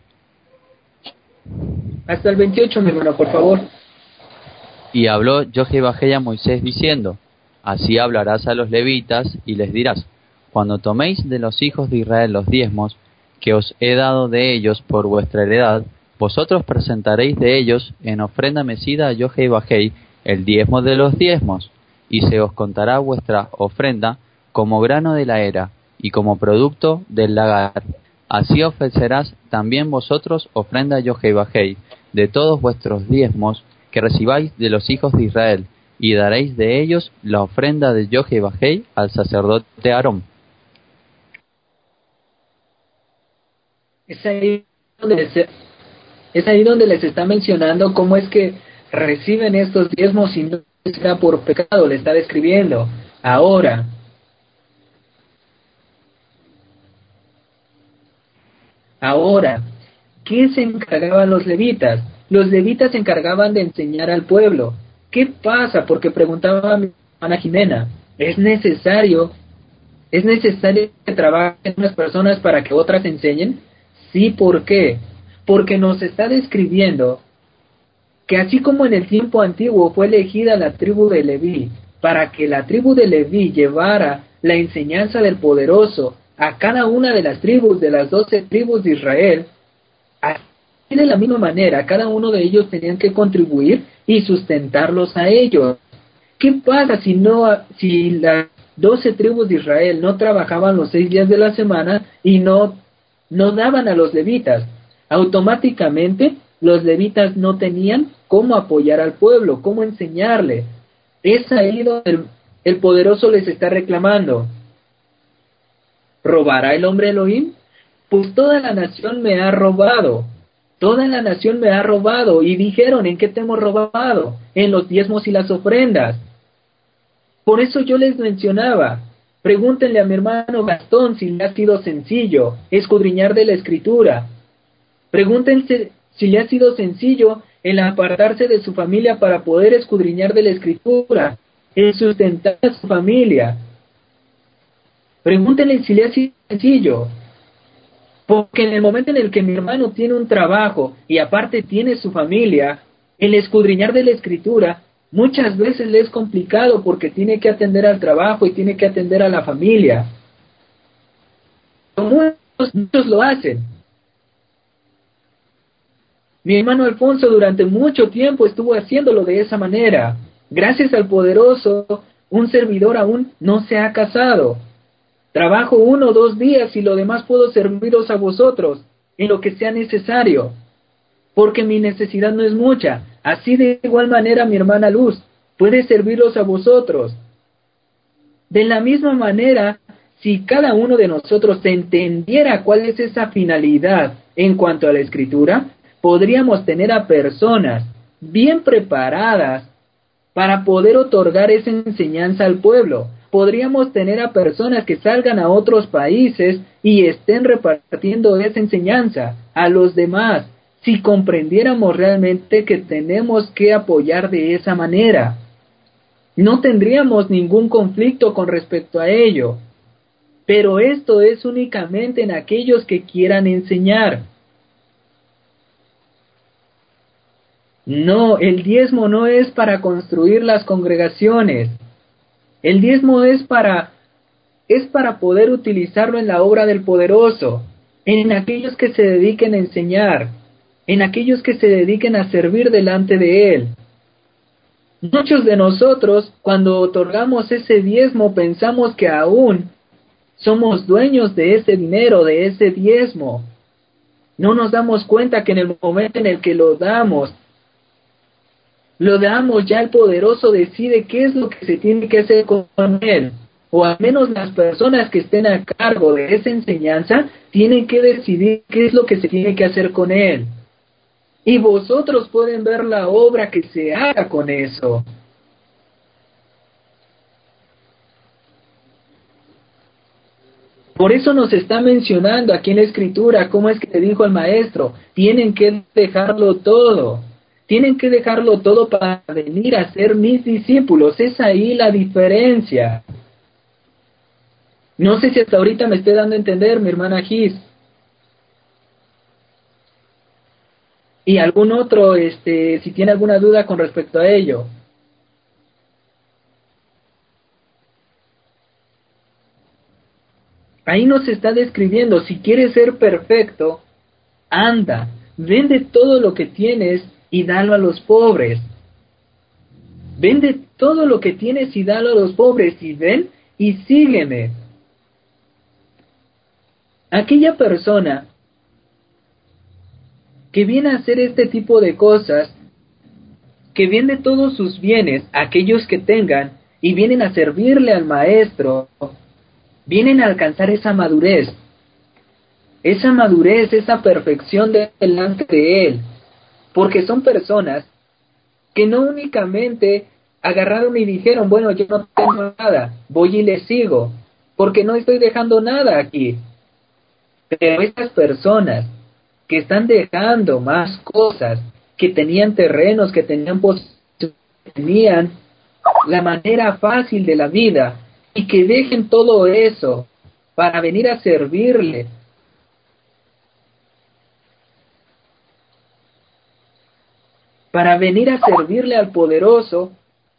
Hasta el veintiocho, mi hermano, por favor. Y habló Yojei Bajei a Moisés diciendo, así hablarás a los levitas y les dirás, cuando toméis de los hijos de Israel los diezmos, que os he dado de ellos por vuestra heredad, vosotros presentaréis de ellos en ofrenda mecida a Yojei Bajei el diezmo de los diezmos, y se os contará vuestra ofrenda como grano de la era, y como producto del lagar. Así ofrecerás también vosotros ofrenda a Yojei Bajei, de todos vuestros diezmos que recibáis de los hijos de Israel, y daréis de ellos la ofrenda de Yojei Bajei al sacerdote Aarón. Es ahí donde les, es ahí donde les está mencionando cómo es que reciben estos diezmos y no será por pecado, le está describiendo. Ahora, ahora, ¿qué se encargaban los levitas? Los levitas se encargaban de enseñar al pueblo. ¿Qué pasa? Porque preguntaba mi hermana Jimena, ¿es necesario, es necesario que trabajen unas personas para que otras enseñen? Sí, ¿por qué? Porque nos está describiendo que así como en el tiempo antiguo fue elegida la tribu de Leví, para que la tribu de Leví llevara la enseñanza del poderoso a cada una de las tribus de las doce tribus de Israel, así de la misma manera cada uno de ellos tenían que contribuir y sustentarlos a ellos. ¿Qué pasa si no, si las doce tribus de Israel no trabajaban los seis días de la semana y no, no daban a los levitas? Automáticamente los levitas no tenían cómo apoyar al pueblo, cómo enseñarle. Es ahí donde el, el poderoso les está reclamando. ¿Robará el hombre Elohim? Pues toda la nación me ha robado. Toda la nación me ha robado. Y dijeron, ¿en qué te hemos robado? En los diezmos y las ofrendas. Por eso yo les mencionaba, pregúntenle a mi hermano Gastón si le ha sido sencillo escudriñar de la Escritura. Pregúntense si le ha sido sencillo el apartarse de su familia para poder escudriñar de la Escritura, el sustentar a su familia. Pregúntenle si le ha sido sencillo. Porque en el momento en el que mi hermano tiene un trabajo y aparte tiene su familia, el escudriñar de la Escritura muchas veces le es complicado porque tiene que atender al trabajo y tiene que atender a la familia. Muchos, muchos lo hacen. Mi hermano Alfonso durante mucho tiempo estuvo haciéndolo de esa manera. Gracias al poderoso, un servidor aún no se ha casado. Trabajo uno o dos días y lo demás puedo serviros a vosotros en lo que sea necesario, porque mi necesidad no es mucha. Así de igual manera mi hermana Luz puede serviros a vosotros. De la misma manera, si cada uno de nosotros entendiera cuál es esa finalidad en cuanto a la escritura, podríamos tener a personas bien preparadas para poder otorgar esa enseñanza al pueblo. Podríamos tener a personas que salgan a otros países y estén repartiendo esa enseñanza a los demás, si comprendiéramos realmente que tenemos que apoyar de esa manera. No tendríamos ningún conflicto con respecto a ello. Pero esto es únicamente en aquellos que quieran enseñar. No, el diezmo no es para construir las congregaciones. El diezmo es para, es para poder utilizarlo en la obra del poderoso, en aquellos que se dediquen a enseñar, en aquellos que se dediquen a servir delante de Él. Muchos de nosotros, cuando otorgamos ese diezmo, pensamos que aún somos dueños de ese dinero, de ese diezmo. No nos damos cuenta que en el momento en el que lo damos, lo damos, ya el poderoso decide qué es lo que se tiene que hacer con él. O al menos las personas que estén a cargo de esa enseñanza tienen que decidir qué es lo que se tiene que hacer con él. Y vosotros pueden ver la obra que se haga con eso. Por eso nos está mencionando aquí en la Escritura cómo es que te dijo el maestro, tienen que dejarlo todo, tienen que dejarlo todo para venir a ser mis discípulos. Es ahí la diferencia. No sé si hasta ahorita me esté dando a entender, mi hermana Gis. Y algún otro, este, si tiene alguna duda con respecto a ello. Ahí nos está describiendo, si quieres ser perfecto, anda, vende todo lo que tienes y dalo a los pobres. Vende todo lo que tienes y dalo a los pobres, y ven y sígueme. Aquella persona que viene a hacer este tipo de cosas, que vende todos sus bienes, aquellos que tengan, y vienen a servirle al maestro, vienen a alcanzar esa madurez, esa madurez, esa perfección delante de Él, porque son personas que no únicamente agarraron y dijeron, bueno, yo no tengo nada, voy y le sigo, porque no estoy dejando nada aquí. Pero estas personas que están dejando más cosas, que tenían terrenos, que tenían posiciones, que tenían la manera fácil de la vida, y que dejen todo eso para venir a servirle, para venir a servirle al poderoso,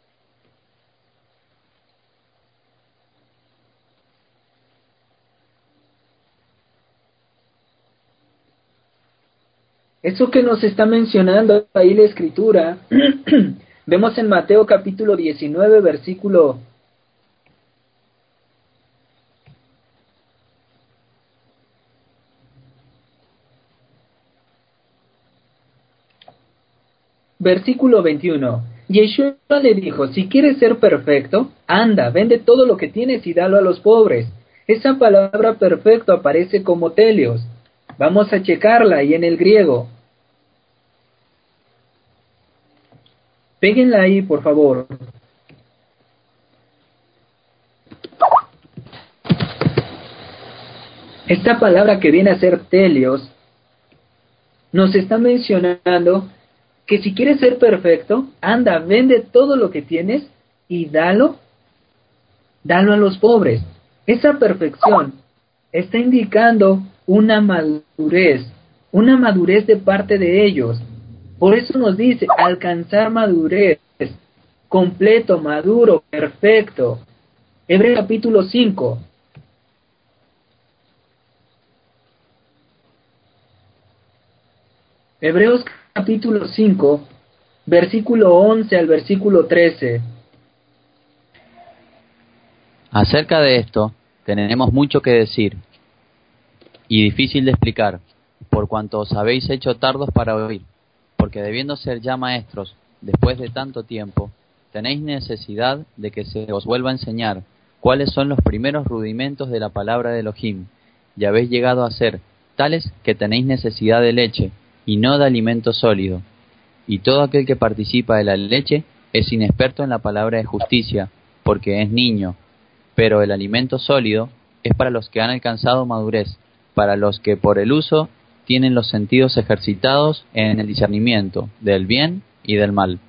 eso que nos está mencionando ahí la Escritura, vemos en Mateo capítulo diecinueve, versículo Versículo veintiuno. Yeshua le dijo, si quieres ser perfecto, anda, vende todo lo que tienes y dalo a los pobres. Esa palabra perfecto aparece como telios. Vamos a checarla ahí en el griego. Péguenla ahí, por favor. Esta palabra que viene a ser telios nos está mencionando que si quieres ser perfecto, anda, vende todo lo que tienes y dalo, dalo a los pobres. Esa perfección está indicando una madurez, una madurez de parte de ellos. Por eso nos dice, alcanzar madurez, completo, maduro, perfecto. Hebreos capítulo cinco. Hebreos capítulo cinco, versículo once al versículo trece. Acerca de esto, tenemos mucho que decir, y difícil de explicar, por cuanto os habéis hecho tardos para oír, porque debiendo ser ya maestros, después de tanto tiempo, tenéis necesidad de que se os vuelva a enseñar, cuáles son los primeros rudimentos de la palabra de Elohim, y habéis llegado a ser tales que tenéis necesidad de leche, y no de alimento sólido. Y todo aquel que participa de la leche es inexperto en la palabra de justicia, porque es niño, pero el alimento sólido es para los que han alcanzado madurez, para los que por el uso tienen los sentidos ejercitados en el discernimiento del bien y del mal.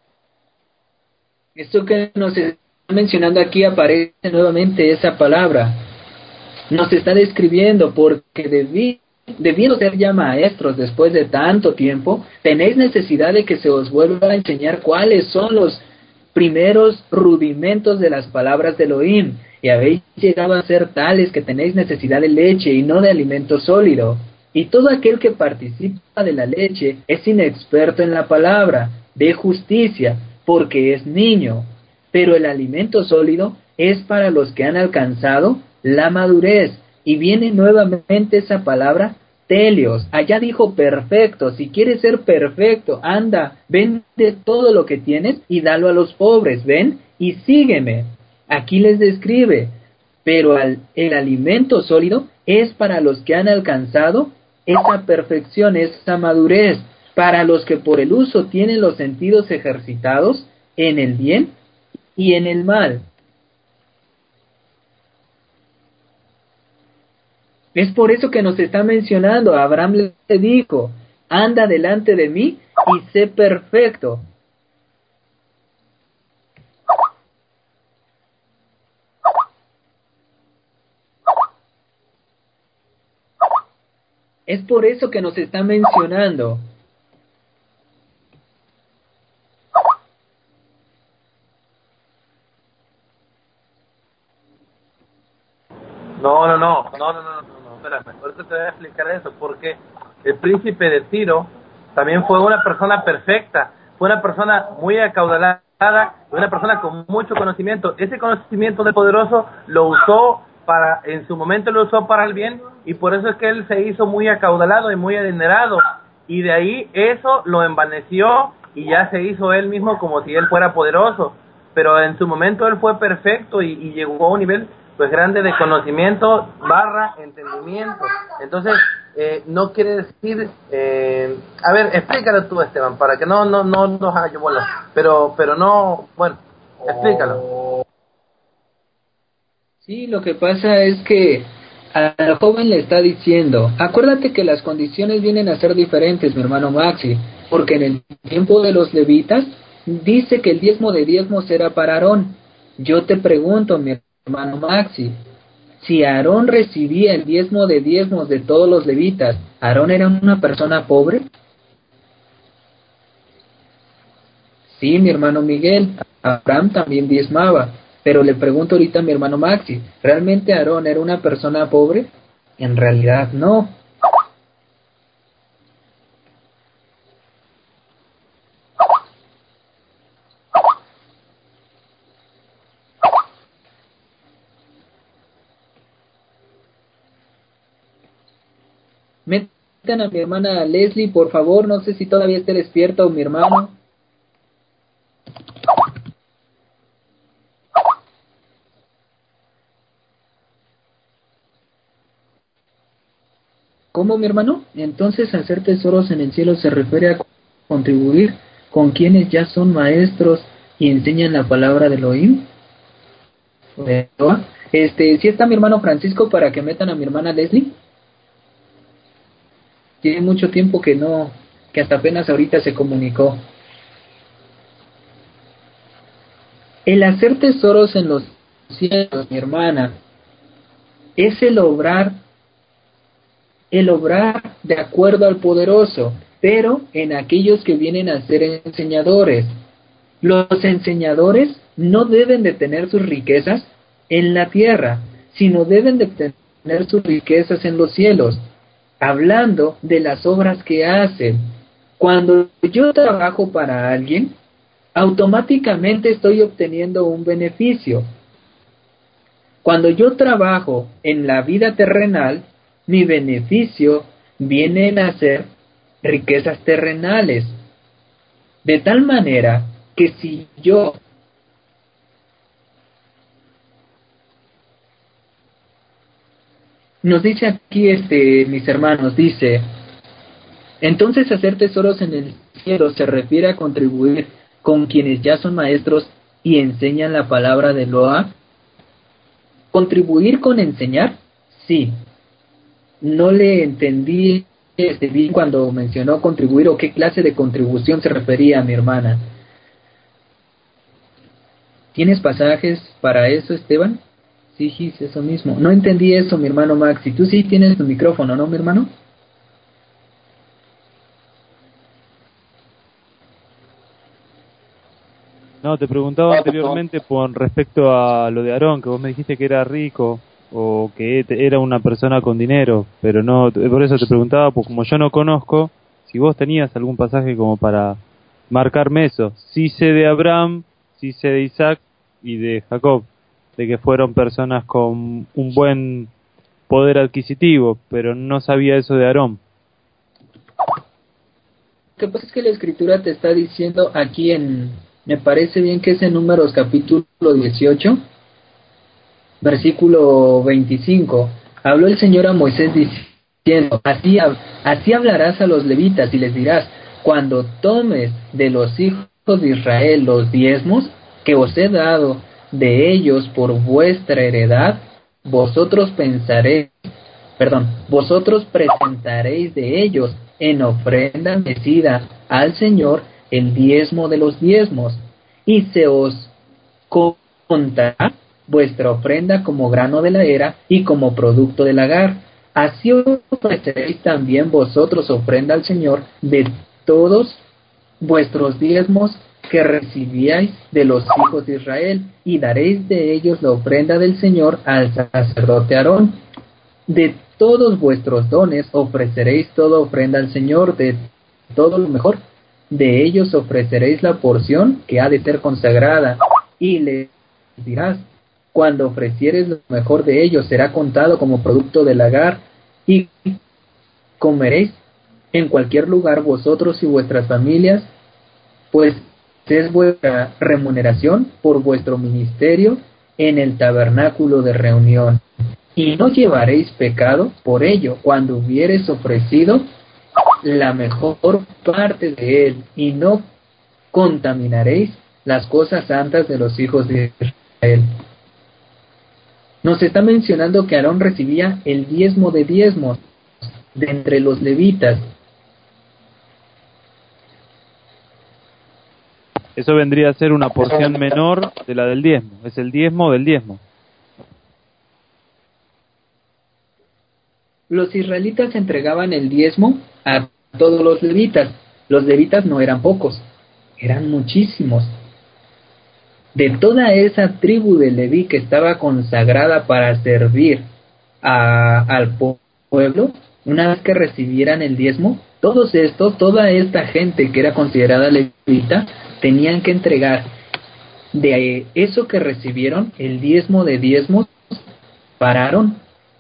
Esto que nos está mencionando aquí aparece nuevamente esa palabra. Nos está describiendo porque debí, debiendo ser ya maestros después de tanto tiempo, tenéis necesidad de que se os vuelva a enseñar cuáles son los primeros rudimentos de las palabras de Elohim, y habéis llegado a ser tales que tenéis necesidad de leche y no de alimento sólido. Y todo aquel que participa de la leche es inexperto en la palabra de justicia, porque es niño, pero el alimento sólido es para los que han alcanzado la madurez. Y viene nuevamente esa palabra telios. Allá dijo perfecto. Si quieres ser perfecto, anda, vende todo lo que tienes y dalo a los pobres, ven y sígueme. Aquí les describe, pero al, el alimento sólido es para los que han alcanzado esa perfección, esa madurez, para los que por el uso tienen los sentidos ejercitados en el bien y en el mal. Es por eso que nos está mencionando. Abraham le dijo, anda delante de mí y sé perfecto. Es por eso que nos está mencionando. No, no, no, no, no, no, no, no, espérame, ahorita te voy a explicar eso, porque el príncipe de Tiro también fue una persona perfecta, fue una persona muy acaudalada, una persona con mucho conocimiento. Ese conocimiento de poderoso lo usó para, en su momento lo usó para el bien, y por eso es que él se hizo muy acaudalado y muy adinerado, y de ahí eso lo envaneció y ya se hizo él mismo como si él fuera poderoso, pero en su momento él fue perfecto y, y llegó a un nivel pues grande de conocimiento barra entendimiento. Entonces eh, no quiere decir eh, a ver, explícalo tú, Esteban, para que no no no nos haga yo bolas, pero pero no, bueno, explícalo. Sí, lo que pasa es que al joven le está diciendo, acuérdate que las condiciones vienen a ser diferentes, mi hermano Maxi, porque en el tiempo de los levitas dice que el diezmo de diezmos era para Aarón. Yo te pregunto, mi hermano Maxi, si Aarón recibía el diezmo de diezmos de todos los levitas, ¿Aarón era una persona pobre? Sí, mi hermano Miguel, Abraham también diezmaba, pero le pregunto ahorita a mi hermano Maxi, ¿realmente Aarón era una persona pobre? En realidad no. Metan a mi hermana Leslie, por favor, no sé si todavía esté despierta o mi hermano. ¿Cómo, mi hermano? Entonces hacer tesoros en el cielo se refiere a contribuir con quienes ya son maestros y enseñan la palabra de Elohim. Este, ¿sí está mi hermano Francisco para que metan a mi hermana Leslie? Tiene mucho tiempo que no, que hasta apenas ahorita se comunicó. El hacer tesoros en los cielos, mi hermana, es el obrar, el obrar de acuerdo al poderoso, pero en aquellos que vienen a ser enseñadores. Los enseñadores no deben de tener sus riquezas en la tierra, sino deben de tener sus riquezas en los cielos, hablando de las obras que hacen. Cuando yo trabajo para alguien, automáticamente estoy obteniendo un beneficio. Cuando yo trabajo en la vida terrenal, mi beneficio viene a ser riquezas terrenales. De tal manera que si yo nos dice aquí, este, mis hermanos, dice, entonces hacer tesoros en el cielo se refiere a contribuir con quienes ya son maestros y enseñan la palabra de Eloa. ¿Contribuir con enseñar? Sí. No le entendí este, bien cuando mencionó contribuir o qué clase de contribución se refería, mi hermana. ¿Tienes pasajes para eso, Esteban? Sí, sí, eso mismo. No entendí eso, mi hermano Maxi. Tú sí tienes tu micrófono, ¿no, mi hermano? No, te preguntaba anteriormente con respecto a lo de Aarón, que vos me dijiste que era rico o que te- era una persona con dinero, pero no, t- por eso te preguntaba, pues como yo no conozco, si vos tenías algún pasaje como para marcarme eso. Sí sé de Abraham, sí sé de Isaac y de Jacob, de que fueron personas con un buen poder adquisitivo, pero no sabía eso de Aarón. Lo que pasa es que la escritura te está diciendo aquí en, me parece bien que es en Números capítulo dieciocho, versículo veinticinco, habló el Señor a Moisés diciendo, así, hab- así hablarás a los levitas y les dirás, cuando tomes de los hijos de Israel los diezmos que os he dado de ellos por vuestra heredad, vosotros pensaréis, perdón, vosotros presentaréis de ellos en ofrenda mecida al Señor el diezmo de los diezmos, y se os contará vuestra ofrenda como grano de la era y como producto del lagar. Así ofreceréis también vosotros ofrenda al Señor de todos vuestros diezmos que recibíais de los hijos de Israel, y daréis de ellos la ofrenda del Señor al sacerdote Aarón. De todos vuestros dones ofreceréis toda ofrenda al Señor, de todo lo mejor. De ellos ofreceréis la porción que ha de ser consagrada, y le dirás, cuando ofrecieres lo mejor de ellos, será contado como producto del lagar, y comeréis en cualquier lugar vosotros y vuestras familias, pues es vuestra remuneración por vuestro ministerio en el tabernáculo de reunión. Y no llevaréis pecado por ello cuando hubieres ofrecido la mejor parte de él, y no contaminaréis las cosas santas de los hijos de Israel. Nos está mencionando que Aarón recibía el diezmo de diezmos de entre los levitas. Eso vendría a ser una porción menor de la del diezmo, es el diezmo del diezmo. Los israelitas entregaban el diezmo a todos los levitas. Los levitas no eran pocos, eran muchísimos. De toda esa tribu de Leví que estaba consagrada para servir a, al po- pueblo, una vez que recibieran el diezmo, todos estos, toda esta gente que era considerada levita, tenían que entregar de eso que recibieron, el diezmo de diezmos, para Aarón.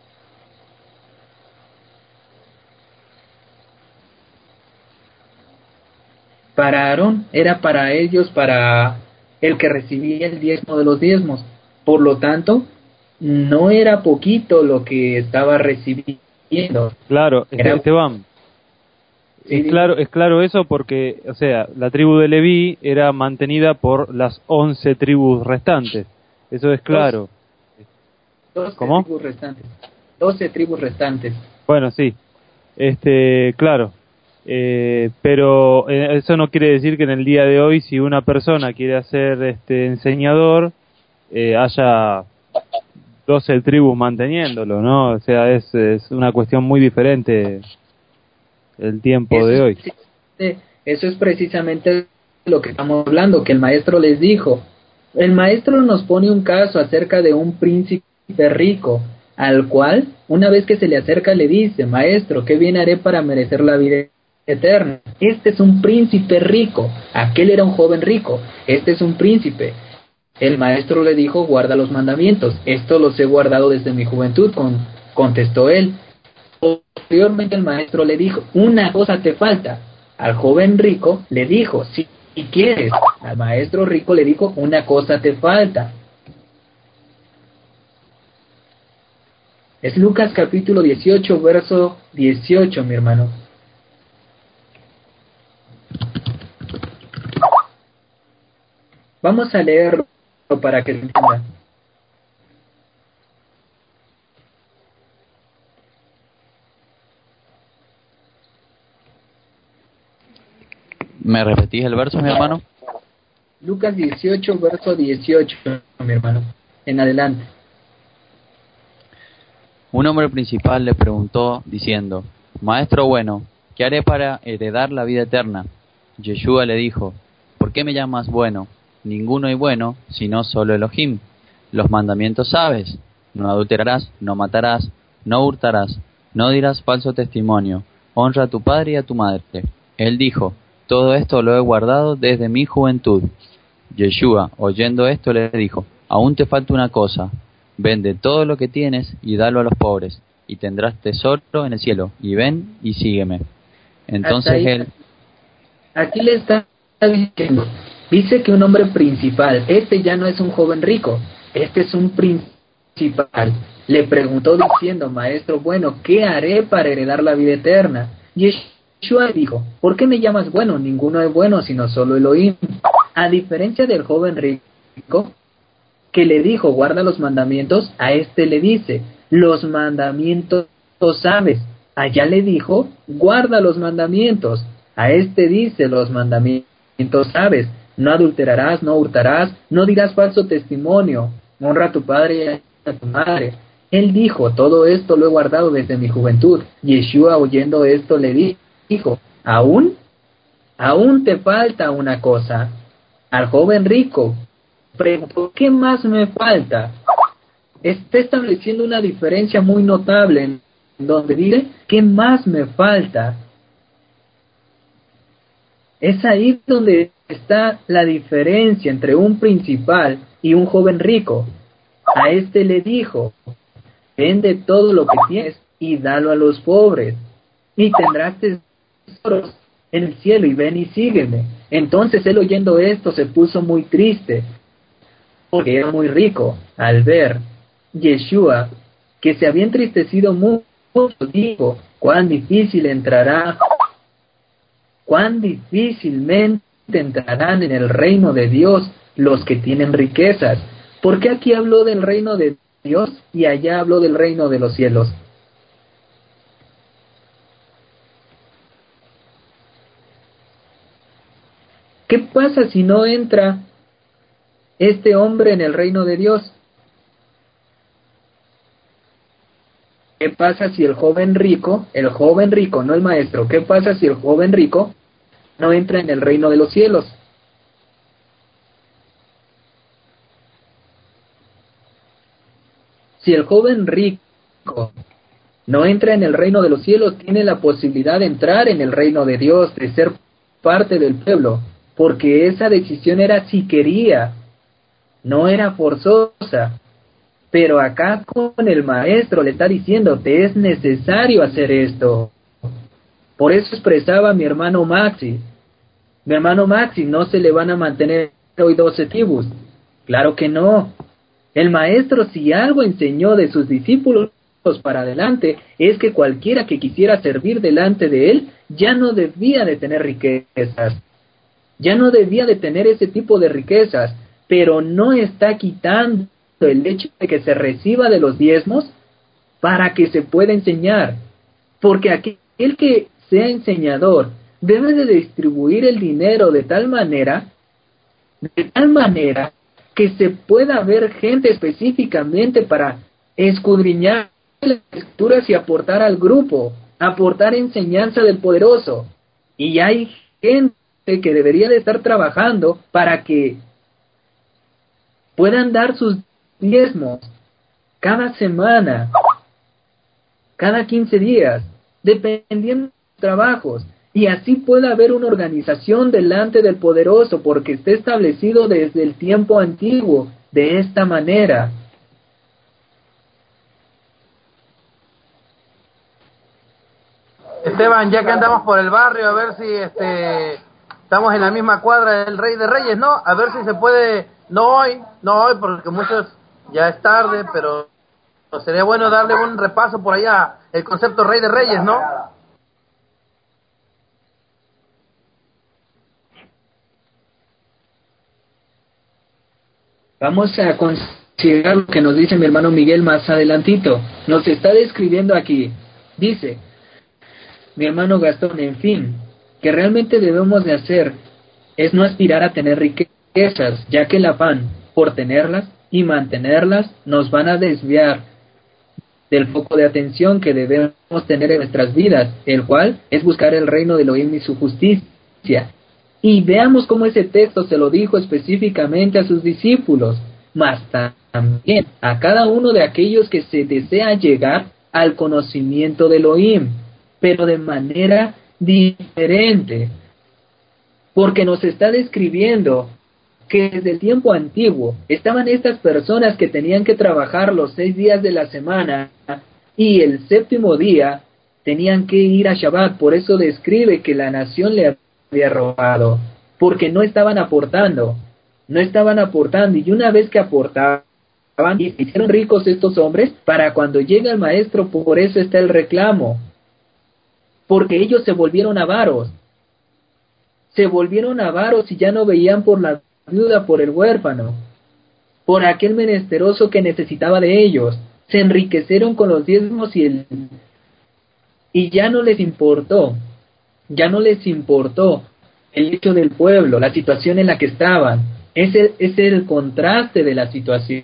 Para Aarón, era para ellos, para el que recibía el diezmo de los diezmos. Por lo tanto, no era poquito lo que estaba recibiendo. Claro, este- Era, Esteban, sí, es dime. claro, es claro eso porque, o sea, la tribu de Leví era mantenida por las once tribus restantes. Eso es claro. doce ¿Cómo? tribus restantes. doce tribus restantes. Bueno, sí. Este, claro. Eh, pero eh, eso no quiere decir que en el día de hoy, si una persona quiere hacer este enseñador, eh, haya doce tribus manteniéndolo, ¿no? O sea, es, es una cuestión muy diferente el tiempo Eso de es, hoy. precisamente- eso es precisamente lo que estamos hablando, que el maestro les dijo. El maestro nos pone un caso acerca de un príncipe rico, al cual, una vez que se le acerca, le dice, maestro, ¿qué bien haré para merecer la vida eterna? Este es un príncipe rico, aquel era un joven rico, este es un príncipe. El maestro le dijo, guarda los mandamientos, esto los he guardado desde mi juventud, con, contestó él. Posteriormente el maestro le dijo, una cosa te falta. Al joven rico le dijo, si quieres. Al maestro rico le dijo, una cosa te falta. Es Lucas capítulo dieciocho, verso dieciocho, mi hermano. Vamos a leerlo para que se entienda. ¿Me repetís el verso, mi hermano? Lucas dieciocho, verso dieciocho, mi hermano. En adelante. Un hombre principal le preguntó, diciendo, Maestro bueno, ¿qué haré para heredar la vida eterna? Yeshua le dijo, ¿por qué me llamas bueno? Ninguno hay bueno, sino solo Elohim. Los mandamientos sabes, no adulterarás, no matarás, no hurtarás, no dirás falso testimonio, honra a tu padre y a tu madre. Él dijo, todo esto lo he guardado desde mi juventud. Yeshua, oyendo esto, le dijo, aún te falta una cosa, vende todo lo que tienes y dalo a los pobres, y tendrás tesoro en el cielo, y ven y sígueme. Entonces ahí, él... Aquí le está diciendo, dice que un hombre principal, este ya no es un joven rico, este es un principal. Le preguntó diciendo, maestro bueno, ¿qué haré para heredar la vida eterna? Y Yeshua dijo, ¿por qué me llamas bueno? Ninguno es bueno sino solo Elohim. A diferencia del joven rico, que le dijo, guarda los mandamientos, a este le dice, los mandamientos sabes. Allá le dijo, guarda los mandamientos. A este dice, los mandamientos sabes. No adulterarás, no hurtarás, no dirás falso testimonio, honra a tu padre y a tu madre. Él dijo, todo esto lo he guardado desde mi juventud. Yeshua, oyendo esto, le dijo, ¿aún? Aún te falta una cosa. Al joven rico preguntó, ¿qué más me falta? Está estableciendo una diferencia muy notable en donde dice, ¿qué más me falta? Es ahí donde está la diferencia entre un principal y un joven rico. A este le dijo, vende todo lo que tienes y dalo a los pobres, y tendrás tesoros en el cielo, y ven y sígueme. Entonces él, oyendo esto, se puso muy triste, porque era muy rico. Al ver Yeshua que se había entristecido mucho, dijo, cuán difícil entrará, cuán difícilmente entrarán en el reino de Dios los que tienen riquezas. ¿Por qué aquí habló del reino de Dios y allá habló del reino de los cielos? ¿Qué pasa si no entra este hombre en el reino de Dios? ¿Qué pasa si el joven rico, el joven rico, no el maestro, qué pasa si el joven rico no entra en el reino de los cielos? Si el joven rico no entra en el reino de los cielos, tiene la posibilidad de entrar en el reino de Dios, de ser parte del pueblo, porque esa decisión era si quería, no era forzosa. Pero acá con el maestro le está diciendo, te es necesario hacer esto. Por eso expresaba mi hermano Maxi, mi hermano Maxi, no se le van a mantener hoy doce tribus. Claro que no. El maestro, si algo enseñó de sus discípulos para adelante, es que cualquiera que quisiera servir delante de él, ya no debía de tener riquezas. Ya no debía de tener ese tipo de riquezas, pero no está quitando el hecho de que se reciba de los diezmos para que se pueda enseñar. Porque aquel que sea enseñador debe de distribuir el dinero de tal manera, de tal manera que se pueda ver gente específicamente para escudriñar las escrituras y aportar al grupo, aportar enseñanza del poderoso. Y hay gente que debería de estar trabajando para que puedan dar sus diezmos cada semana, cada quince días, dependiendo de los trabajos, y así pueda haber una organización delante del poderoso, porque está establecido desde el tiempo antiguo de esta manera. Esteban, ya que andamos por el barrio, a ver si este estamos en la misma cuadra del Rey de Reyes, ¿no? A ver si se puede, no hoy, no hoy, porque muchos ya es tarde, pero sería bueno darle un repaso por allá, el concepto rey de reyes, ¿no? Vamos a considerar lo que nos dice mi hermano Miguel más adelantito. Nos está describiendo aquí. Dice, mi hermano Gastón, en fin, que realmente debemos de hacer es no aspirar a tener riquezas, ya que el afán por tenerlas y mantenerlas nos van a desviar del foco de atención que debemos tener en nuestras vidas, el cual es buscar el reino de Elohim y su justicia. Y veamos cómo ese texto se lo dijo específicamente a sus discípulos, mas también a cada uno de aquellos que se desea llegar al conocimiento de Elohim, pero de manera diferente, porque nos está describiendo que desde el tiempo antiguo estaban estas personas que tenían que trabajar los seis días de la semana y el séptimo día tenían que ir a Shabbat. Por eso describe que la nación le había robado, porque no estaban aportando, no estaban aportando, y una vez que aportaban, y se hicieron ricos estos hombres, para cuando llega el maestro, por eso está el reclamo, porque ellos se volvieron avaros, se volvieron avaros y ya no veían por la viuda, por el huérfano, por aquel menesteroso que necesitaba de ellos, se enriquecieron con los diezmos y el y ya no les importó, ya no les importó el hecho del pueblo, la situación en la que estaban. Ese, ese es el contraste de la situación.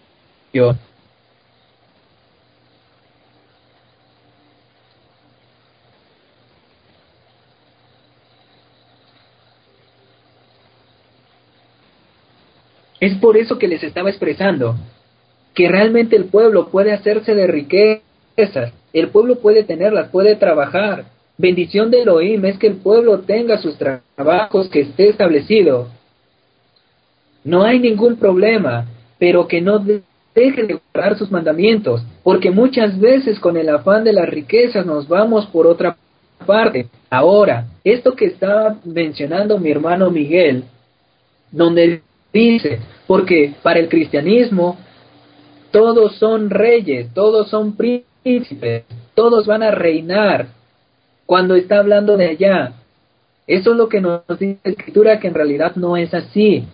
Es por eso que les estaba expresando que realmente el pueblo puede hacerse de riquezas, el pueblo puede tenerlas, puede trabajar. Bendición de Elohim es que el pueblo tenga sus trabajos, que esté establecido. No hay ningún problema, pero que no deje de guardar sus mandamientos, porque muchas veces con el afán de las riquezas nos vamos por otra parte. Ahora, esto que está mencionando mi hermano Miguel, donde dice, porque para el cristianismo todos son reyes, todos son príncipes, todos van a reinar. Cuando está hablando de allá, eso es lo que nos dice la Escritura, que en realidad no es así.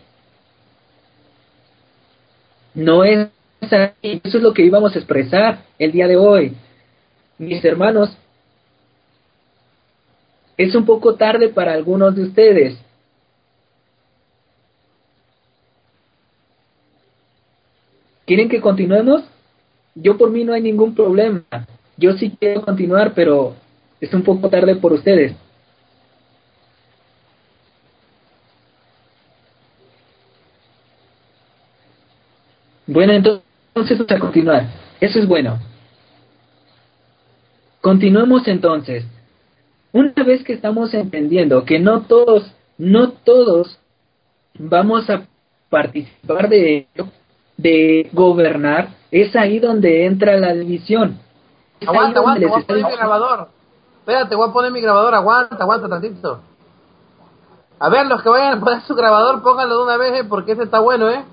No es así. Eso es lo que íbamos a expresar el día de hoy. Mis hermanos, es un poco tarde para algunos de ustedes. ¿Quieren que continuemos? Yo por mí no hay ningún problema. Yo sí quiero continuar, pero es un poco tarde por ustedes. Bueno, entonces vamos a continuar. Eso es bueno. Continuemos entonces. Una vez que estamos entendiendo que no todos, no todos vamos a participar de ello, de gobernar, es ahí donde entra la división. Es Aguanta, aguanta, voy a está... poner mi grabador. Espérate, voy a poner mi grabador, aguanta, aguanta tantito. A ver, los que vayan a poner su grabador, pónganlo de una vez, eh, porque ese está bueno, ¿eh?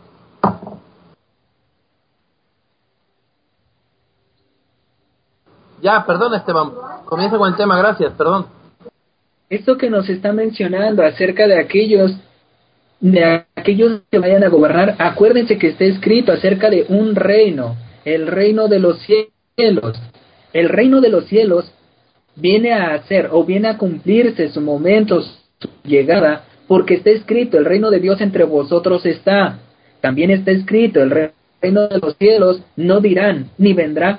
Ya, perdón, Esteban. Comienza con el tema, gracias, perdón. Esto que nos está mencionando acerca de aquellos de aquellos que vayan a gobernar, acuérdense que está escrito acerca de un reino, el reino de los cielos. El reino de los cielos viene a hacer o viene a cumplirse su momento, su llegada, porque está escrito, el reino de Dios entre vosotros está. También está escrito, el reino de los cielos no dirán, ni vendrá.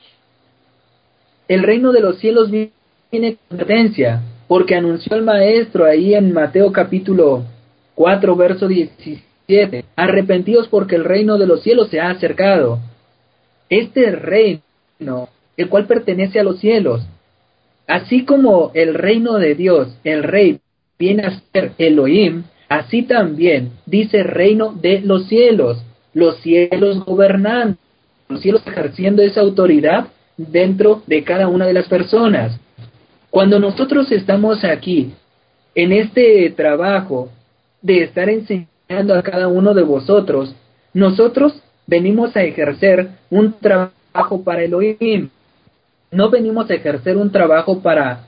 El reino de los cielos viene con advertencia, porque anunció el maestro ahí en Mateo capítulo cuatro, verso diecisiete, arrepentíos porque el reino de los cielos se ha acercado. Este reino, el cual pertenece a los cielos, así como el reino de Dios, el rey, viene a ser Elohim, así también dice reino de los cielos, los cielos gobernando, los cielos ejerciendo esa autoridad dentro de cada una de las personas. Cuando nosotros estamos aquí, en este trabajo de estar enseñando a cada uno de vosotros, nosotros venimos a ejercer un trabajo trabajo para Elohim. No venimos a ejercer un trabajo para...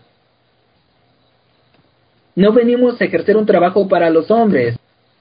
No venimos a ejercer un trabajo para los hombres.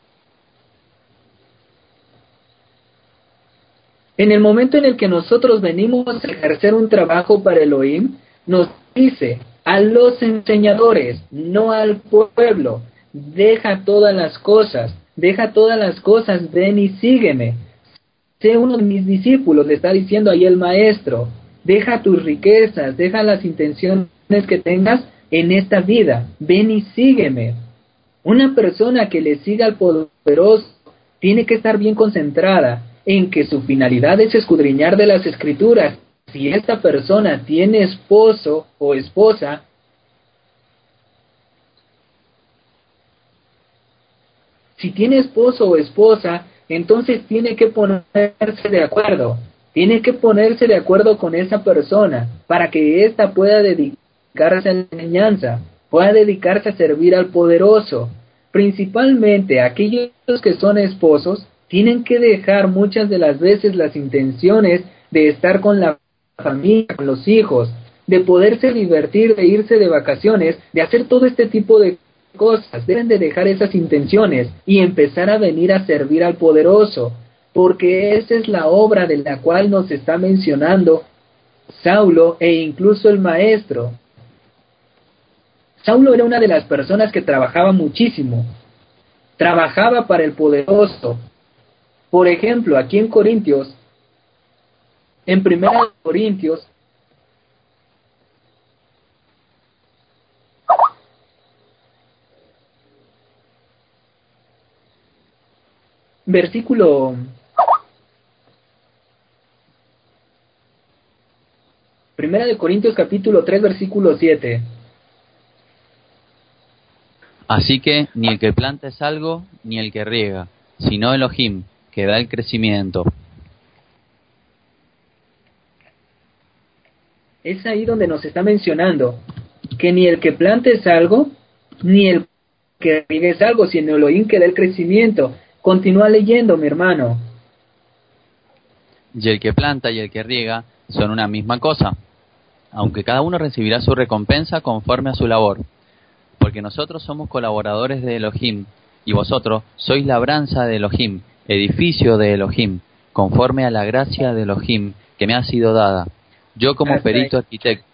En el momento en el que nosotros venimos a ejercer un trabajo para Elohim, nos dice a los enseñadores, no al pueblo, deja todas las cosas, deja todas las cosas, ven y sígueme. Sé uno de mis discípulos, le está diciendo ahí el maestro, deja tus riquezas, deja las intenciones que tengas en esta vida, ven y sígueme. Una persona que le siga al poderoso tiene que estar bien concentrada en que su finalidad es escudriñar de las escrituras. Si esta persona tiene esposo o esposa, si tiene esposo o esposa, entonces tiene que ponerse de acuerdo, tiene que ponerse de acuerdo con esa persona para que ésta pueda dedicarse a la enseñanza, pueda dedicarse a servir al poderoso. Principalmente aquellos que son esposos tienen que dejar muchas de las veces las intenciones de estar con la familia, con los hijos, de poderse divertir, de irse de vacaciones, de hacer todo este tipo de cosas. Deben de dejar esas intenciones y empezar a venir a servir al poderoso, porque esa es la obra de la cual nos está mencionando Saulo e incluso el maestro. Saulo era una de las personas que trabajaba muchísimo, trabajaba para el poderoso. Por ejemplo, aquí en Corintios, en Primera de Corintios, versículo Primera de Corintios capítulo tres, versículo siete. Así que ni el que planta es algo, ni el que riega, sino Elohim, que da el crecimiento. Es ahí donde nos está mencionando que ni el que planta es algo, ni el que riega es algo, sino Elohim que da el crecimiento. Continúa leyendo, mi hermano. Y el que planta y el que riega son una misma cosa, aunque cada uno recibirá su recompensa conforme a su labor. Porque nosotros somos colaboradores de Elohim, y vosotros sois labranza de Elohim, edificio de Elohim, conforme a la gracia de Elohim que me ha sido dada. Yo como Hasta perito ahí. arquitecto.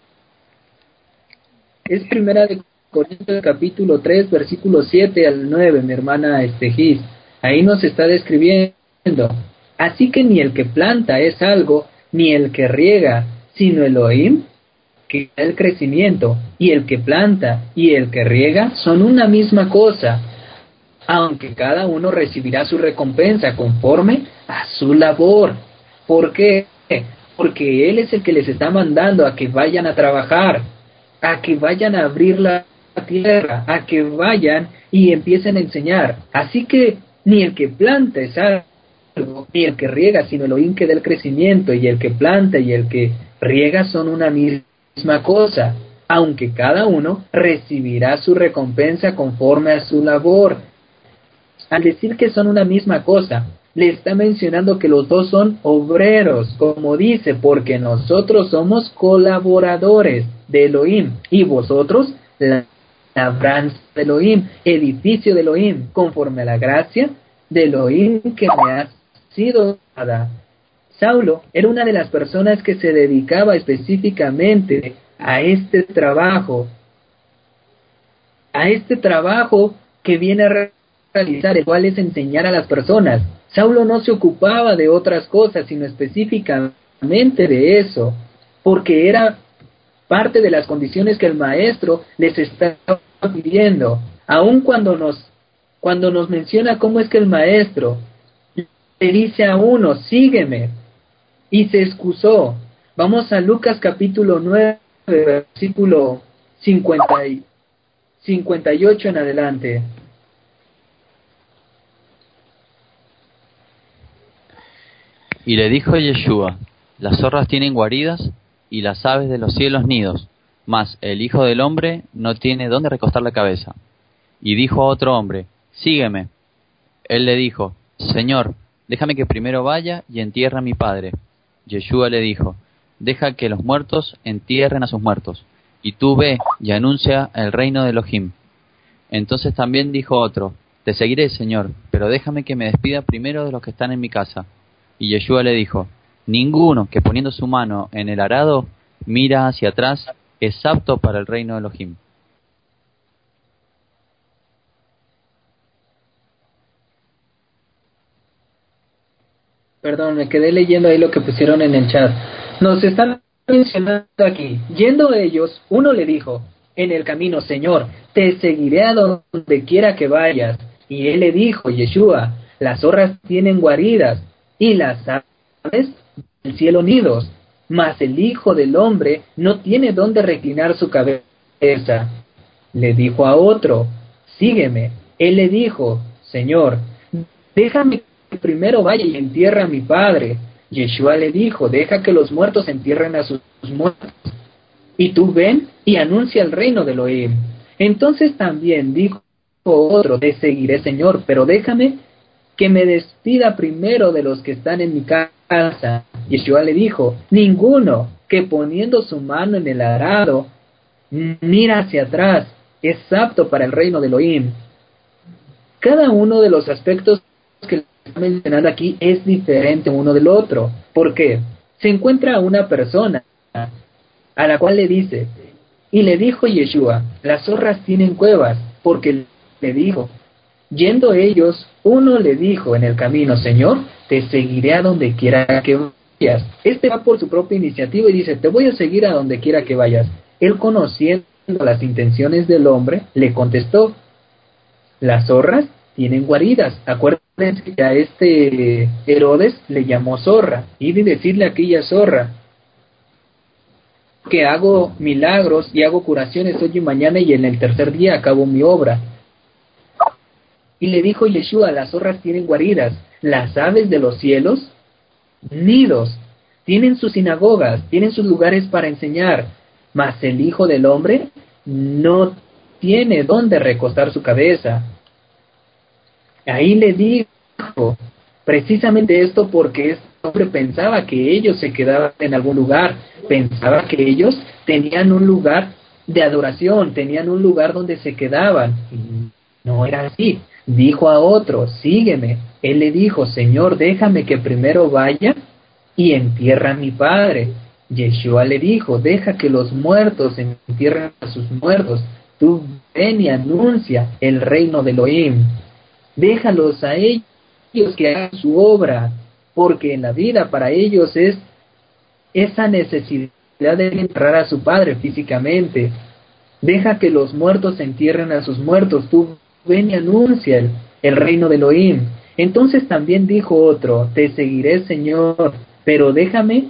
Es Primera de Corintios capítulo tres, versículo siete al nueve, mi hermana Estejís. Ahí nos está describiendo. Así que ni el que planta es algo, ni el que riega, sino Elohim, que da el crecimiento. Y el que planta y el que riega son una misma cosa, aunque cada uno recibirá su recompensa conforme a su labor. ¿Por qué? Porque Él es el que les está mandando a que vayan a trabajar, a que vayan a abrir la tierra, a que vayan y empiecen a enseñar. Así que ni el que planta es algo, ni el que riega, sino Elohim que da el crecimiento, y el que planta y el que riega son una misma cosa, aunque cada uno recibirá su recompensa conforme a su labor. Al decir que son una misma cosa, le está mencionando que los dos son obreros, como dice, porque nosotros somos colaboradores de Elohim, y vosotros la labranza de Elohim, edificio de Elohim, conforme a la gracia de Elohim que me ha sido dada. Saulo era una de las personas que se dedicaba específicamente a este trabajo, a este trabajo que viene a realizar, el cual es enseñar a las personas. Saulo no se ocupaba de otras cosas, sino específicamente de eso, porque era parte de las condiciones que el maestro les estaba pidiendo. Aun cuando nos, cuando nos menciona cómo es que el maestro le dice a uno, sígueme, y se excusó. Vamos a Lucas capítulo nueve, versículo cincuenta y, cincuenta y ocho en adelante. Y le dijo Yeshua, las zorras tienen guaridas y las aves de los cielos nidos, mas el Hijo del Hombre no tiene dónde recostar la cabeza. Y dijo a otro hombre, sígueme. Él le dijo, Señor, déjame que primero vaya y entierre a mi padre. Yeshua le dijo, deja que los muertos entierren a sus muertos, y tú ve y anuncia el reino de Elohim. Entonces también dijo otro, te seguiré, Señor, pero déjame que me despida primero de los que están en mi casa. Y Yeshua le dijo, ninguno que poniendo su mano en el arado mira hacia atrás es apto para el reino de Elohim. Perdón, me quedé leyendo ahí lo que pusieron en el chat. Nos están mencionando aquí. Yendo ellos, uno le dijo, en el camino, Señor, te seguiré a donde quiera que vayas. Y él le dijo, Yeshua, las zorras tienen guaridas y las aves del cielo nidos, mas el Hijo del Hombre no tiene dónde reclinar su cabeza. Le dijo a otro, sígueme. Él le dijo, Señor, déjame que primero vaya y entierre a mi padre. Yeshua le dijo, deja que los muertos entierren a sus muertos, y tú ven y anuncia el reino de Elohim. Entonces también dijo otro, te seguiré, Señor, pero déjame que me despida primero de los que están en mi casa. Yeshua le dijo, ninguno que poniendo su mano en el arado mira hacia atrás es apto para el reino de Elohim. Cada uno de los aspectos que está mencionando aquí es diferente uno del otro. ¿Por qué? Se encuentra una persona a la cual le dice, y le dijo Yeshua, las zorras tienen cuevas, porque le dijo, yendo ellos, uno le dijo en el camino, Señor, te seguiré a donde quiera que vayas. Este va por su propia iniciativa y dice, te voy a seguir a donde quiera que vayas. Él, conociendo las intenciones del hombre, le contestó, las zorras tienen guaridas. Acuérdense que a este Herodes le llamó zorra, y de decirle a aquella zorra, que hago milagros y hago curaciones hoy y mañana y en el tercer día acabo mi obra. Y le dijo Yeshua, las zorras tienen guaridas, las aves de los cielos, nidos, tienen sus sinagogas, tienen sus lugares para enseñar, mas el Hijo del Hombre no tiene dónde recostar su cabeza. Ahí le dijo precisamente esto porque este hombre pensaba que ellos se quedaban en algún lugar, pensaba que ellos tenían un lugar de adoración, tenían un lugar donde se quedaban. Y no era así. Dijo a otro, sígueme. Él le dijo, Señor, déjame que primero vaya y entierra a mi padre. Yeshua le dijo, deja que los muertos entierren a sus muertos. Tú ven y anuncia el reino de Elohim. Déjalos a ellos que hagan su obra, porque en la vida para ellos es esa necesidad de enterrar a su padre físicamente. Deja que los muertos entierren a sus muertos. Tú ven y anuncia el, el reino de Elohim. Entonces también dijo otro, te seguiré, Señor, pero déjame,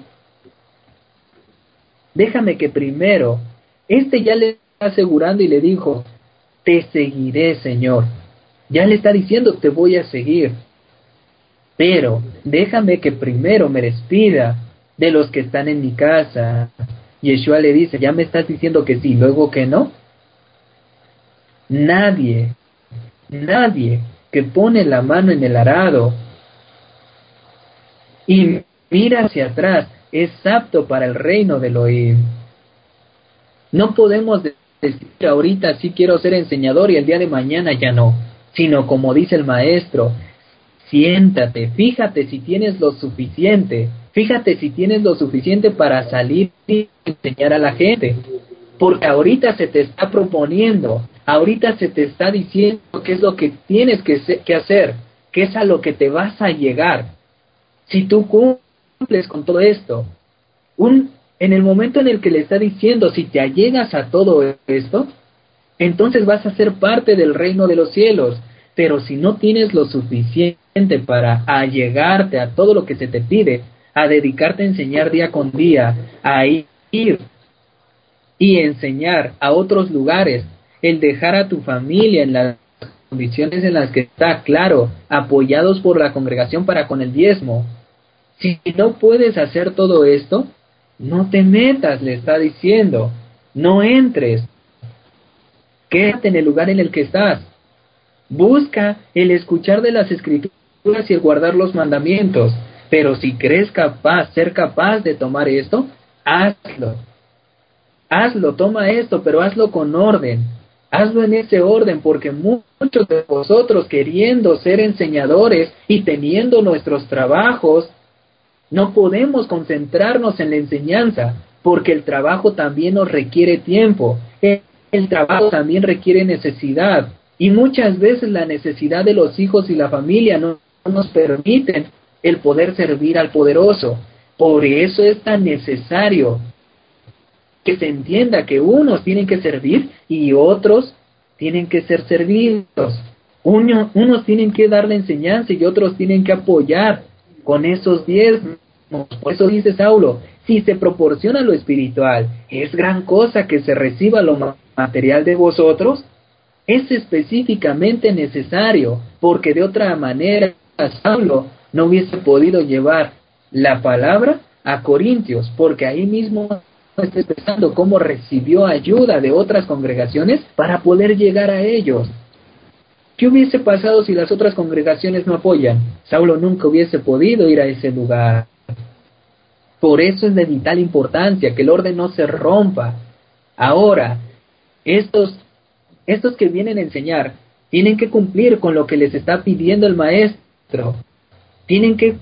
déjame que primero, este ya le está asegurando y le dijo, te seguiré, Señor. Ya le está diciendo, te voy a seguir. Pero déjame que primero me despida de los que están en mi casa. Yeshua le dice, ya me estás diciendo que sí, luego que no. Nadie, nadie que pone la mano en el arado y mira hacia atrás es apto para el reino de Elohim. No podemos decir ahorita sí quiero ser enseñador y el día de mañana ya no, sino como dice el maestro, siéntate, fíjate si tienes lo suficiente, fíjate si tienes lo suficiente para salir y enseñar a la gente, porque ahorita se te está proponiendo, ahorita se te está diciendo qué es lo que tienes que, que hacer, qué es a lo que te vas a llegar. Si tú cumples con todo esto, un, en el momento en el que le está diciendo, si te allegas a todo esto, entonces vas a ser parte del reino de los cielos. Pero si no tienes lo suficiente para allegarte a todo lo que se te pide, a dedicarte a enseñar día con día, a ir y enseñar a otros lugares, el dejar a tu familia en las condiciones en las que está, claro, apoyados por la congregación para con el diezmo. Si no puedes hacer todo esto, no te metas, le está diciendo, no entres, quédate en el lugar en el que estás. Busca el escuchar de las escrituras y el guardar los mandamientos. Pero si crees capaz, ser capaz de tomar esto, hazlo. Hazlo, toma esto, pero hazlo con orden. Hazlo en ese orden, porque muchos de vosotros, queriendo ser enseñadores y teniendo nuestros trabajos, no podemos concentrarnos en la enseñanza, porque el trabajo también nos requiere tiempo. El, el trabajo también requiere necesidad. Y muchas veces la necesidad de los hijos y la familia no, no nos permiten el poder servir al poderoso. Por eso es tan necesario que se entienda que unos tienen que servir y otros tienen que ser servidos. Uno, unos tienen que dar la enseñanza y otros tienen que apoyar con esos diezmos. Por eso dice Saulo, si se proporciona lo espiritual, ¿es gran cosa que se reciba lo material de vosotros? Es específicamente necesario, porque de otra manera Saulo no hubiese podido llevar la palabra a Corintios, porque ahí mismo está expresando cómo recibió ayuda de otras congregaciones para poder llegar a ellos. ¿Qué hubiese pasado si las otras congregaciones no apoyan? Saulo nunca hubiese podido ir a ese lugar. Por eso es de vital importancia que el orden no se rompa. Ahora, estos, estos que vienen a enseñar tienen que cumplir con lo que les está pidiendo el maestro. Tienen que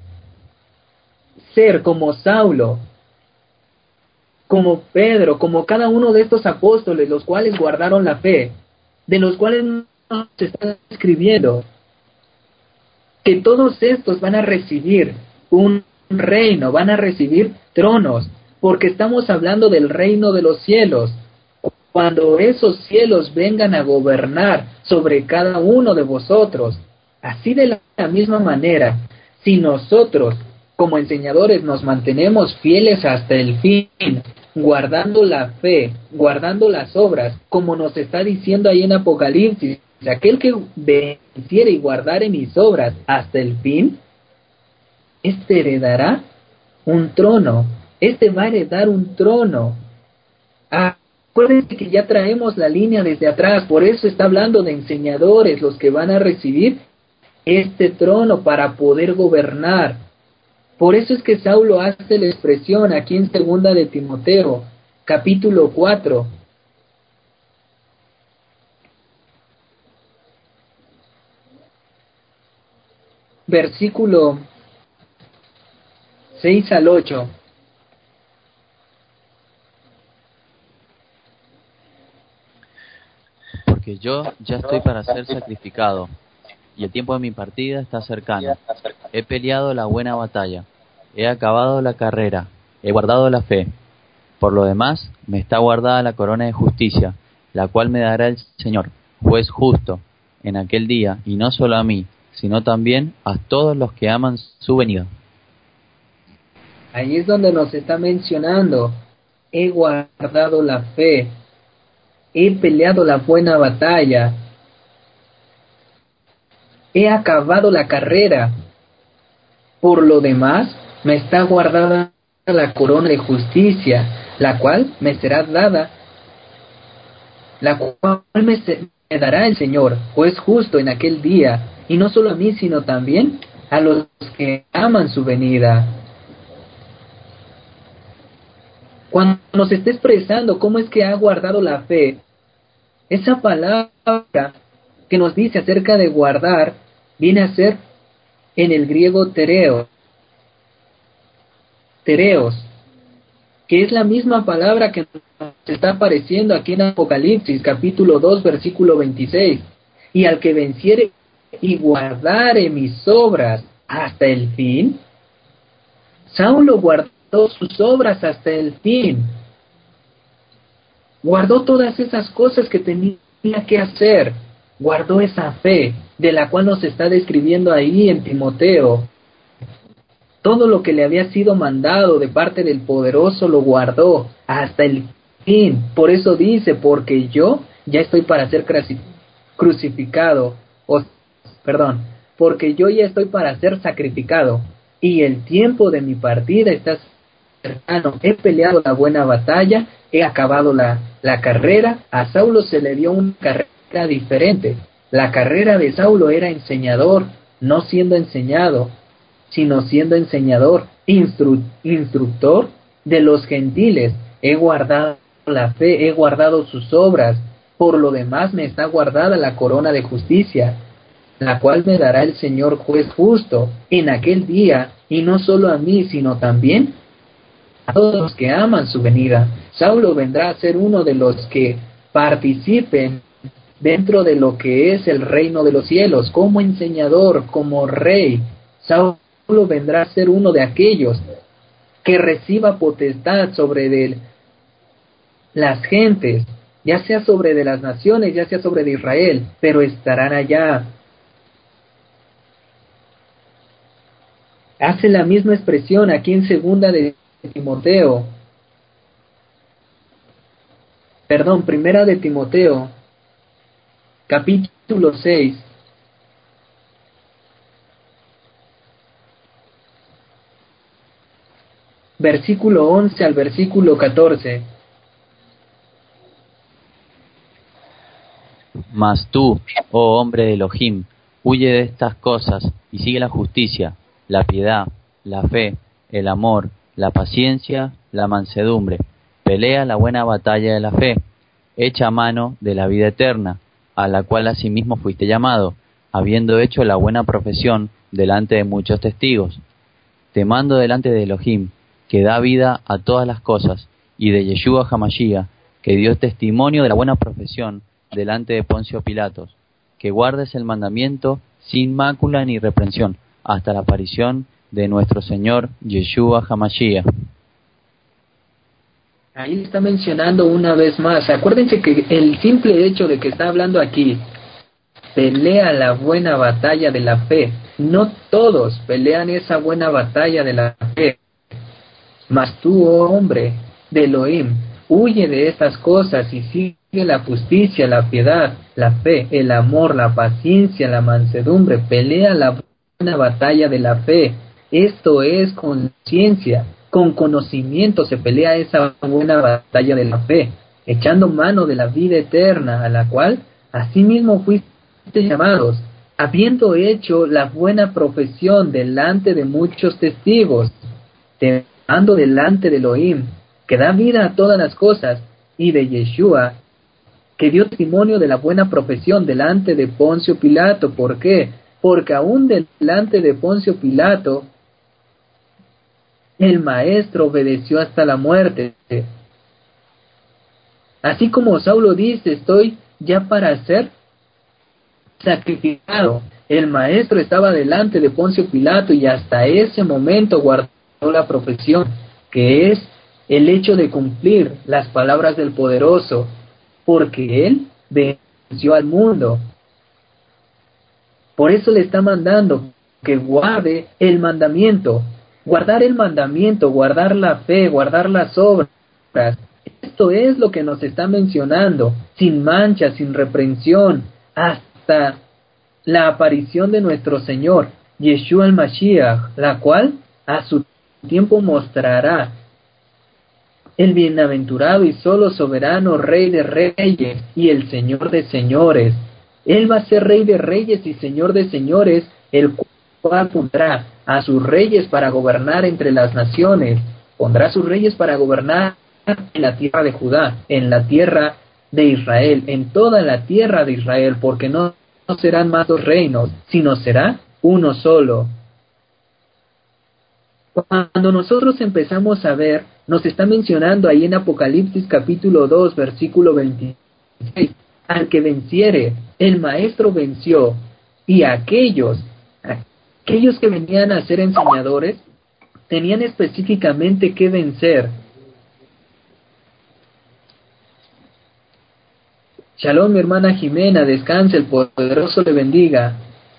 ser como Saulo, como Pedro, como cada uno de estos apóstoles, los cuales guardaron la fe, de los cuales nos están escribiendo, que todos estos van a recibir un reino, van a recibir tronos, porque estamos hablando del reino de los cielos. Cuando esos cielos vengan a gobernar sobre cada uno de vosotros, así de la misma manera, si nosotros como enseñadores nos mantenemos fieles hasta el fin, guardando la fe, guardando las obras, como nos está diciendo ahí en Apocalipsis, aquel que venciere y guardare mis obras hasta el fin, este heredará un trono, este va a heredar un trono. Acuérdense que ya traemos la línea desde atrás, por eso está hablando de enseñadores, los que van a recibir este trono para poder gobernar. Por eso es que Saulo hace la expresión aquí en segunda de Timoteo, capítulo cuatro. Versículo seis al ocho. Porque yo ya estoy para ser sacrificado, y el tiempo de mi partida está cercano. He peleado la buena batalla, he acabado la carrera, he guardado la fe. Por lo demás, me está guardada la corona de justicia, la cual me dará el Señor, juez justo, en aquel día, y no solo a mí, sino también a todos los que aman su venida. Ahí es donde nos está mencionando, he guardado la fe, he peleado la buena batalla, he acabado la carrera. Por lo demás, me está guardada la corona de justicia, la cual me será dada, la cual me, se, me dará el Señor, juez justo en aquel día, y no solo a mí, sino también a los que aman su venida. Cuando nos está expresando cómo es que ha guardado la fe, esa palabra que nos dice acerca de guardar, viene a ser en el griego tereo, tereos, que es la misma palabra que nos está apareciendo aquí en Apocalipsis, capítulo dos, versículo veintiséis. Y al que venciere y guardare mis obras hasta el fin, Saulo guardó sus obras hasta el fin. Guardó todas esas cosas que tenía que hacer. Guardó esa fe de la cual nos está describiendo ahí en Timoteo. Todo lo que le había sido mandado de parte del poderoso lo guardó hasta el fin. Por eso dice, porque yo ya estoy para ser crucificado. O, perdón, porque yo ya estoy para ser sacrificado. Y el tiempo de mi partida está cercano. He peleado la buena batalla, he acabado la, la carrera. A Saulo se le dio una carrera diferente. La carrera de Saulo era enseñador, no siendo enseñado. sino siendo enseñador, instru instructor de los gentiles. He guardado la fe, he guardado sus obras. Por lo demás me está guardada la corona de justicia, la cual me dará el Señor juez justo en aquel día, y no solo a mí, sino también a todos los que aman su venida. Saulo vendrá a ser uno de los que participen dentro de lo que es el reino de los cielos, como enseñador, como rey. Saulo vendrá a ser uno de aquellos que reciba potestad sobre de las gentes, ya sea sobre de las naciones, ya sea sobre de Israel, pero estarán allá. Hace la misma expresión aquí en segunda de Timoteo, perdón, primera de Timoteo, capítulo seis, versículo once al versículo catorce. Mas tú, oh hombre de Elohim, huye de estas cosas y sigue la justicia, la piedad, la fe, el amor, la paciencia, la mansedumbre. Pelea la buena batalla de la fe, echa mano de la vida eterna, a la cual asimismo fuiste llamado, habiendo hecho la buena profesión delante de muchos testigos. Te mando delante de Elohim, que da vida a todas las cosas, y de Yeshua Hamashiach, que dio testimonio de la buena profesión delante de Poncio Pilatos, que guardes el mandamiento sin mácula ni reprensión, hasta la aparición de nuestro Señor Yeshua Hamashiach. Ahí está mencionando una vez más. Acuérdense que el simple hecho de que está hablando aquí, pelea la buena batalla de la fe. No todos pelean esa buena batalla de la fe. Mas tú, oh hombre de Elohim, huye de estas cosas y sigue la justicia, la piedad, la fe, el amor, la paciencia, la mansedumbre. Pelea la buena batalla de la fe. Esto es con ciencia, con conocimiento se pelea esa buena batalla de la fe, echando mano de la vida eterna, a la cual asimismo fuiste llamados, habiendo hecho la buena profesión delante de muchos testigos. Te mando delante de Elohim, que da vida a todas las cosas, y de Yeshua, que dio testimonio de la buena profesión delante de Poncio Pilato. ¿Por qué? Porque aún delante de Poncio Pilato, el maestro obedeció hasta la muerte. Así como Saulo dice, estoy ya para ser sacrificado. El maestro estaba delante de Poncio Pilato y hasta ese momento guardó la profesión, que es el hecho de cumplir las palabras del Poderoso, porque él venció al mundo. Por eso le está mandando que guarde el mandamiento. Guardar el mandamiento, guardar la fe, guardar las obras. Esto es lo que nos está mencionando, sin mancha, sin reprensión, hasta la aparición de nuestro Señor, Yeshua el Mashiach, la cual a su tiempo mostrará el bienaventurado y solo soberano Rey de Reyes y el Señor de Señores. Él va a ser Rey de Reyes y Señor de Señores, el cual pondrá a sus reyes para gobernar entre las naciones, pondrá a sus reyes para gobernar en la tierra de Judá, en la tierra de Israel, en toda la tierra de Israel, porque no, no serán más dos reinos, sino será uno solo. Cuando nosotros empezamos a ver, nos está mencionando ahí en Apocalipsis capítulo dos, versículo veintiséis, al que venciere, el maestro venció, y aquellos, aquellos que venían a ser enseñadores, tenían específicamente que vencer. Shalom, mi hermana Jimena, descanse, el Poderoso le bendiga.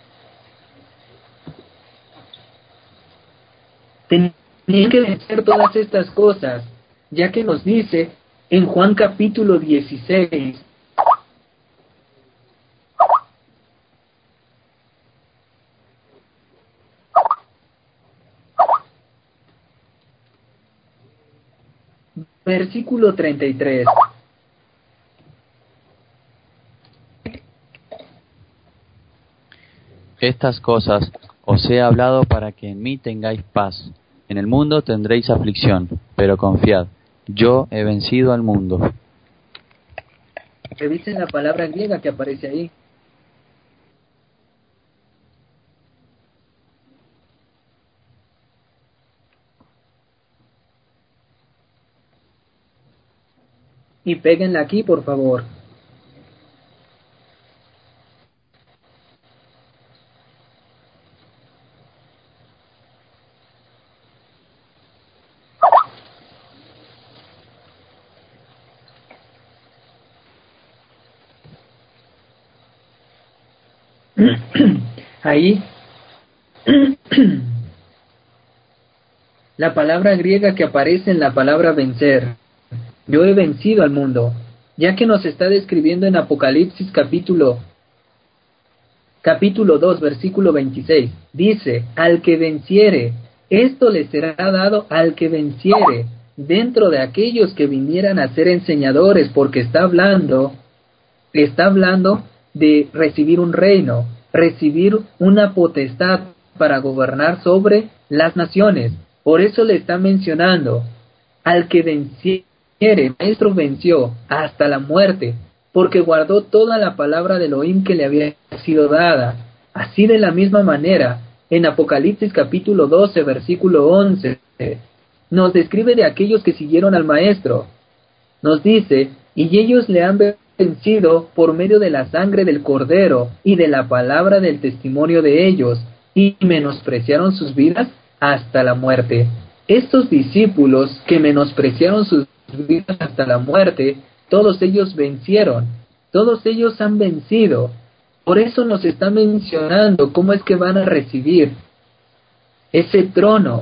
Tenían que vencer todas estas cosas, ya que nos dice en Juan capítulo dieciséis, versículo treinta y tres. Estas cosas Os he hablado para que en mí tengáis paz. En el mundo tendréis aflicción, pero confiad, yo he vencido al mundo. Revisen la palabra griega que aparece ahí. Y péguenla aquí, por favor. Ahí, la palabra griega que aparece en la palabra vencer. Yo he vencido al mundo, ya que nos está describiendo en Apocalipsis capítulo, capítulo dos, versículo veintiséis. Dice, al que venciere, esto le será dado al que venciere, dentro de aquellos que vinieran a ser enseñadores, porque está hablando, está hablando de recibir un reino, recibir una potestad para gobernar sobre las naciones. Por eso le está mencionando, al que venciere, el maestro venció hasta la muerte, porque guardó toda la palabra de Elohim que le había sido dada. Así de la misma manera, en Apocalipsis capítulo doce, versículo once, nos describe de aquellos que siguieron al maestro. Nos dice, y ellos le han vencido por medio de la sangre del Cordero y de la palabra del testimonio de ellos, y menospreciaron sus vidas hasta la muerte. Estos discípulos que menospreciaron sus vidas hasta la muerte, todos ellos vencieron, todos ellos han vencido. Por eso nos está mencionando cómo es que van a recibir ese trono,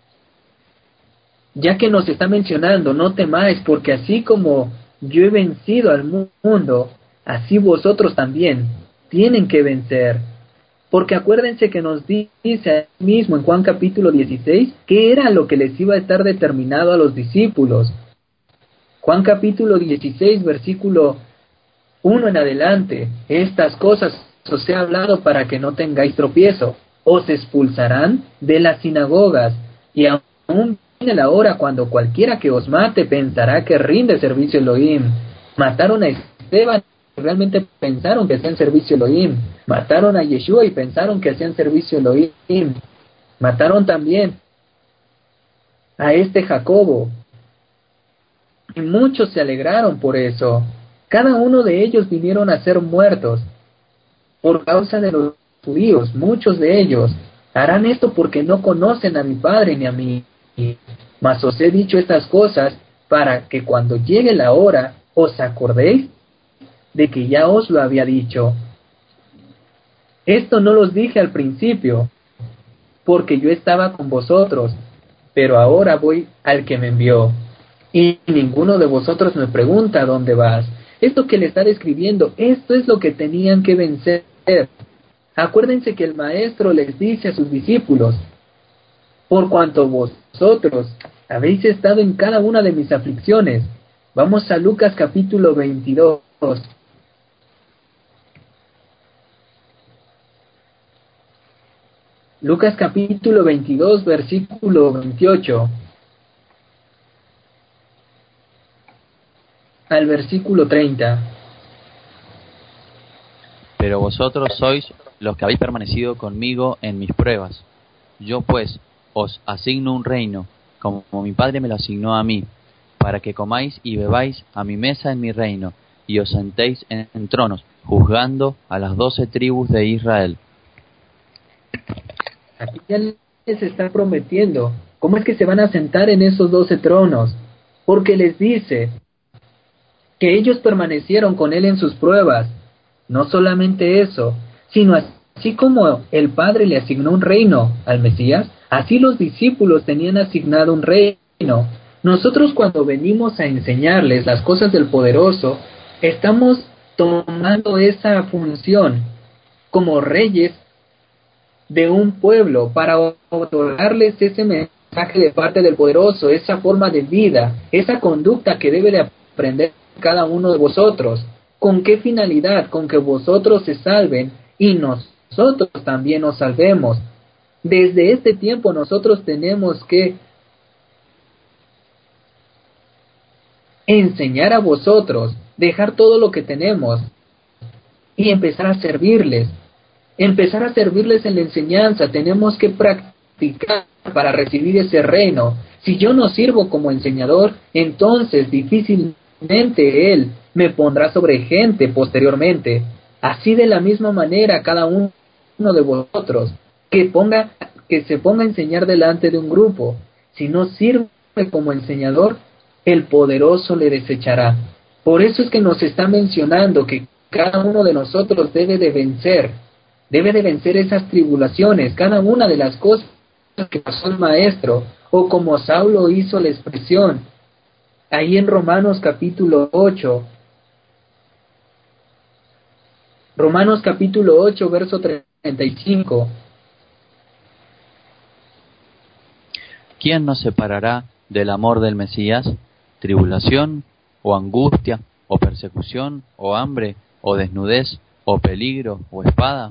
ya que nos está mencionando, no temáis, porque así como yo he vencido al mundo, así vosotros también tienen que vencer. Porque acuérdense que nos dice mismo en Juan capítulo dieciséis, que era lo que les iba a estar determinado a los discípulos. Juan capítulo dieciséis, versículo uno en adelante, estas cosas os he hablado para que no tengáis tropiezo. Os expulsarán de las sinagogas, y aún viene la hora cuando cualquiera que os mate pensará que rinde servicio a Elohim. Mataron a Esteban y realmente pensaron que hacían servicio a Elohim. Mataron a Yeshua y pensaron que hacían servicio a Elohim. Mataron también a este Jacobo, y muchos se alegraron por eso. Cada uno de ellos vinieron a ser muertos por causa de los judíos. Muchos de ellos harán esto porque no conocen a mi Padre ni a mí. Mas os he dicho estas cosas para que cuando llegue la hora os acordéis de que ya os lo había dicho. Esto no los dije al principio, porque yo estaba con vosotros, pero ahora voy al que me envió. Y ninguno de vosotros me pregunta dónde vas. Esto que le está describiendo, esto es lo que tenían que vencer. Acuérdense que el maestro les dice a sus discípulos, por cuanto vosotros habéis estado en cada una de mis aflicciones. Vamos a Lucas capítulo veintidós. Lucas capítulo veintidós, versículo veintiocho. Al versículo treinta. Pero vosotros sois los que habéis permanecido conmigo en mis pruebas. Yo pues os asigno un reino, como mi Padre me lo asignó a mí, para que comáis y bebáis a mi mesa en mi reino, y os sentéis en, en tronos, juzgando a las doce tribus de Israel. Aquí ya les está prometiendo cómo es que se van a sentar en esos doce tronos, porque les dice que ellos permanecieron con él en sus pruebas. No solamente eso, sino así como el Padre le asignó un reino al Mesías, así los discípulos tenían asignado un reino. Nosotros cuando venimos a enseñarles las cosas del Poderoso, estamos tomando esa función como reyes de un pueblo para otorgarles ese mensaje de parte del Poderoso, esa forma de vida, esa conducta que debe de aprender cada uno de vosotros. ¿Con qué finalidad? Con que vosotros se salven y nosotros también nos salvemos. Desde este tiempo nosotros tenemos que enseñar a vosotros, dejar todo lo que tenemos y empezar a servirles. Empezar a servirles en la enseñanza. Tenemos que practicar para recibir ese reino. Si yo no sirvo como enseñador, entonces difícilmente Él me pondrá sobre gente posteriormente. Así de la misma manera cada uno de vosotros que ponga, que se ponga a enseñar delante de un grupo. Si no sirve como enseñador, el poderoso le desechará. Por eso es que nos está mencionando que cada uno de nosotros debe de vencer, debe de vencer esas tribulaciones, cada una de las cosas que pasó el maestro, o como Saulo hizo la expresión, ahí en Romanos capítulo ocho, Romanos capítulo ocho, verso treinta y cinco. ¿Quién nos separará del amor del Mesías? ¿Tribulación, o angustia, o persecución, o hambre, o desnudez, o peligro, o espada?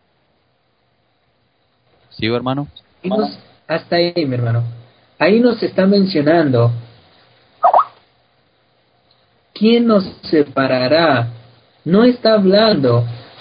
¿Sigo, hermano? Ahí nos, hasta ahí, mi hermano. Ahí nos está mencionando, ¿quién nos separará? No está hablando,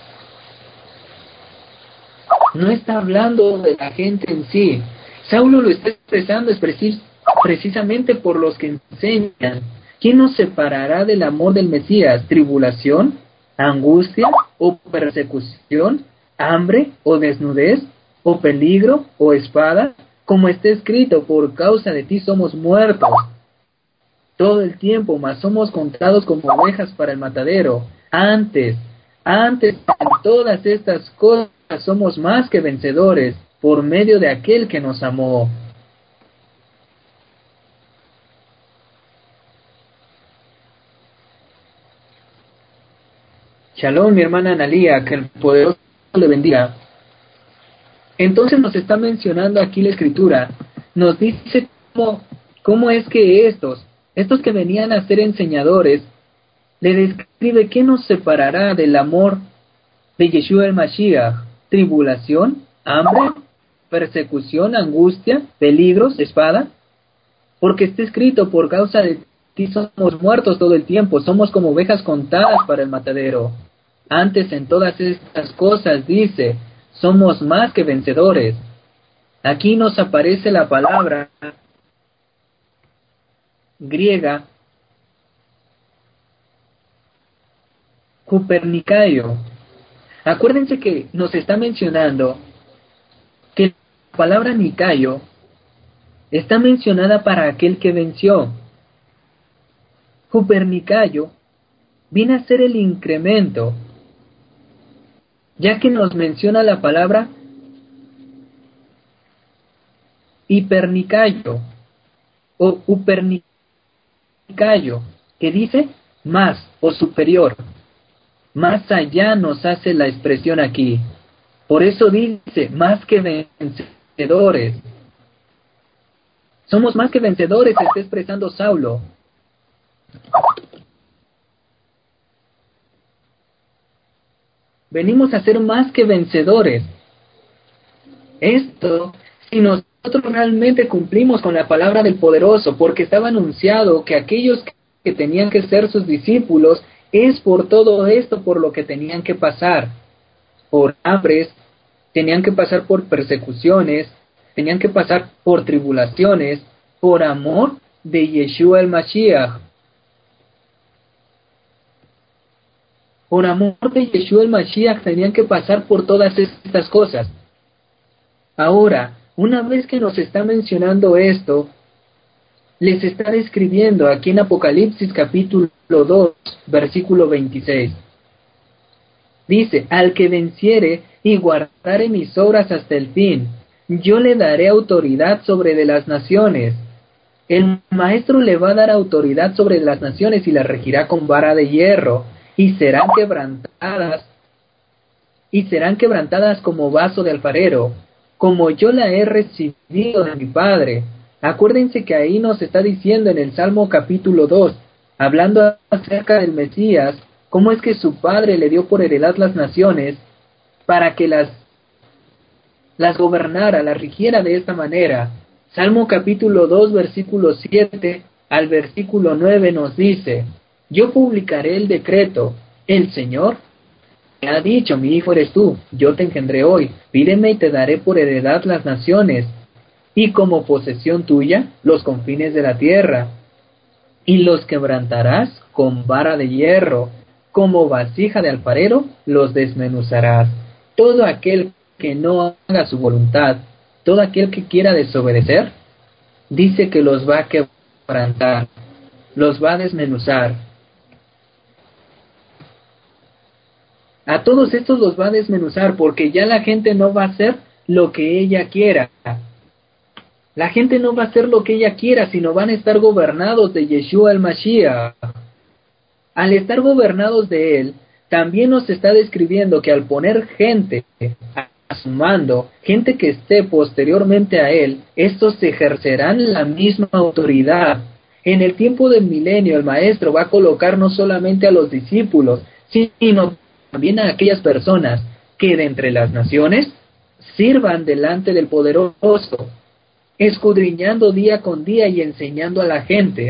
no está hablando de la gente en sí. Saulo lo está expresando es precis, precisamente por los que enseñan. ¿Quién nos separará del amor del Mesías? ¿Tribulación, angustia o persecución, hambre o desnudez, o peligro o espada? Como está escrito, por causa de ti somos muertos todo el tiempo, mas somos contados como ovejas para el matadero. Antes, antes en todas estas cosas somos más que vencedores por medio de aquel que nos amó. Shalom, mi hermana Analía, que el poderoso le bendiga. Entonces nos está mencionando aquí la escritura, nos dice cómo, cómo es que estos, estos que venían a ser enseñadores, le describe qué nos separará del amor de Yeshua el Mashiach: tribulación, hambre, persecución, angustia, peligros, espada. Porque está escrito, por causa de ti somos muertos todo el tiempo, somos como ovejas contadas para el matadero. Antes en todas estas cosas dice, somos más que vencedores. Aquí nos aparece la palabra griega Cupernicaio. Acuérdense que nos está mencionando que la palabra Nicaio está mencionada para aquel que venció. Cupernicaio viene a ser el incremento, ya que nos menciona la palabra hipernicaio o upernicaio, que dice más o superior. Más allá nos hace la expresión aquí. Por eso dice, más que vencedores. Somos más que vencedores, está expresando Saulo. Venimos a ser más que vencedores. Esto, si nosotros realmente cumplimos con la palabra del poderoso, porque estaba anunciado que aquellos que tenían que ser sus discípulos, es por todo esto por lo que tenían que pasar. Por hambres, tenían que pasar por persecuciones, tenían que pasar por tribulaciones, por amor de Yeshua el Mashiach. Por amor de Yeshua el Mashiach tenían que pasar por todas estas cosas. Ahora, una vez que nos está mencionando esto, les está describiendo aquí en Apocalipsis capítulo dos, versículo veintiséis. Dice, al que venciere y guardare mis obras hasta el fin, yo le daré autoridad sobre de las naciones. El maestro le va a dar autoridad sobre las naciones y las regirá con vara de hierro, y serán quebrantadas, y serán quebrantadas como vaso de alfarero, como yo la he recibido de mi Padre. Acuérdense que ahí nos está diciendo en el Salmo capítulo dos, hablando acerca del Mesías, cómo es que su Padre le dio por heredad las naciones, para que las las gobernara, las rigiera de esta manera. Salmo capítulo dos, versículo siete al versículo nueve nos dice: yo publicaré el decreto, el Señor me ha dicho, mi hijo eres tú, yo te engendré hoy, pídeme y te daré por heredad las naciones, y como posesión tuya los confines de la tierra, y los quebrantarás con vara de hierro, como vasija de alfarero los desmenuzarás. Todo aquel que no haga su voluntad, todo aquel que quiera desobedecer, dice que los va a quebrantar, los va a desmenuzar. A todos estos los va a desmenuzar, porque ya la gente no va a hacer lo que ella quiera. La gente no va a hacer lo que ella quiera, sino van a estar gobernados de Yeshua el Mashiach. Al estar gobernados de él, también nos está describiendo que al poner gente a su mando, gente que esté posteriormente a él, estos ejercerán la misma autoridad. En el tiempo del milenio, el Maestro va a colocar no solamente a los discípulos, sino también a aquellas personas que de entre las naciones sirvan delante del Poderoso, escudriñando día con día y enseñando a la gente.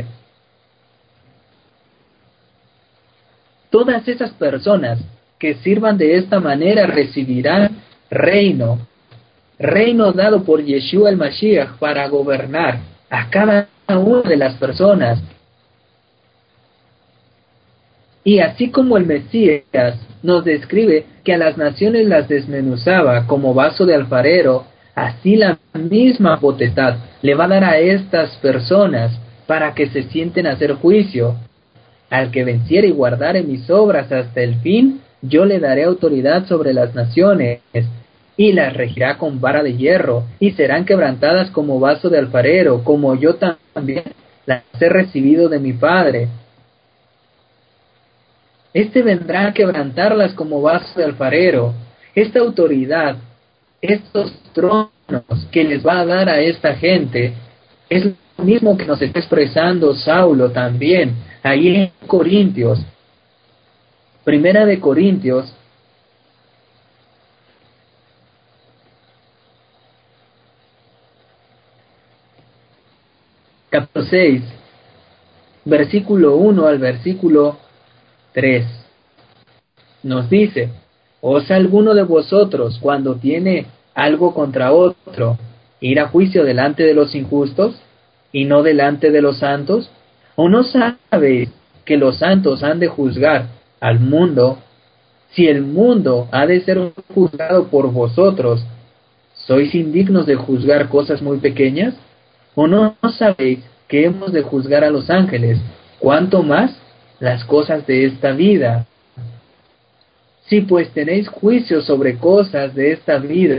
Todas esas personas que sirvan de esta manera recibirán reino, reino dado por Yeshua el Mashiach para gobernar a cada una de las personas. Y así como el Mesías nos describe que a las naciones las desmenuzaba como vaso de alfarero, así la misma potestad le va a dar a estas personas para que se sienten a hacer juicio. Al que venciere y guardare mis obras hasta el fin, yo le daré autoridad sobre las naciones, y las regirá con vara de hierro, y serán quebrantadas como vaso de alfarero, como yo también las he recibido de mi Padre. Este vendrá a quebrantarlas como vaso de alfarero. Esta autoridad, estos tronos que les va a dar a esta gente, es lo mismo que nos está expresando Saulo también, ahí en Corintios. Primera de Corintios, capítulo seis, versículo uno al versículo tres. Nos dice: ¿osa alguno de vosotros, cuando tiene algo contra otro, ir a juicio delante de los injustos, y no delante de los santos? ¿O no sabéis que los santos han de juzgar al mundo? Si el mundo ha de ser juzgado por vosotros, ¿sois indignos de juzgar cosas muy pequeñas? ¿O no sabéis que hemos de juzgar a los ángeles, cuánto más las cosas de esta vida? Si pues tenéis juicio sobre cosas de esta vida,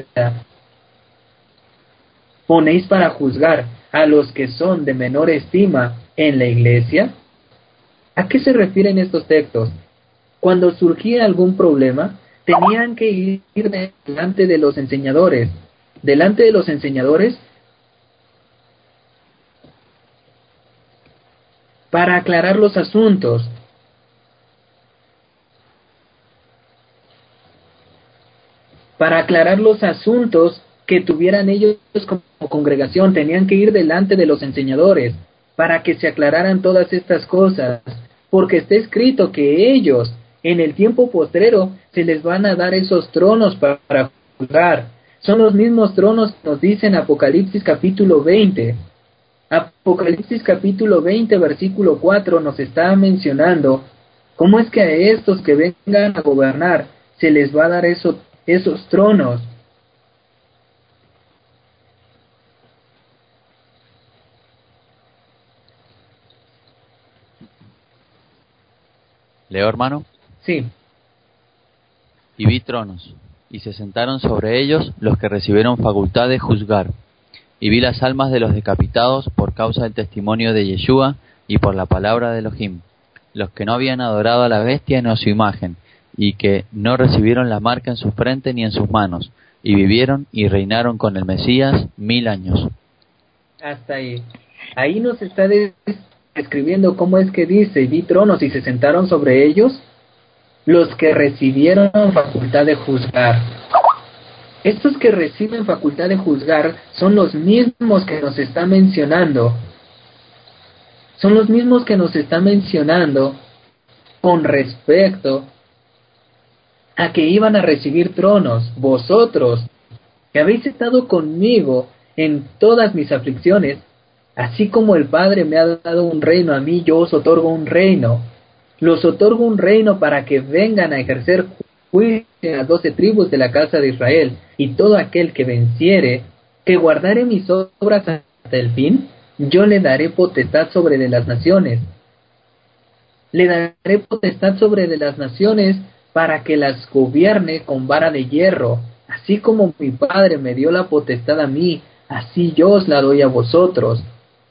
¿ponéis para juzgar a los que son de menor estima en la iglesia? ¿A qué se refieren estos textos? Cuando surgía algún problema, tenían que ir delante de los enseñadores. Delante de los enseñadores para aclarar los asuntos. Para aclarar los asuntos que tuvieran ellos como congregación, tenían que ir delante de los enseñadores para que se aclararan todas estas cosas, porque está escrito que ellos en el tiempo postrero se les van a dar esos tronos para, para juzgar. Son los mismos tronos que nos dice en Apocalipsis capítulo veinte. Apocalipsis capítulo veinte versículo cuatro nos está mencionando cómo es que a estos que vengan a gobernar se les va a dar eso, esos tronos. ¿Leo, hermano? Sí. Y vi tronos, y se sentaron sobre ellos los que recibieron facultad de juzgar. Y vi las almas de los decapitados por causa del testimonio de Yeshua y por la palabra de Elohim, los que no habían adorado a la bestia ni a su imagen, y que no recibieron la marca en su frente ni en sus manos, y vivieron y reinaron con el Mesías mil años. Hasta ahí. Ahí nos está describiendo cómo es que dice: vi tronos y se sentaron sobre ellos los que recibieron facultad de juzgar. Estos que reciben facultad de juzgar son los mismos que nos está mencionando. Son los mismos que nos está mencionando con respecto a que iban a recibir tronos. Vosotros, que habéis estado conmigo en todas mis aflicciones, así como el Padre me ha dado un reino a mí, yo os otorgo un reino. Los otorgo un reino para que vengan a ejercer juicio en las doce tribus de la casa de Israel, y todo aquel que venciere, que guardare mis obras hasta el fin, yo le daré potestad sobre de las naciones. Le daré potestad sobre de las naciones para que las gobierne con vara de hierro. Así como mi Padre me dio la potestad a mí, así yo os la doy a vosotros.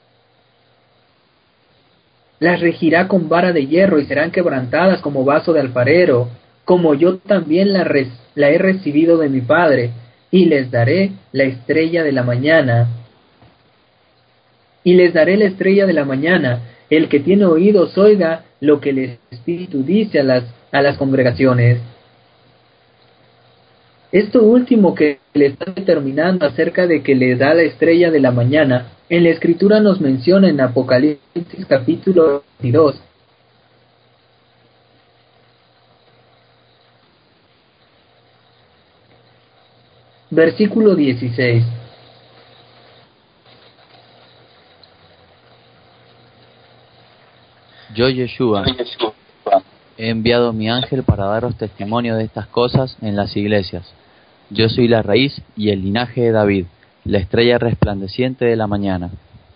Las regirá con vara de hierro y serán quebrantadas como vaso de alfarero, como yo también la, res, la he recibido de mi Padre, y les daré la estrella de la mañana. Y les daré la estrella de la mañana. El que tiene oídos oiga lo que el Espíritu dice a las, a las congregaciones. Esto último que le está determinando acerca de que le da la estrella de la mañana, en la Escritura nos menciona en Apocalipsis capítulo veintidós. Versículo dieciséis. Yo, Yeshua, he enviado mi ángel para daros testimonio de estas cosas en las iglesias. Yo soy la raíz y el linaje de David, la estrella resplandeciente de la mañana.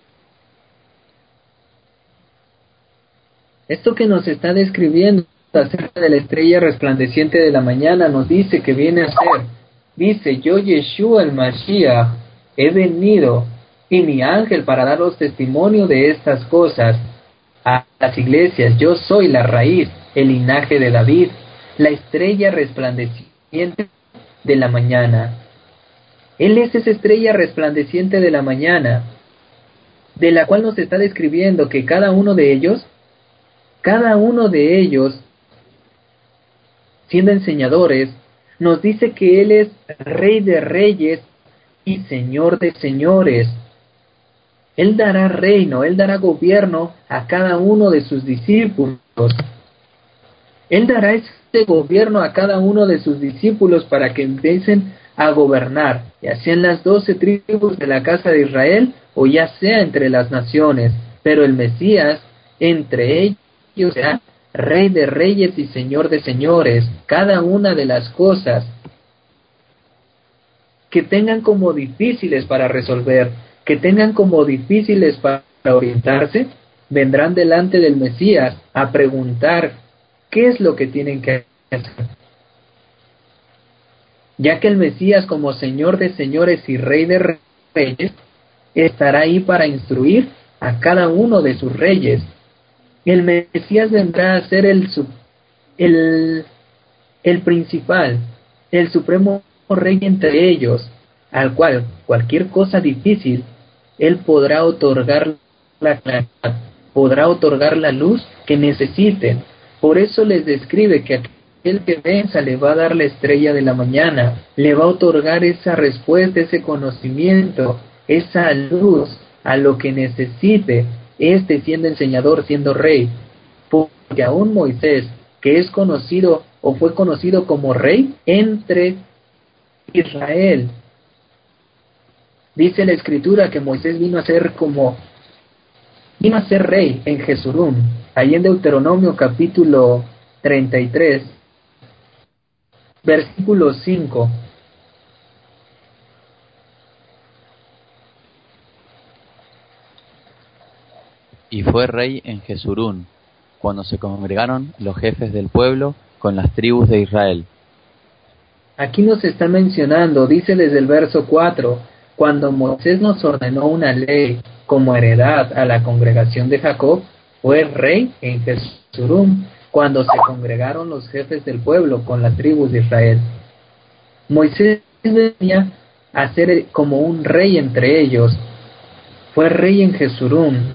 Esto que nos está describiendo acerca de la estrella resplandeciente de la mañana nos dice que viene a ser, dice, yo Yeshua el Mashiach, he venido, y mi ángel para daros testimonio de estas cosas a las iglesias. Yo soy la raíz, el linaje de David, la estrella resplandeciente de la mañana. Él es esa estrella resplandeciente de la mañana, de la cual nos está describiendo que cada uno de ellos, cada uno de ellos, siendo enseñadores, nos dice que Él es Rey de reyes y Señor de señores. Él dará reino, Él dará gobierno a cada uno de sus discípulos. Él dará este gobierno a cada uno de sus discípulos para que empiecen a gobernar, ya sea en las doce tribus de la casa de Israel o ya sea entre las naciones. Pero el Mesías, entre ellos, será Rey de reyes y Señor de señores. Cada una de las cosas que tengan como difíciles para resolver, que tengan como difíciles para orientarse, vendrán delante del Mesías a preguntar qué es lo que tienen que hacer. Ya que el Mesías, como Señor de señores y Rey de reyes, estará ahí para instruir a cada uno de sus reyes. El Mesías vendrá a ser el, el, el principal, el supremo Rey entre ellos, al cual cualquier cosa difícil, Él podrá otorgar la claridad, podrá otorgar la luz que necesiten. Por eso les describe que aquel que venza le va a dar la estrella de la mañana, le va a otorgar esa respuesta, ese conocimiento, esa luz a lo que necesite, este siendo enseñador, siendo rey. Porque aún Moisés, que es conocido o fue conocido como rey entre Israel, dice la Escritura que Moisés vino a ser como vino a ser rey en Jesurún, ahí en Deuteronomio capítulo treinta y tres, versículo cinco. Y fue rey en Jesurún, cuando se congregaron los jefes del pueblo con las tribus de Israel. Aquí nos está mencionando, dice desde el verso cuatro, cuando Moisés nos ordenó una ley como heredad a la congregación de Jacob, fue rey en Jesurún, cuando se congregaron los jefes del pueblo con las tribus de Israel. Moisés venía a ser como un rey entre ellos, fue rey en Jesurún.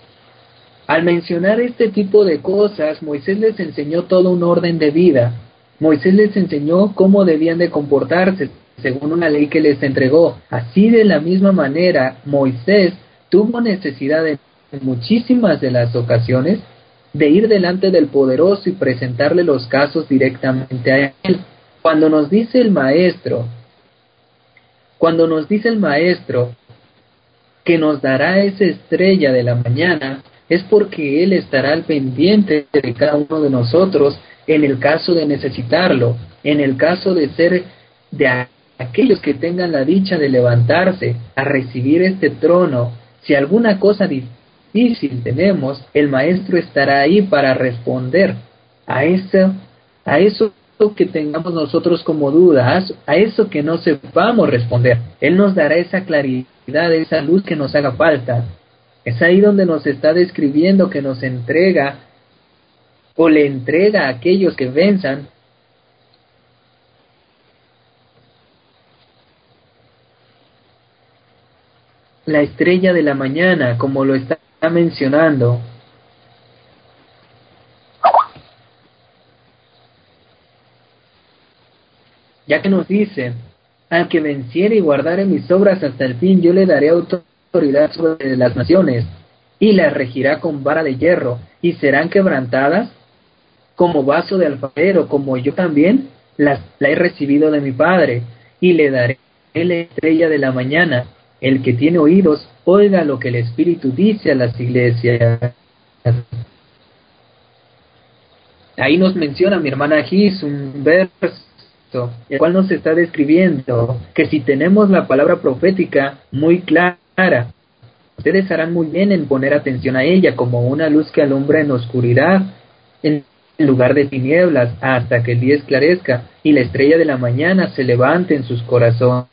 Al mencionar este tipo de cosas, Moisés les enseñó todo un orden de vida. Moisés les enseñó cómo debían de comportarse según una ley que les entregó. Así, de la misma manera, Moisés tuvo necesidad en muchísimas de las ocasiones de ir delante del Poderoso y presentarle los casos directamente a él. Cuando nos dice el maestro, cuando nos dice el maestro que nos dará esa estrella de la mañana, es porque él estará al pendiente de cada uno de nosotros en el caso de necesitarlo, en el caso de ser de aquellos que tengan la dicha de levantarse a recibir este trono. Si alguna cosa difícil tenemos, el maestro estará ahí para responder a eso, a eso que tengamos nosotros como dudas, a eso que no sepamos responder. Él nos dará esa claridad, esa luz que nos haga falta. Es ahí donde nos está describiendo que nos entrega o le entrega a aquellos que venzan la estrella de la mañana, como lo está mencionando. Ya que nos dice, al que venciere y guardare mis obras hasta el fin, yo le daré autoridad sobre las naciones, y las regirá con vara de hierro, y serán quebrantadas como vaso de alfarero, como yo también las, la he recibido de mi Padre, y le daré la estrella de la mañana. El que tiene oídos, oiga lo que el Espíritu dice a las iglesias. Ahí nos menciona mi hermana Gis un verso, el cual nos está describiendo que si tenemos la palabra profética muy clara, ustedes harán muy bien en poner atención a ella como una luz que alumbra en oscuridad, en lugar de tinieblas, hasta que el día esclarezca y la estrella de la mañana se levante en sus corazones.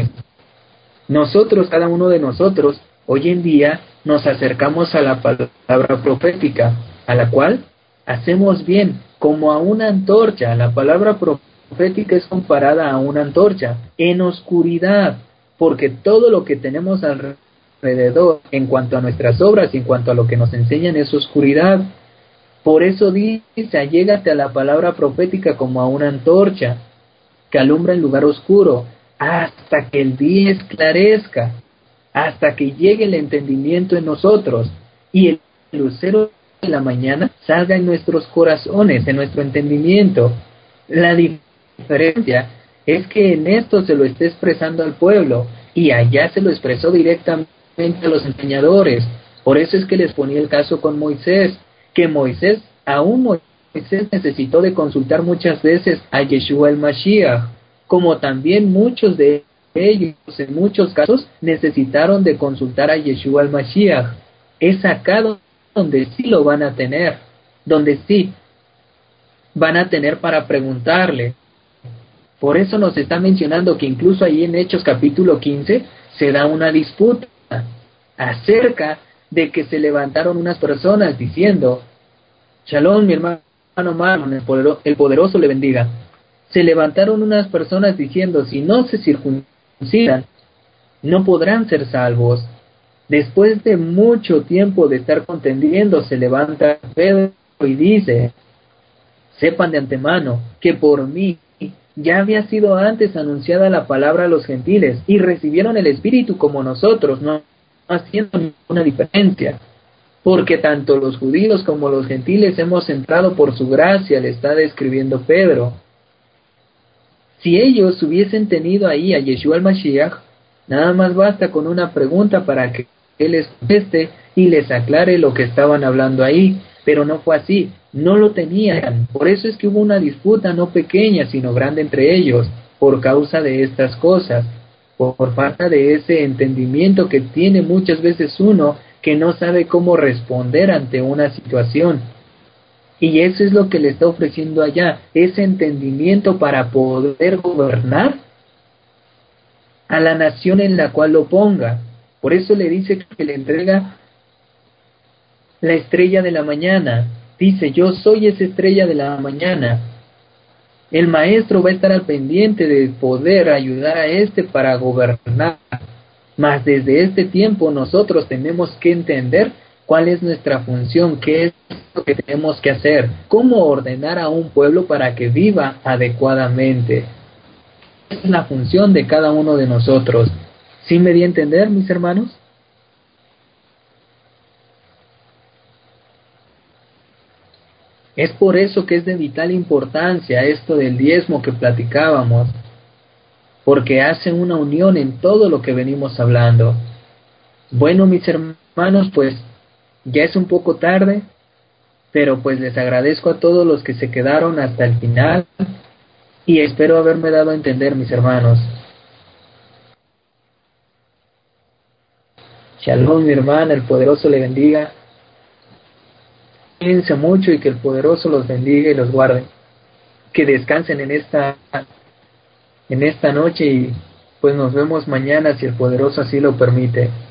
Nosotros, cada uno de nosotros, hoy en día nos acercamos a la palabra profética, a la cual hacemos bien, como a una antorcha. La palabra profética es comparada a una antorcha en oscuridad, porque todo lo que tenemos alrededor, en cuanto a nuestras obras y en cuanto a lo que nos enseñan, es oscuridad. Por eso dice, allégate a la palabra profética como a una antorcha que alumbra el lugar oscuro, hasta que el día esclarezca, hasta que llegue el entendimiento en nosotros y el lucero de la mañana salga en nuestros corazones, en nuestro entendimiento. La diferencia es que en esto se lo está expresando al pueblo y allá se lo expresó directamente a los enseñadores. Por eso es que les ponía el caso con Moisés, que Moisés, aún Moisés necesitó de consultar muchas veces a Yeshua el Mashiach, como también muchos de ellos, en muchos casos, necesitaron de consultar a Yeshua el Mashiach. Es acá donde sí lo van a tener, donde sí van a tener para preguntarle. Por eso nos está mencionando que incluso ahí en Hechos capítulo quince se da una disputa acerca de que se levantaron unas personas diciendo, Shalom, mi hermano Marlon, el, poderoso, el poderoso le bendiga. Se levantaron unas personas diciendo, si no se circuncidan, no podrán ser salvos. Después de mucho tiempo de estar contendiendo, se levanta Pedro y dice, sepan de antemano que por mí ya había sido antes anunciada la palabra a los gentiles, y recibieron el Espíritu como nosotros, no haciendo ninguna diferencia. Porque tanto los judíos como los gentiles hemos entrado por su gracia, le está describiendo Pedro. Si ellos hubiesen tenido ahí a Yeshua el Mashiach, nada más basta con una pregunta para que él les conteste y les aclare lo que estaban hablando ahí, pero no fue así, no lo tenían. Por eso es que hubo una disputa no pequeña, sino grande entre ellos, por causa de estas cosas, por, por falta de ese entendimiento que tiene muchas veces uno que no sabe cómo responder ante una situación. Y eso es lo que le está ofreciendo allá, ese entendimiento para poder gobernar a la nación en la cual lo ponga. Por eso le dice que le entrega la estrella de la mañana. Dice, yo soy esa estrella de la mañana. El maestro va a estar al pendiente de poder ayudar a este para gobernar. Mas desde este tiempo nosotros tenemos que entender cuál es nuestra función, qué es lo que tenemos que hacer, cómo ordenar a un pueblo para que viva adecuadamente. Esa es la función de cada uno de nosotros. ¿Sí me di a entender, mis hermanos? Es por eso que es de vital importancia esto del diezmo que platicábamos, porque hace una unión en todo lo que venimos hablando. Bueno, mis hermanos, pues ya es un poco tarde, pero pues les agradezco a todos los que se quedaron hasta el final y espero haberme dado a entender, mis hermanos. Shalom, mi hermana, el poderoso le bendiga. Cuídense mucho y que el poderoso los bendiga y los guarde. Que descansen en esta en esta noche y pues nos vemos mañana si el poderoso así lo permite.